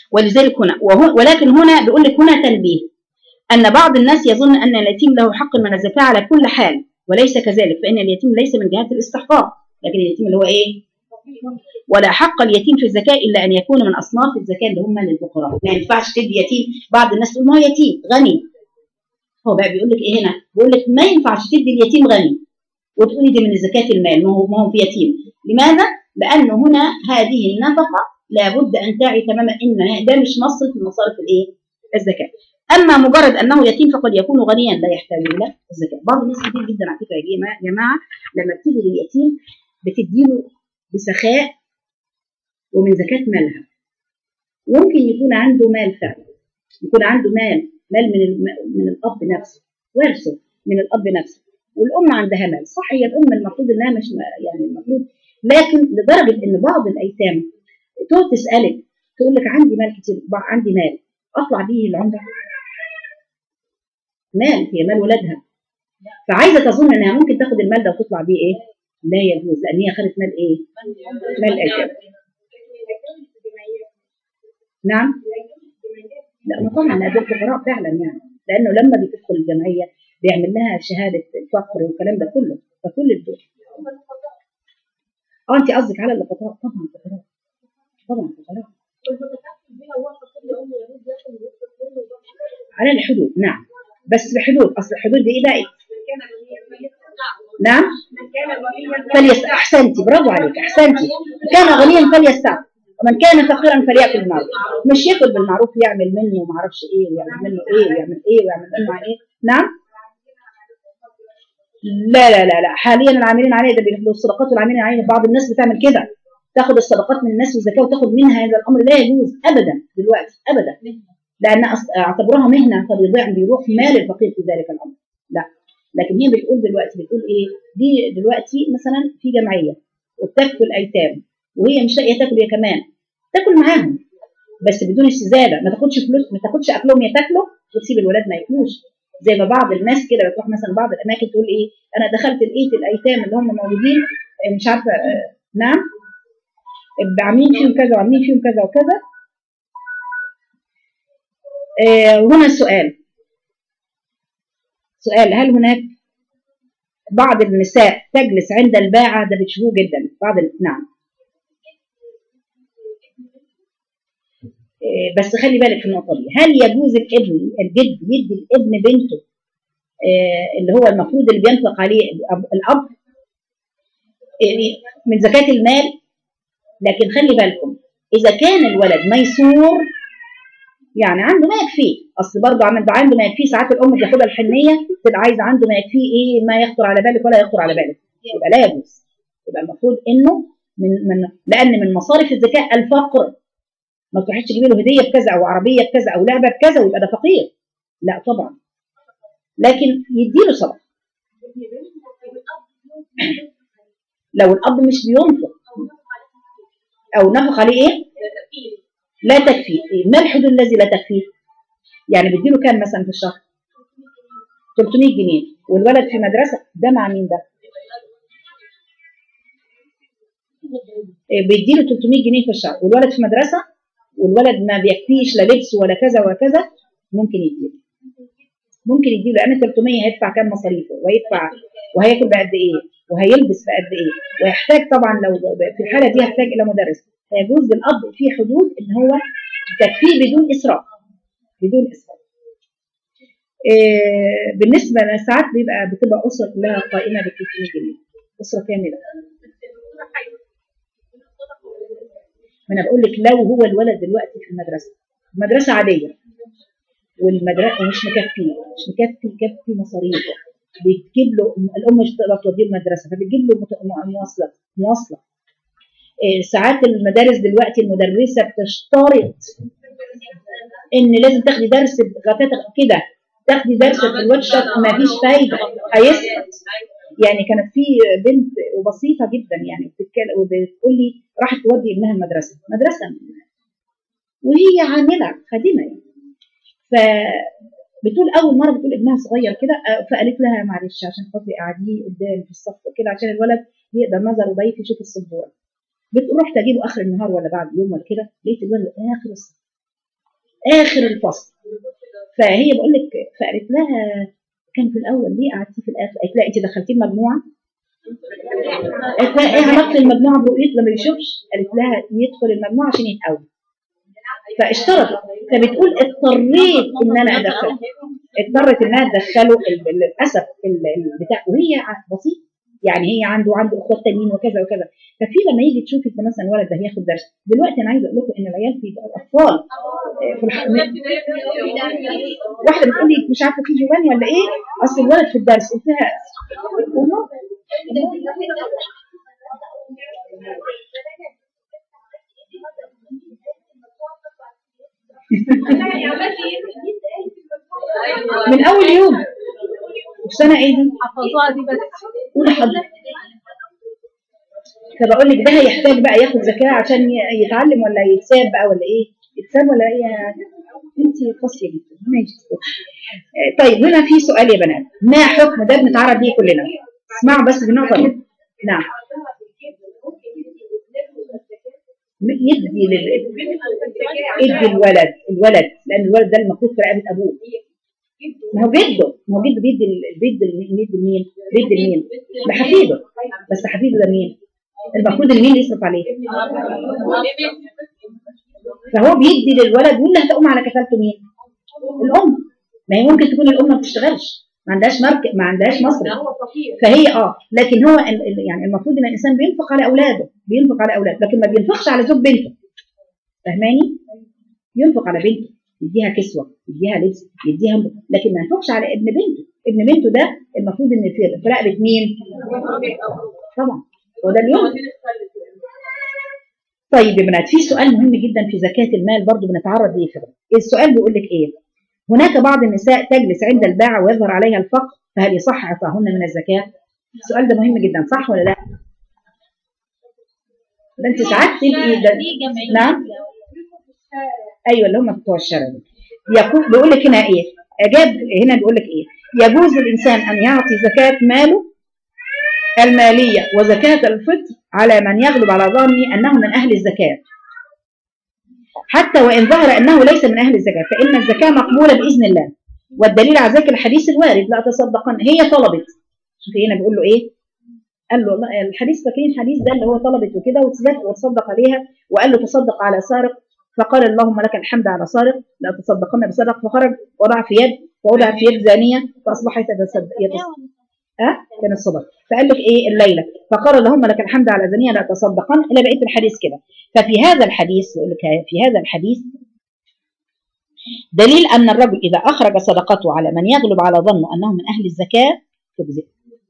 ولذلك هنا وهو ولكن هنا بيقول لك هنا تنبيه أن بعض الناس يظن أن اليتيم له حق من الزكاة على كل حال، وليس كذلك، فإن اليتيم ليس من جهة الاستحقاق، لكن اليتيم اللي هو إيه؟ ولا حق اليتيم في الزكاة إلا أن يكون من أصناف الزكاة اللي هم للفقراء. ما ينفعش تدي يتيم، بعض الناس تقول ما هو يتيم غني، هو بقى بيقول لك إيه هنا؟ بيقول لك ما ينفعش تدي اليتيم غني وتقولي دي من زكاة المال، ما هو ما هو في يتيم. لماذا؟ لأنه هنا هذه النفقة لابد أن تعي تماما إن ده مش مصرف من مصارف الإيه؟ الزكاة. أما مجرد أنه يتيم فقد يكون غنيا لا يحتاج إلى الزكاة. بعض الناس كتير جدا على فكرة يا جماعة لما بتيجي لليتيم بتديله بسخاء ومن زكاة مالها. ممكن يكون عنده مال فعلا، يكون عنده مال مال من من الأب نفسه، ورثه من الأب نفسه، والأم عندها مال، صح هي الأم المفروض إنها مش يعني المفروض، لكن لدرجة إن بعض الأيتام تقعد تسألك تقول لك عندي مال كتير، عندي مال أطلع بيه العمرة، مال هي مال ولادها، فعايزة تظن إنها ممكن تاخد المال ده وتطلع بيه إيه؟ لا يجوز، لأن هي خدت مال إيه؟ مال أيتام. نعم؟ لا ما طبعا هذول الفقراء فعلا يعني، لأنه لما بتدخل الجمعية بيعمل لها شهادة الفقر والكلام ده كله، فكل الدول. اه انت قصدك على الفقراء، طبعا الفقراء طبعا الفقراء على الحدود. نعم بس بحدود، اصل الحدود دي ايه بقى؟ نعم فليست، احسنتي برافو عليك احسنتي، كان غنيا فليستعف ومن كان فقيرا فليأكل بالمعروف، مش ياكل بالمعروف يعمل منه ما اعرفش ايه ويعمل منه ايه ويعمل ايه ويعمل منه ايه. نعم لا لا لا لا حاليا العاملين عليه ده بياخدوا الصدقات، والعاملين عليه بعض الناس بتعمل كده، تاخد الصدقات من الناس والزكاه وتاخد منها، هذا الامر لا يجوز ابدا دلوقتي ابدا، لان اعتبروها مهنه فبيضيع بيروح مال الفقير في ذلك الامر. لا لكن هي بتقول دلوقتي بتقول ايه؟ دي دلوقتي مثلا في جمعيه وبتاكل ايتام وهي مش لاقيه تاكل هي كمان، تاكل معاهم بس بدون استزاده، ما تاخدش فلوس، ما تاخدش اكلهم هي تاكله وتسيب الولاد ما ياكلوش. زي ما بعض الناس كده بتروح مثلا بعض الاماكن تقول ايه انا دخلت لقيت الايتام اللي هم موجودين مش عارفه آه نعم عاملين فيهم كذا وعاملين فيهم كذا وكذا. آه وهنا السؤال سؤال هل هناك بعض النساء تجلس عند الباعة؟ ده بتشوفوه جدا بعض. نعم آه بس خلي بالك في النقطه دي، هل يجوز الابن الجد يدي الابن بنته آه اللي هو المفروض اللي بينفق عليه الاب آه من زكاه المال؟ لكن خلي بالكم اذا كان الولد ميسور يعني عنده ما يكفيه، اصل برضه عنده عنده ما يكفيه، ساعات الام بتاخدها الحنيه تبقى عايزه عنده ما يكفيه ايه ما يخطر على بالك ولا يخطر على بالك، يبقى لا يجوز، يبقى المفروض انه من من لان من مصارف الزكاه الفقر، ما تروحيش تجيبي له هديه بكذا او عربيه بكذا او لعبه بكذا ويبقى ده فقير، لا طبعا، لكن يديله صدقه. لو الاب مش بينفق او نفق عليه ايه لا تكفيه، ما الحدود الذي لا تكفيه؟ يعني بيديله كام مثلا في الشهر؟ ثلاثمية جنيه، والولد في مدرسه، ده مع مين ده؟ بيديله ثلاثمية جنيه في الشهر والولد في مدرسه، والولد ما بيكفيش لا لبس ولا كذا وكذا، ممكن يديله ممكن يديله لان ثلاثمية هيدفع كام مصاريفه وهيدفع وهياكل بقد ايه وهيلبس بقد ايه، ويحتاج طبعا لو في الحاله دي هيحتاج الى مدرس، فيجوز للاب في حدود ان هو تكفيه بدون اسراف بدون اسراف. إيه بالنسبه لساعات بيبقى بتبقى اسره كلها قائمه ب ثلاثمية جنيه، اسره كامله. ما انا بقول لك لو هو الولد دلوقتي في المدرسه مدرسه عاديه والمدرسه مش مكفيه مش مكفي يكفي مصاريفه، بتجيب له الام مش تقدر توديه المدرسه فبتجيب له مواصله مواصله. إيه ساعات المدارس دلوقتي المدرسه بتشترط ان لازم تاخدي درس كده، تاخدي درس في الورشه ما فيش فايده هيسقط. يعني كانت في بنت وبسيطه جدا يعني بتتكلم وبتقول لي راحت تودي ابنها المدرسه مدرسه وهي عامله خادمه يعني، فبتقول اول مره بتقول ابنها صغير كده، فقالت لها معلش عشان خاطري قاعديه قدام في الصف كده عشان الولد يقدر نظره ضيق يشوف السبوره، بتقول رحت اجيبه اخر النهار ولا بعد يوم ولا كده لقيت الولد اخر الصف اخر الفصل. فهي بقول لك، فقالت لها كان في الاول ليه قعدتي في الاخر؟ قالت لها انت دخلتي المجموعه؟ قالت لها ايه علاقه المجموعه برؤيته لما يشوفش؟ قالت لها يدخل المجموعه عشان يتقوي، فاشترط. فبتقول اضطريت ان انا ادخله، اضطرت انها تدخله للاسف البتاع، وهي بسيط يعني، هي عنده عنده اخوات تانيين وكذا وكذا. ففي لما يجي تشوفي مثلا الولد ده هياخد درس دلوقتي، انا عايزه اقول لكم ان العيال في الاطفال في الح... واحده بتقول لي مش عارفه في جوان ولا ايه، اصل الولد في الدرس. قلت لها من اول يوم السنه ايه دي حفظوها دي بس قولي حضرتك. فبقول لك ده هيحتاج بقى ياخد ذكاء عشان يتعلم، ولا يتساب بقى، ولا ايه يتساب ولا ايه؟ انت قاسيه جدا. ماشي. طيب هنا في سؤال يا بنات، ما حكم ده بنتعرض ليه كلنا، اسمعوا بس بالنقطه دي. نعم يدي لل... يدي الولد الولد لان الولد ده المفروض في رقبه ابوه. ما هو جده ما هو جده بيدي بيدي بيدي لمين؟ بيدي لمين؟ لحفيده. بس حفيده ده مين؟ المفروض مين يصرف عليه؟ فهو بيدي للولد، واللي هتقوم على كفالته مين؟ الام. ما هي ممكن تكون الام ما بتشتغلش، ما عندهاش مركب، ما عندهاش مصرف، فهي اه لكن هو يعني المفروض ان الانسان بينفق على اولاده، بينفق على اولاده، لكن ما بينفقش على زوج بنته. فاهماني؟ ينفق على بنته، يديها كسوه، يديها لبس، يديها، لكن ما ينفقش على ابن بنته. ابن بنته ده المفروض ان في رقبه مين؟ طبعا هو ده اليوم. طيب يا بنات، في سؤال مهم جدا في زكاه المال برضو بنتعرض ليه. السؤال بيقول لك ايه؟ هناك بعض النساء تجلس عند الباعة ويظهر عليها الفقر، فهل يصح اعطاهن من الزكاة؟ السؤال ده مهم جدا، صح ولا لا؟ ده انت ساعات تبقي ده. نعم ايوه اللي هم بتوع الشارع. يقول بيقول لك هنا ايه؟ اجاب هنا بيقول لك ايه؟ يجوز للانسان ان يعطي زكاة ماله المالية وزكاة الفطر على من يغلب على ظنه انه من اهل الزكاة، حتى وإن ظهر أنه ليس من أهل الزكاة، فإن الزكاة مقبولة بإذن الله. والدليل على ذلك الحديث الوارد لا تصدقن. هي طلبت، شوفي هنا بيقول له إيه؟ قال له الحديث، فاكرين الحديث ده اللي هو طلبت وكده وتصدق عليها، وقال له تصدق على سارق، فقال اللهم لك الحمد على سارق لا تصدقن بسرق، فخرج وضع في يد ووضع في يد زانية فأصبحت يتصدق. أه؟ كان الصدق. فقال لك إيه الليلة، فقال اللهم لك الحمد على زانية لا تصدقن إلى بقية الحديث كده. ففي هذا الحديث يقول لك في هذا الحديث دليل أن الرجل إذا أخرج صدقته على من يغلب على ظنه أنه من أهل الزكاة تجزئ.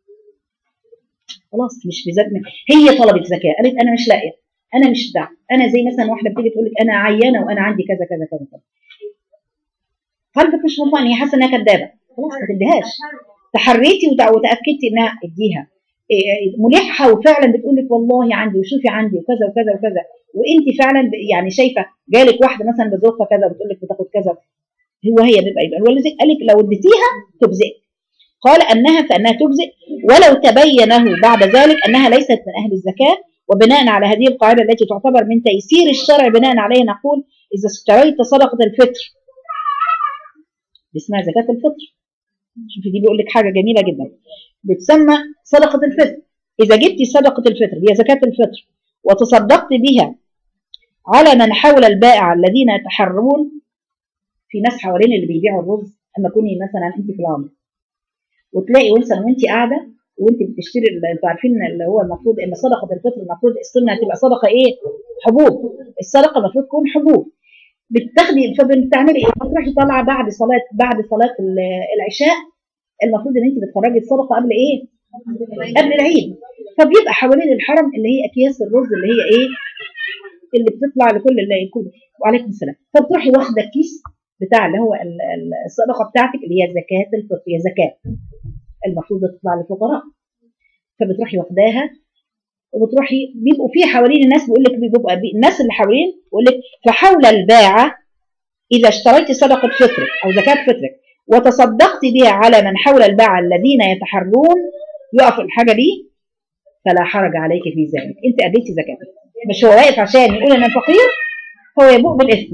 خلاص مش في ذات. هي طلبت زكاة، قالت أنا مش لاقية، أنا مش دع، أنا زي مثلا واحدة بتيجي تقول لك أنا عيانة وأنا عندي كذا كذا كذا كذا، قلبك مش مطمئن، هي حاسة إنها كدابة، خلاص ما تديهاش. تحريتي وتأكدتي إنها اديها ملحة وفعلا بتقول لك والله عندي وشوفي عندي وكذا وكذا وكذا، وانت فعلا يعني شايفه جالك واحده مثلا بظروفها كذا بتقول لك بتاخد كذا، هو هي بيبقى يبقى هو الذي قال لك لو اديتيها تجزئ. قال انها فانها تجزئ ولو تبين له بعد ذلك انها ليست من اهل الزكاه. وبناء على هذه القاعده التي تعتبر من تيسير الشرع بناء عليه نقول اذا اشتريت صدقه الفطر اسمها زكاه الفطر. شوفي دي بيقول لك حاجه جميله جدا بتسمى صدقه الفطر. اذا جبتي صدقه الفطر هي زكاه الفطر وتصدقت بها على من حول البائع الذين يتحرون، في ناس حوالين اللي بيبيعوا الرز، اما كوني مثلا انت في العمر وتلاقي مثلا وانت قاعده وانت بتشتري، انتوا عارفين اللي هو المفروض ان صدقه الفطر المفروض السنه تبقى صدقه ايه؟ حبوب. الصدقه المفروض تكون حبوب. بتاخدي فبتعملي ايه؟ بتروحي طالعه بعد صلاه بعد صلاه العشاء، المفروض ان انت بتخرجي الصدقه قبل ايه؟ قبل العيد. فبيبقى حوالين الحرم اللي هي اكياس الرز اللي هي ايه؟ اللي بتطلع لكل اللي كل. وعليكم السلام. فبتروحي واخده الكيس بتاع اللي هو الصدقه بتاعتك اللي هي زكاه الفطر، هي زكاه المفروض تطلع للفقراء، فبتروحي واخداها وبتروحي بيبقوا في حوالين الناس بيقول لك بيبقى الناس اللي حوالين بيقول لك فحول الباعه اذا اشتريتي صدقه فطرك او زكاه فطرك وتصدقت بها على من حول الباعه الذين يتحرون يقف الحاجه دي فلا حرج عليك في ذلك، انت اديتي زكاتك. مش هو واقف عشان يقول انا فقير، هو يبوء بالاثم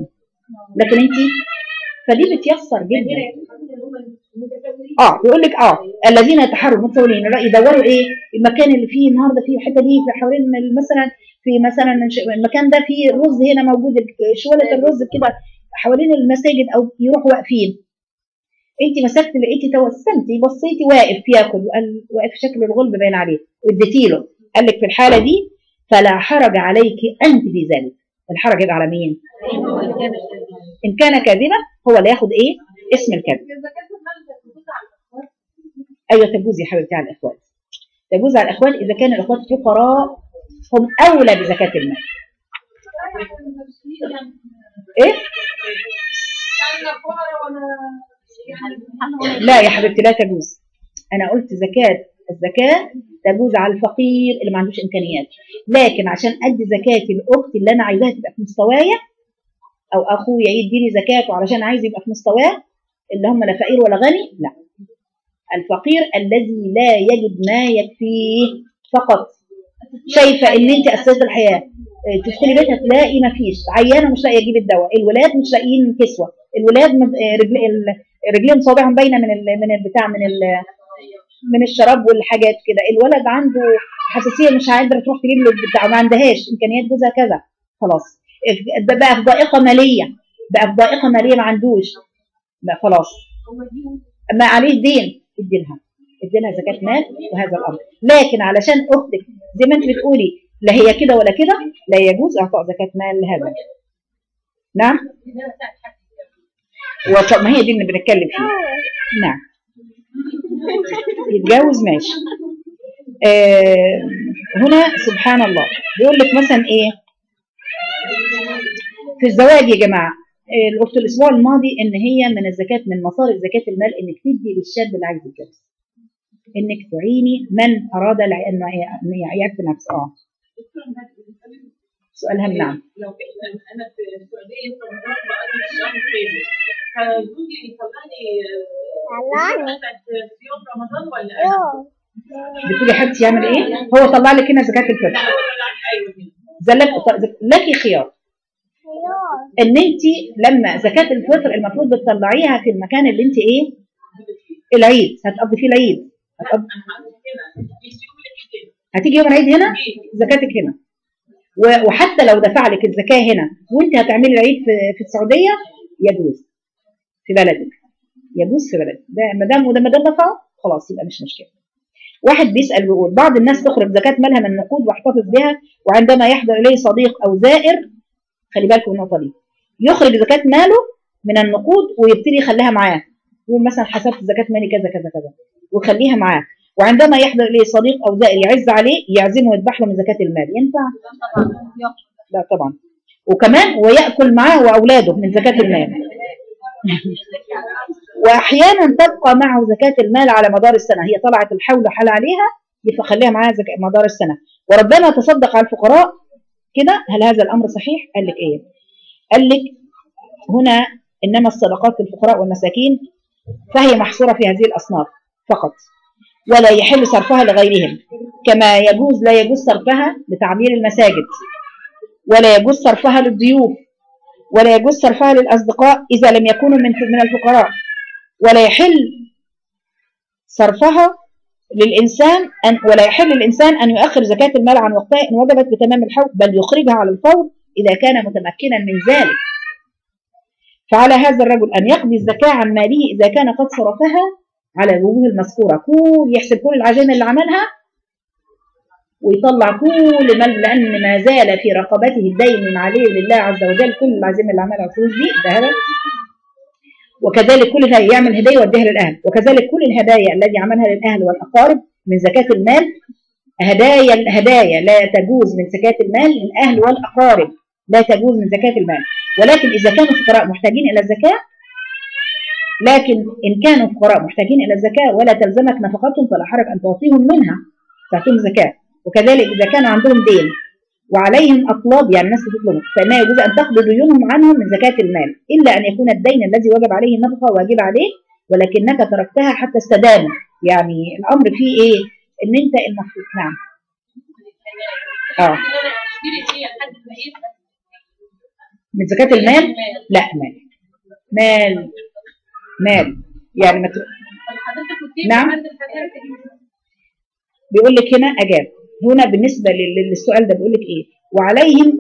لكن انت فدي بتيسر جدا. اه بيقول لك اه الذين يتحروا المتسولين يدوروا ايه المكان اللي فيه النهارده فيه الحته دي في حوالين مثلا في مثلا المكان ده فيه الرز هنا موجود شويه الرز كده حوالين المساجد او يروحوا واقفين. انت مسكت لقيتي توسمتي بصيتي واقف ياكل واقف شكل الغلب باين عليه واديتي له قال لك في الحاله دي فلا حرج عليك انت في ذلك. الحرج يبقى على مين؟ ان كان كاذبا هو اللي ياخد ايه اسم الكذب. ايوه تجوز يا حبيبتي على الاخوات، تجوز على الاخوات اذا كان الاخوات فقراء هم اولى بزكاه المال. ايه لا يا حبيبتي لا تجوز. انا قلت زكاه الزكاه تجوز على الفقير اللي ما عندوش امكانيات، لكن عشان ادي زكاتي لاختي اللي انا عايزاها تبقى في مستوايا او اخويا يديني زكاته علشان عايز يبقى في مستواه اللي هم لا فقير ولا غني، لا. الفقير الذي لا يجد ما يكفيه فقط. شايفه ان انت اساس الحياه تدخلي بيتها تلاقي ما فيش عيانه مش لاقيه تجيب الدواء، الولاد مش لاقيين كسوه، الولاد رجل رجليهم صوابعهم باينه من ال من البتاع من ال من الشراب والحاجات كده، الولد عنده حساسيه مش قادره تروح تجيب له البتاع ما عندهاش امكانيات جوزها كذا خلاص بقى في ضائقه ماليه بقى في ضائقه ماليه ما عندوش لا خلاص ما عليه دين ادي لها ادي لها زكاه مال وهذا الامر. لكن علشان اختك زي ما انت بتقولي لا هي كده ولا كده لا يجوز اعطاء زكاه مال لهذا. نعم وما هي دي اللي بنتكلم فيها. نعم يتجوز ماشي. آه هنا سبحان الله بيقول لك مثلا ايه في الزواج يا جماعه. آه قلت الاسبوع الماضي ان هي من الزكاه من مصارف زكاه المال انك تدي للشاب اللي عايز يتجوز، انك تعيني من اراد ان يعرف نفسه. اه سؤالها نعم. لو انا في السعوديه في رمضان بقضي الشهر كامل فزوجي يطلعني في يوم رمضان ولا انا؟ بتقولي يا حبيبتي يعمل ايه؟ هو طلع لك هنا زكاه الفطر. لك لك خيار ان انت لما زكاه الفطر المفروض بتطلعيها في المكان اللي انت ايه؟ العيد هتقضي فيه العيد هتقضي هتيجي يوم العيد هنا زكاتك هنا، وحتى لو دفع لك الزكاه هنا وانت هتعملي العيد في السعوديه يجوز في بلدك، يجوز في بلدك ده ما دام وده ما دام دفعه خلاص يبقى مش مشكله. واحد بيسال بيقول بعض الناس تخرج زكاه مالها من النقود واحتفظ بها وعندما يحضر اليه صديق او زائر، خلي بالكم من النقطه دي، يخرج زكاه ماله من النقود ويبتدي يخليها معاه، يقول مثلا حسبت زكاه مالي كذا كذا كذا ويخليها معاه، وعندما يحضر اليه صديق او زائر يعز عليه يعزمه ويذبح له من زكاه المال. ينفع؟ لا طبعا. وكمان ويأكل معاه واولاده من زكاه المال. واحيانا تبقى معه زكاه المال على مدار السنه، هي طلعت الحول حال عليها يخليها معاها زكاه مدار السنه، وربنا تصدق على الفقراء كده. هل هذا الامر صحيح؟ قال لك ايه؟ قال لك هنا انما الصدقات للفقراء والمساكين فهي محصوره في هذه الاصناف فقط، ولا يحل صرفها لغيرهم، كما يجوز لا يجوز صرفها لتعمير المساجد، ولا يجوز صرفها للضيوف، ولا يجوز صرفها للأصدقاء إذا لم يكونوا من من الفقراء، ولا يحل صرفها للإنسان أن ولا يحل للإنسان أن يؤخر زكاة المال عن وقتها إن وجبت بتمام الحول، بل يخرجها على الفور إذا كان متمكنا من ذلك. فعلى هذا الرجل أن يقضي الزكاة عن ماله إذا كان قد صرفها على الوجوه المذكورة، كل يحسب كل العزائم اللي عملها ويطلع كل مال، لأن ما زال في رقبته الدين من عليه لله عز وجل، كل العزائم اللي عملها الفلوس دي ذهبت. وكذلك كل الهدايا يعمل هدايا ويديها للأهل، وكذلك كل الهدايا التي عملها للأهل والأقارب من زكاة المال. هدايا الهدايا لا تجوز من زكاة المال للأهل والأقارب، لا تجوز من زكاة المال، ولكن إذا كانوا فقراء محتاجين إلى الزكاة، لكن إن كانوا فقراء محتاجين إلى الزكاة ولا تلزمك نفقتهم فلا حرج أن تعطيهم منها، تعطيهم زكاة. وكذلك إذا كان عندهم دين وعليهم أطلاب، يعني الناس تطلب، فما يجوز أن تقضي ديونهم عنهم من زكاة المال، إلا أن يكون الدين الذي وجب عليه النفقة واجب عليه ولكنك تركتها حتى استدانوا. يعني الأمر فيه إيه؟ إن أنت المفروض. نعم. آه من زكاة المال؟ لا، مال مال مال يعني ما ت... نعم. بيقول لك هنا أجاب هنا بالنسبة لل- للسؤال ده بيقول لك إيه؟ وعليهم